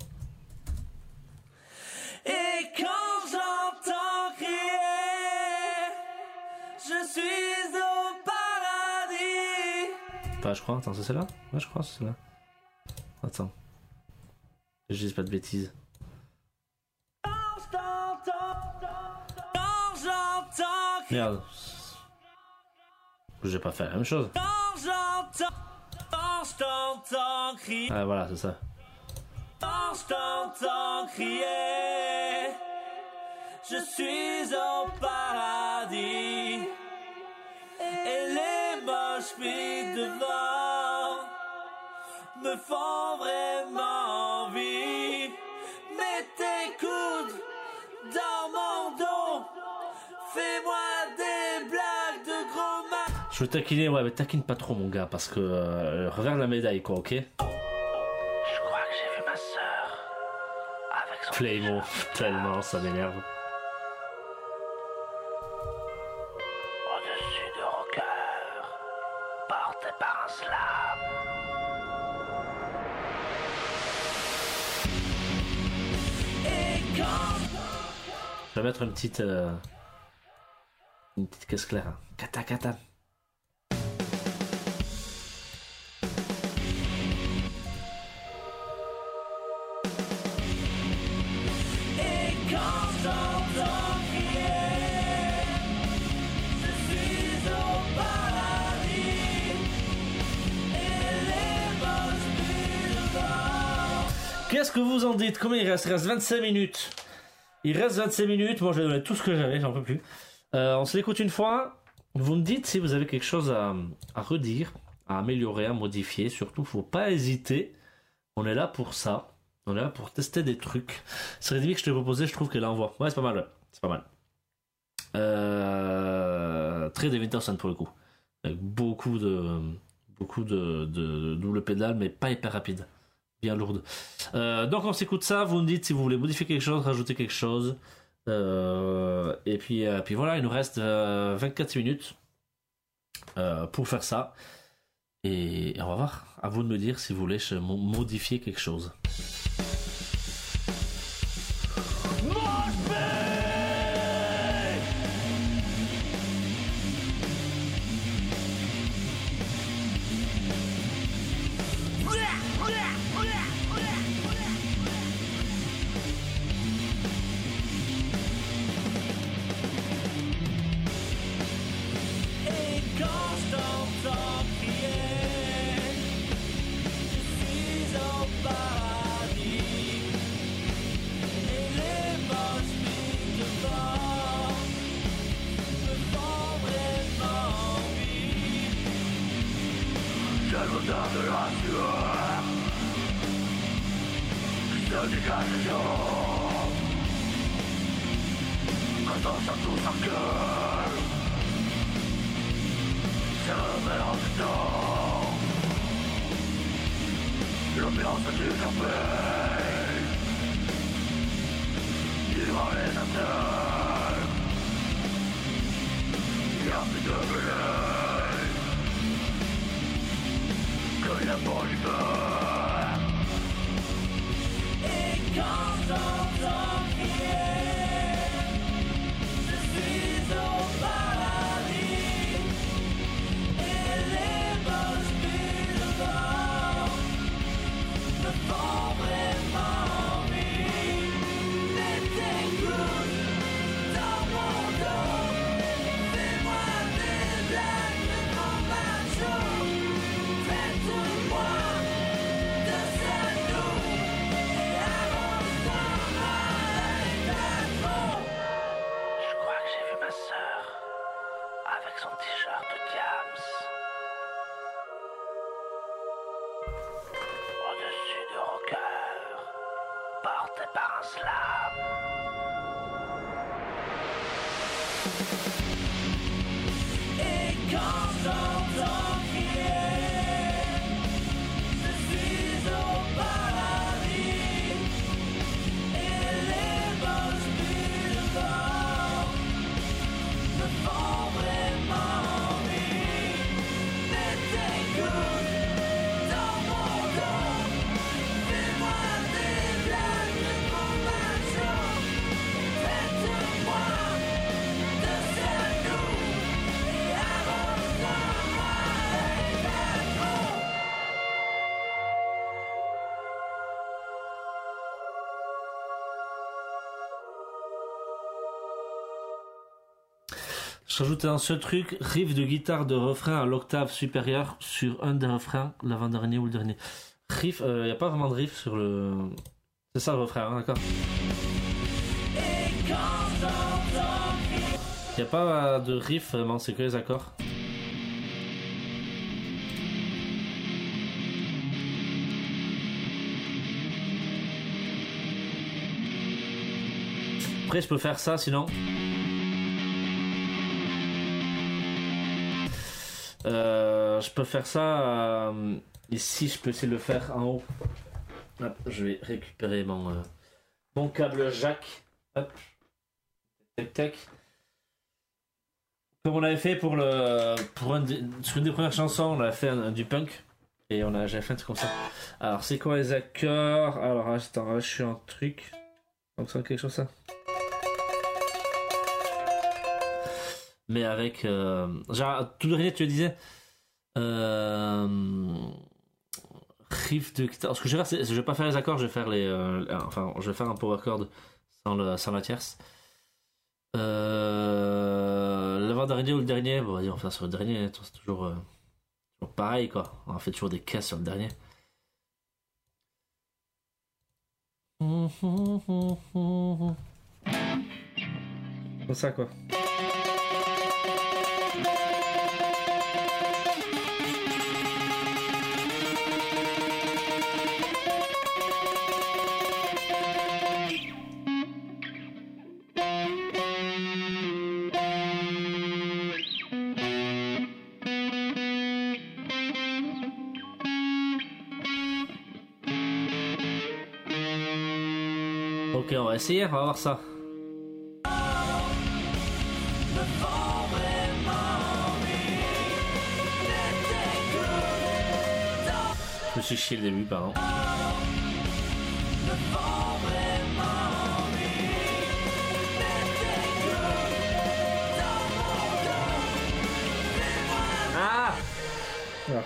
Et quand j'entends crier, je suis au paradis. Pas, je crois. Attends, c'est celle-là? Ouais, je crois, c'est celle-là. Attends. Je dis pas de bêtises. Quand j'entends, quand j'entends crier, Merde. J'ai pas fait la même chose. quand j'entends, quand je t'entends crier, Ah, voilà, c'est ça. quand je t'entends crier, je suis au paradis. Et les moches filles devant me font vraiment envie. Mets tes coudes dans mon dos, fais-moi des blagues de gros ma... Je veux taquiner, ouais, mais taquine pas trop, mon gars, parce que euh, revers la médaille, quoi, ok? Je crois que j'ai vu ma sœur avec son Flaymo, tellement, ça m'énerve. au-dessus de rockers, porté par un slam. Et quand Je vais mettre une petite... euh, une petite caisse claire. Hein. Kata, kata. Et quand j'entends crier, je suis au paradis. Et les moches bulles de vent. Qu'est-ce que vous en dites? Combien il reste? Il reste vingt-cinq minutes. Il reste vingt-cinq minutes. Moi, je vais donner tout ce que j'avais, j'en peux plus. Euh, on se l'écoute une fois. Vous me dites si vous avez quelque chose à, à redire, à améliorer, à modifier. Surtout, faut pas hésiter. On est là pour ça. On est là pour tester des trucs. Cette rythmique que je t'ai proposé, je trouve qu'elle envoie. Ouais, c'est pas mal. Ouais. C'est pas mal. Euh... Très David Townsend pour le coup. Avec beaucoup de beaucoup de, de, de double pédale, mais pas hyper rapide. Bien lourde. Euh, donc on s'écoute ça. Vous me dites si vous voulez modifier quelque chose, rajouter quelque chose. Euh, et puis, euh, puis voilà, il nous reste euh, vingt-quatre minutes euh, pour faire ça. Et, et on va voir. À vous de me dire si vous voulez modifier quelque chose. Je rajoutais un seul truc, riff de guitare de refrain à l'octave supérieure sur un des refrains, l'avant-dernier ou le dernier. Riff, il euh, n'y a pas vraiment de riff sur le... C'est ça le refrain, hein, d'accord. Il n'y a pas de riff, vraiment, c'est que les accords. Après, je peux faire ça, sinon... Euh, je peux faire ça euh, ici, je peux essayer de le faire en haut. Hop, je vais récupérer mon, euh, mon câble jack. Hop. Tac tac. Comme on avait fait pour le pour un des, sur une des premières chansons, on a fait un, un, du punk et on a j'avais fait un truc comme ça. Alors c'est quoi les accords? Alors attends, là je suis en truc. Donc c'est quelque chose ça. Mais avec euh, genre tout dernier tu disais euh, riff de guitare. Ce que je vais faire, c'est je vais pas faire les accords, je vais faire les euh, enfin je vais faire un power chord sans le sans la tierce. Euh, l'avant-dernier ou le dernier, bon vas-y on va faire sur le dernier, c'est toujours, euh, toujours pareil quoi. On fait toujours des caisses sur le dernier. Comme ça quoi. Ok, on va essayer, on va voir ça. Je me suis chié le début, pardon. Ah, ah.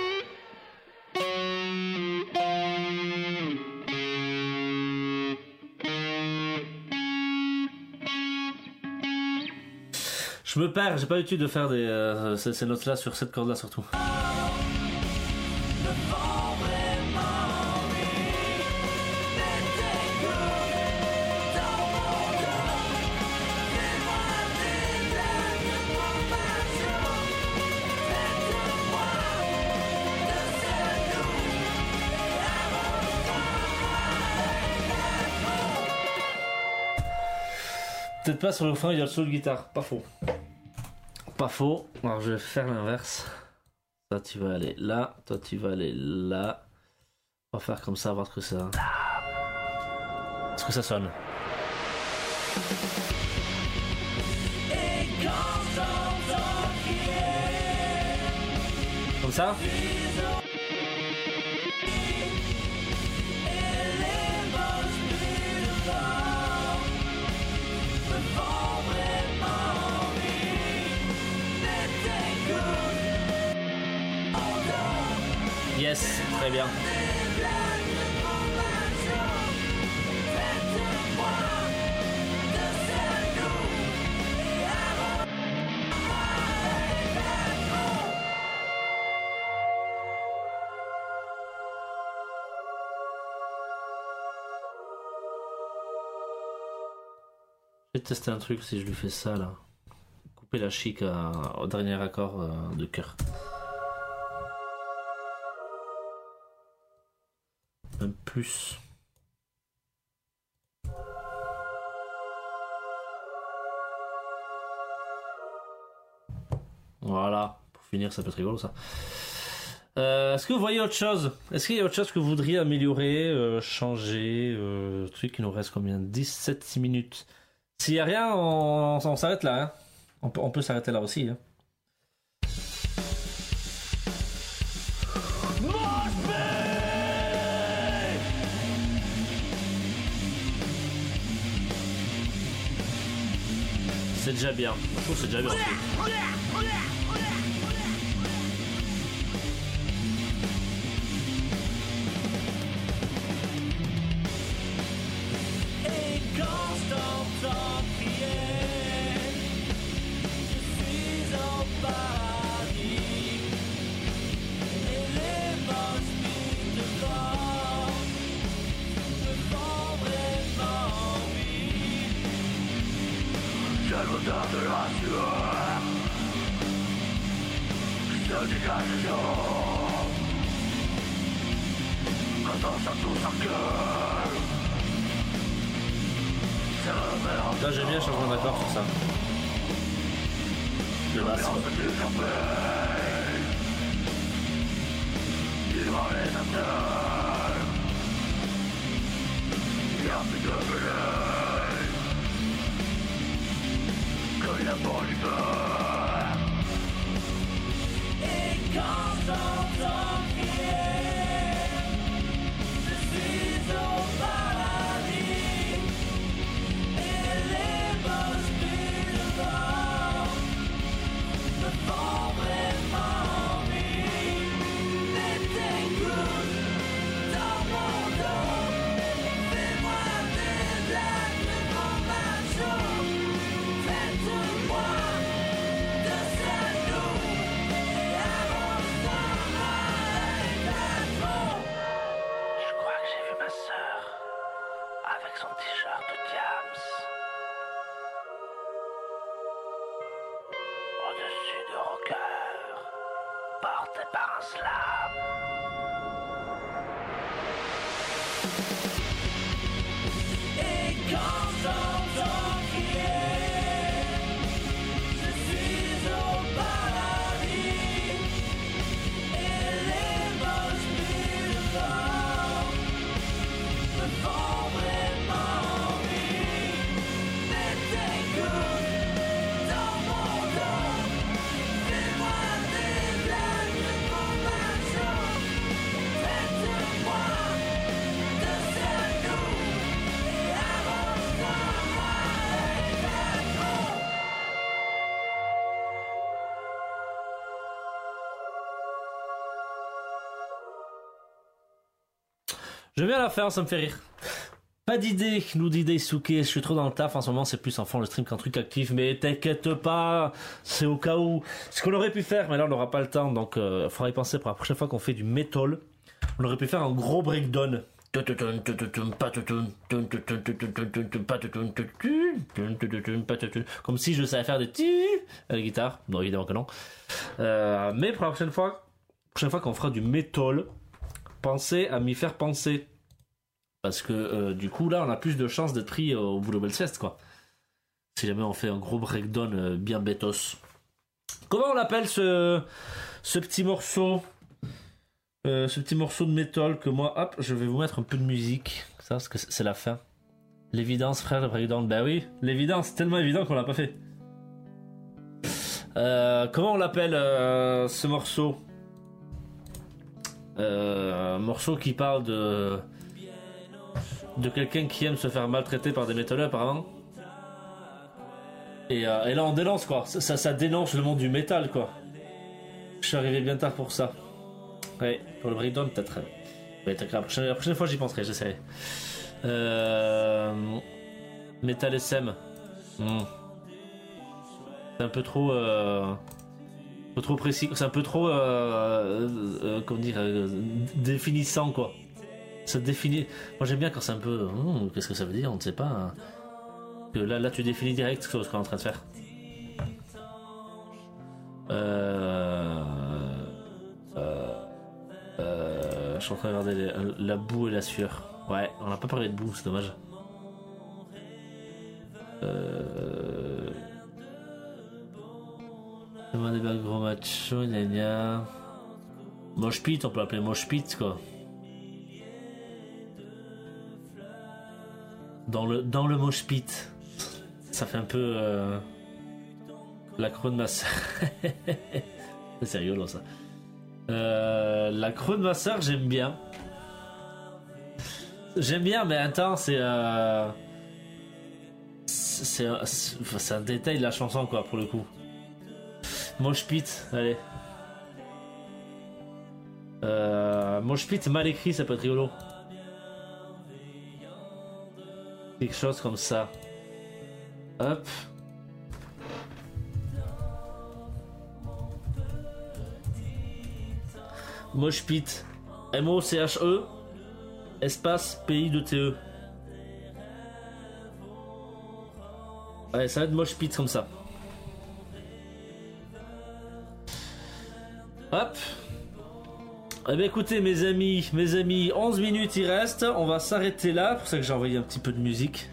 Je me perds, j'ai pas l'habitude de faire des, euh, ces, ces notes-là sur cette corde-là surtout. Peut-être pas sur le refrain, il y a le solo de guitare, pas faux. Pas faux. Alors je vais faire l'inverse. Toi tu vas aller là, toi tu vas aller là. On va faire comme ça, voir ce que ça. Ce que ça sonne. Comme ça. Yes, très bien. Je vais tester un truc si je lui fais ça là. Couper la chic à, au dernier accord euh, de cœur. Même plus. Voilà, pour finir ça peut être rigolo ça. Euh, est-ce que vous voyez autre chose? Est-ce qu'il y a autre chose que vous voudriez améliorer, euh, changer, euh, truc qui nous reste combien? dix-sept minutes. S'il n'y a rien, on, on, on s'arrête là. Hein. On peut, on peut s'arrêter là aussi. Hein. C'est déjà bien. Je trouve que c'est déjà bien aussi. L'odeur de la sueur qui se dégage des os. Quand on sent tout son cœur. Là j'aime bien changer d'accord sur ça. Le basse. Vivant les acteurs. Il y a plus de bleu que la bonne humeur. Et quand j'entends crier, je suis au paradis. Et les bosses du vent me font vraiment envie. Mais t'écoutes dans mon dos, fais-moi des blagues dans ma joue. Faites-moi de salaud et avance-moi avec la trompe. Je crois que j'ai vu ma sœur avec son t-shirt de Diams au-dessus de Rocker, porté par un slam. Et quand j'entends crier, je suis au paradis. Et les moches bulles de vent me font vraiment Je viens à la fin, ça me fait rire. Pas d'idée, nous dit Daisuke, je suis trop dans le taf en ce moment, c'est plus en fond le stream qu'un truc actif, mais t'inquiète pas, c'est au cas où. Ce qu'on aurait pu faire, mais là on n'aura pas le temps, donc il euh, faudra y penser pour la prochaine fois qu'on fait du metal. On aurait pu faire un gros breakdown. Comme si je savais faire des tu à la guitare. Non, évidemment que non. Euh, mais pour la prochaine fois, prochaine fois qu'on fera du metal, pensez à m'y faire penser. Parce que euh, du coup, là, on a plus de chances d'être pris euh, au Boulot Fest, quoi. Si jamais on fait un gros breakdown euh, bien bêtos. Comment on l'appelle ce, ce petit morceau euh, Ce petit morceau de métal que moi, hop, je vais vous mettre un peu de musique. Ça, parce que c'est la fin. L'évidence, frère, le breakdown. Ben oui, l'évidence, c'est tellement évident qu'on l'a pas fait. Euh, comment on l'appelle euh, ce morceau euh, Un morceau qui parle de... de quelqu'un qui aime se faire maltraiter par des métalleux apparemment. Et, euh, et là on dénonce quoi, ça, ça, ça dénonce le monde du métal quoi. Je suis arrivé bien tard pour ça. Ouais, pour le breakdown peut-être. Ouais, la, prochaine, la prochaine fois j'y penserai, j'essaierai. Euh... Metal S M. Hmm. C'est un peu trop... Euh... un peu trop précis, c'est un peu trop... Euh... Euh, comment dire... Euh... définissant quoi. Ça définit. Moi j'aime bien quand c'est un peu. Hum, qu'est-ce que ça veut dire? On ne sait pas. Hein. Que là, là tu définis direct ce qu'on est en train de faire. Euh... Euh... Euh... Je suis en train de regarder les... la boue et la sueur. Ouais, on n'a pas parlé de boue, c'est dommage. Euh... Demandez pas gros macho, gna gna. Mosh pit, on peut l'appeler mosh pit quoi. Dans le, dans le mosh pit. Ça fait un peu euh, l'accro de ma soeur. C'est rigolo ça. Euh, l'accro de ma soeur, j'aime bien. J'aime bien, mais attends, c'est euh, c'est, c'est, c'est un détail de la chanson quoi pour le coup. Mosh pit, allez. Euh, mosh pit mal écrit, ça peut être rigolo. Quelque chose comme ça. Hop. Mosh pit. M O C H E espace P I deux T E. Allez, ça va être mosh pit comme ça. Hop. Eh bien écoutez mes amis, mes amis, onze minutes il reste, on va s'arrêter là, c'est pour ça que j'ai envoyé un petit peu de musique.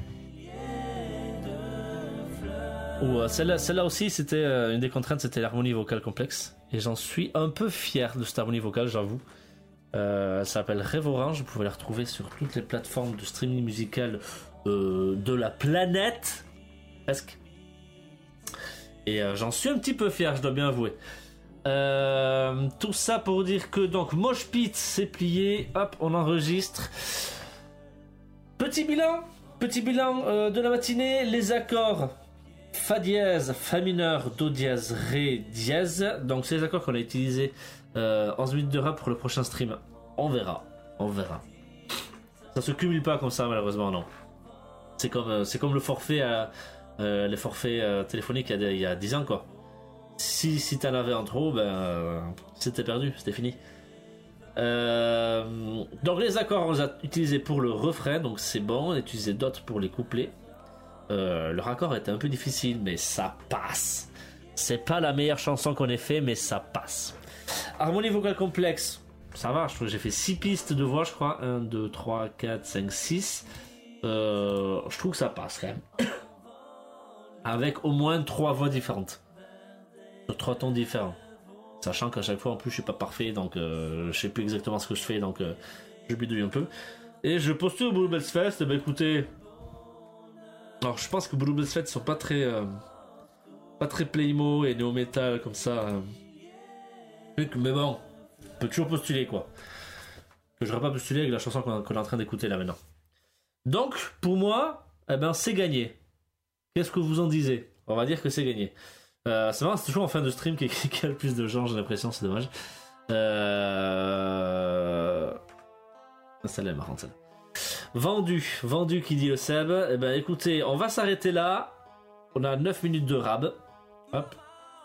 Oh, celle-là, celle-là aussi, c'était euh, une des contraintes, c'était l'harmonie vocale complexe. Et j'en suis un peu fier de cette harmonie vocale, j'avoue. Euh, elle s'appelle Rêve Orange, vous pouvez la retrouver sur toutes les plateformes de streaming musical euh, de la planète. Presque. Et euh, j'en suis un petit peu fier, je dois bien avouer. Euh, tout ça pour dire que donc Mosh Pit c'est plié, hop on enregistre. Petit bilan, petit bilan euh, de la matinée, les accords Fa dièse, Fa mineur, Do dièse, Ré dièse. Donc c'est les accords qu'on a utilisés euh, onze minutes de rap pour le prochain stream. On verra, on verra. Ça se cumule pas comme ça malheureusement non. C'est comme, euh, c'est comme le forfait, à, euh, les forfaits euh, téléphoniques il y, a, il y a dix ans quoi. Si, si t'en avais en trop, ben euh, c'était perdu, c'était fini. Euh, donc les accords on les a utilisés pour le refrain, donc c'est bon. On a utilisé d'autres pour les couplets. Euh, le raccord était un peu difficile, mais ça passe. C'est pas la meilleure chanson qu'on ait fait, mais ça passe. Harmonie vocale complexe, ça va. Je trouve que j'ai fait six pistes de voix, je crois. un, deux, trois, quatre, cinq, six. Euh, je trouve que ça passe quand même. Avec au moins trois voix différentes. Sur trois tons différents. Sachant qu'à chaque fois en plus je suis pas parfait, donc euh, je sais plus exactement ce que je fais, donc euh, je bidouille un peu. Et je postule au Boulot Fest, bah écoutez. Alors je pense que Boulot Fest sont pas très euh, pas très playmo et néo metal comme ça. Euh. Mais bon, on peut toujours postuler quoi. Que j'aurais pas postulé avec la chanson qu'on, qu'on est en train d'écouter là maintenant. Donc pour moi, eh ben c'est gagné. Qu'est-ce que vous en disiez? On va dire que c'est gagné. Euh, c'est marrant, c'est toujours en fin de stream qu'il y a le plus de gens, j'ai l'impression, c'est dommage. Euh... Celle-là est marrante, celle-là. Vendu, vendu qui dit le Seb. Eh ben écoutez, on va s'arrêter là. On a neuf minutes de rab. Hop.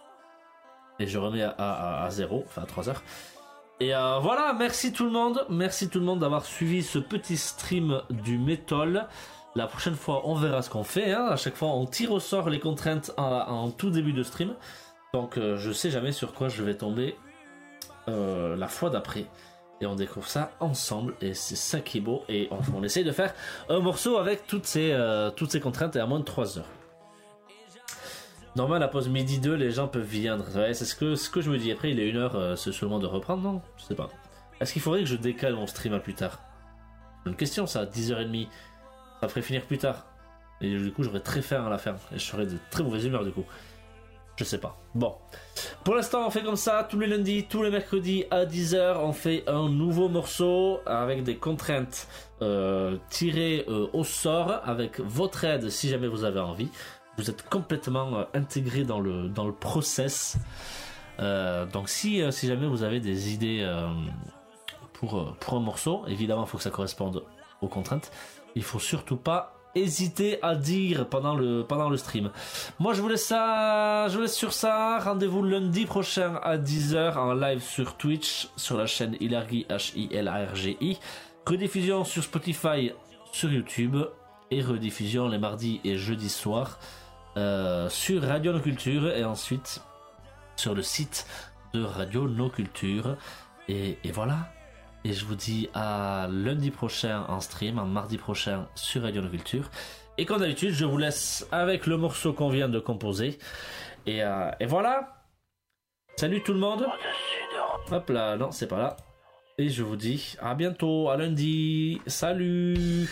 Et je remets à, à, à zéro, enfin à trois heures. Et euh, voilà, merci tout le monde. Merci tout le monde d'avoir suivi ce petit stream du métal. La prochaine fois, on verra ce qu'on fait. Hein. À chaque fois, on tire au sort les contraintes en, en tout début de stream. Donc euh, je sais jamais sur quoi je vais tomber euh, la fois d'après. Et on découvre ça ensemble, et c'est ça qui est beau. Et on, on essaye de faire un morceau avec toutes ces, euh, toutes ces contraintes et à moins de trois heures. Normal, la pause midi deux, les gens peuvent viendre. Ouais, c'est ce que, ce que je me dis. Après, il est une heure, euh, c'est seulement de reprendre, non? Je sais pas. Est-ce qu'il faudrait que je décale mon stream à plus tard? Une question, ça, dix heures trente. Ça ferait finir plus tard. Et du coup, j'aurais très faim à la fin. Et je serais de très mauvaise humeur, du coup. Je sais pas. Bon. Pour l'instant, on fait comme ça, tous les lundis, tous les mercredis à dix heures, on fait un nouveau morceau avec des contraintes euh, tirées euh, au sort, avec votre aide si jamais vous avez envie. Vous êtes complètement euh, intégré dans le, dans le process. Euh, donc si, euh, si jamais vous avez des idées euh, pour, euh, pour un morceau, évidemment, il faut que ça corresponde aux contraintes. Il faut surtout pas hésiter à dire pendant le, pendant le stream. Moi je vous laisse ça, je vous laisse sur ça. Rendez-vous lundi prochain à dix heures en live sur Twitch, sur la chaîne Hilargi, H I L A R G I. Rediffusion sur Spotify, sur YouTube, et rediffusion les mardis et jeudis soirs euh, sur Radio No Culture, et ensuite sur le site de Radio No Culture. Et, et voilà. Et je vous dis à lundi prochain en stream, en mardi prochain sur Radio No Culture. Et comme d'habitude, je vous laisse avec le morceau qu'on vient de composer. Et, euh, et voilà. Salut tout le monde. Hop là, non, c'est pas là. Et je vous dis à bientôt, à lundi. Salut.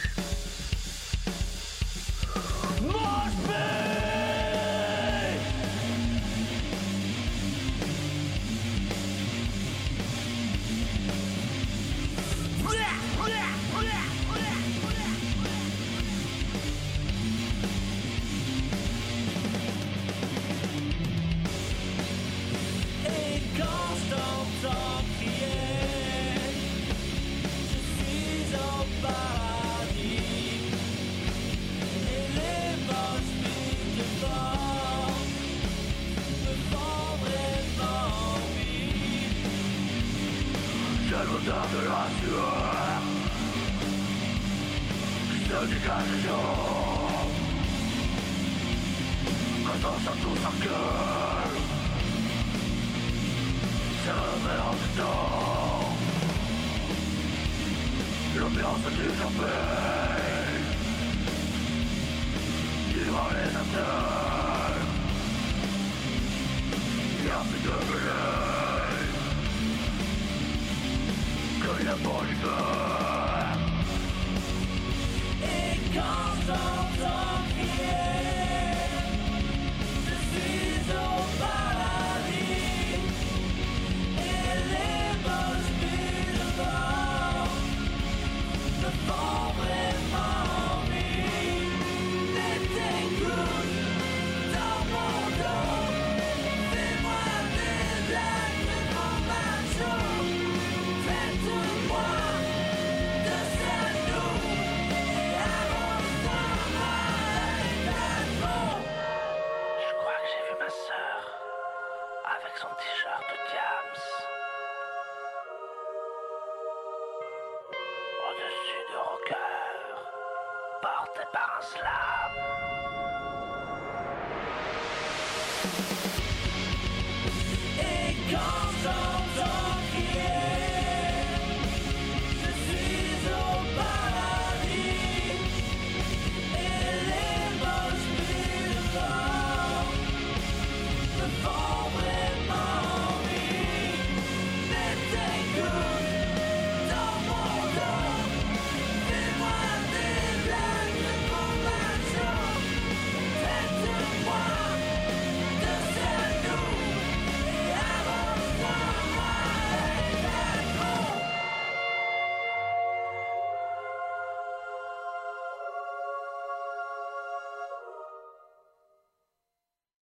De la sueur se dégage les jambes quand on sort tout sa gueule, c'est le mélange du temps, l'ambiance du champagne durant les intérêts, y'a plus de blé que la bonne humeur. Et quand j'entends crier, je suis au paradis, et les moches bulles de bord me font vraiment envie. Mais t'écoutes dans mon dos, fais-moi des blagues de mon macho. Son t-shirt de Diams au-dessus de rocker porté par un slam.